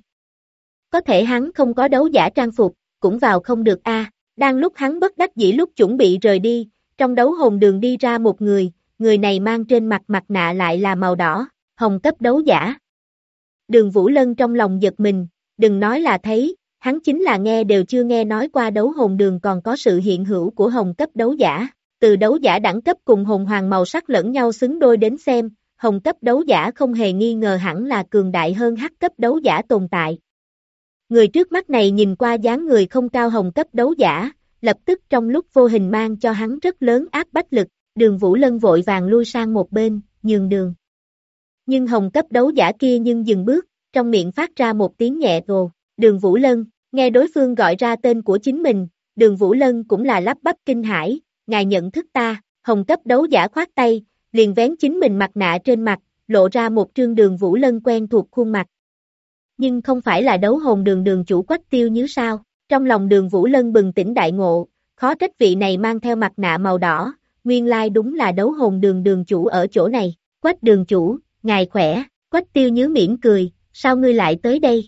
S2: Có thể hắn không có đấu giả trang phục, cũng vào không được a. Đang lúc hắn bất đắc dĩ lúc chuẩn bị rời đi, trong đấu hồn đường đi ra một người này mang trên mặt mặt nạ lại là màu đỏ, hồng cấp đấu giả. Đường Vũ Lân trong lòng giật mình, đừng nói là thấy, hắn chính là nghe đều chưa nghe nói qua đấu hồn đường còn có sự hiện hữu của hồng cấp đấu giả. Từ đấu giả đẳng cấp cùng hồn hoàng màu sắc lẫn nhau xứng đôi đến xem, hồng cấp đấu giả không hề nghi ngờ hẳn là cường đại hơn hắc cấp đấu giả tồn tại. Người trước mắt này nhìn qua dáng người không cao hồng cấp đấu giả, lập tức trong lúc vô hình mang cho hắn rất lớn áp bách lực, Đường Vũ Lân vội vàng lui sang một bên, nhường đường. Nhưng hồng cấp đấu giả kia nhưng dừng bước, trong miệng phát ra một tiếng nhẹ gồ, Đường Vũ Lân, nghe đối phương gọi ra tên của chính mình, Đường Vũ Lân cũng là lắp bắp kinh hãi, ngài nhận thức ta, hồng cấp đấu giả khoát tay, liền vén chính mình mặt nạ trên mặt, lộ ra một trương Đường Vũ Lân quen thuộc khuôn mặt. Nhưng không phải là đấu hồn đường đường chủ Quách Tiêu Nhứ sao, trong lòng Đường Vũ Lân bừng tỉnh đại ngộ, khó trách vị này mang theo mặt nạ màu đỏ, nguyên lai đúng là đấu hồn đường đường chủ ở chỗ này, Quách đường chủ, ngài khỏe, Quách Tiêu Nhứ mỉm cười, sao ngươi lại tới đây?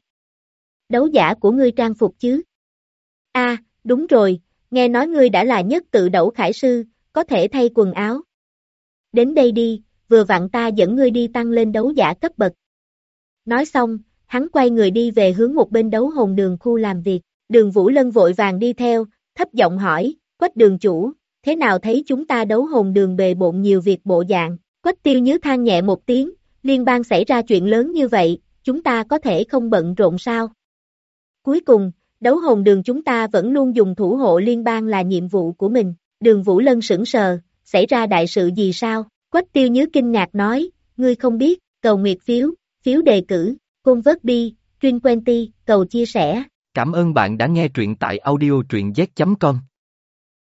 S2: Đấu giả của ngươi trang phục chứ? A, đúng rồi, nghe nói ngươi đã là nhất tự đẩu khải sư, có thể thay quần áo. Đến đây đi, vừa vặn ta dẫn ngươi đi tăng lên đấu giả cấp bậc. Nói xong, hắn quay người đi về hướng một bên đấu hồn đường khu làm việc, Đường Vũ Lân vội vàng đi theo, thấp giọng hỏi, Quách đường chủ, thế nào thấy chúng ta đấu hồn đường bề bộn nhiều việc bộ dạng, Quách Tiêu Nhứ than nhẹ một tiếng, liên bang xảy ra chuyện lớn như vậy, chúng ta có thể không bận rộn sao? Cuối cùng, đấu hồn đường chúng ta vẫn luôn dùng thủ hộ liên bang là nhiệm vụ của mình, Đường Vũ Lân sững sờ, xảy ra đại sự gì sao? Quách Tiêu Nhứ kinh ngạc nói, ngươi không biết, cầu nguyệt phiếu, phiếu đề cử, convert bi, truyền 20, cầu chia sẻ.
S1: Cảm ơn bạn đã nghe truyện tại audio truyện z.com.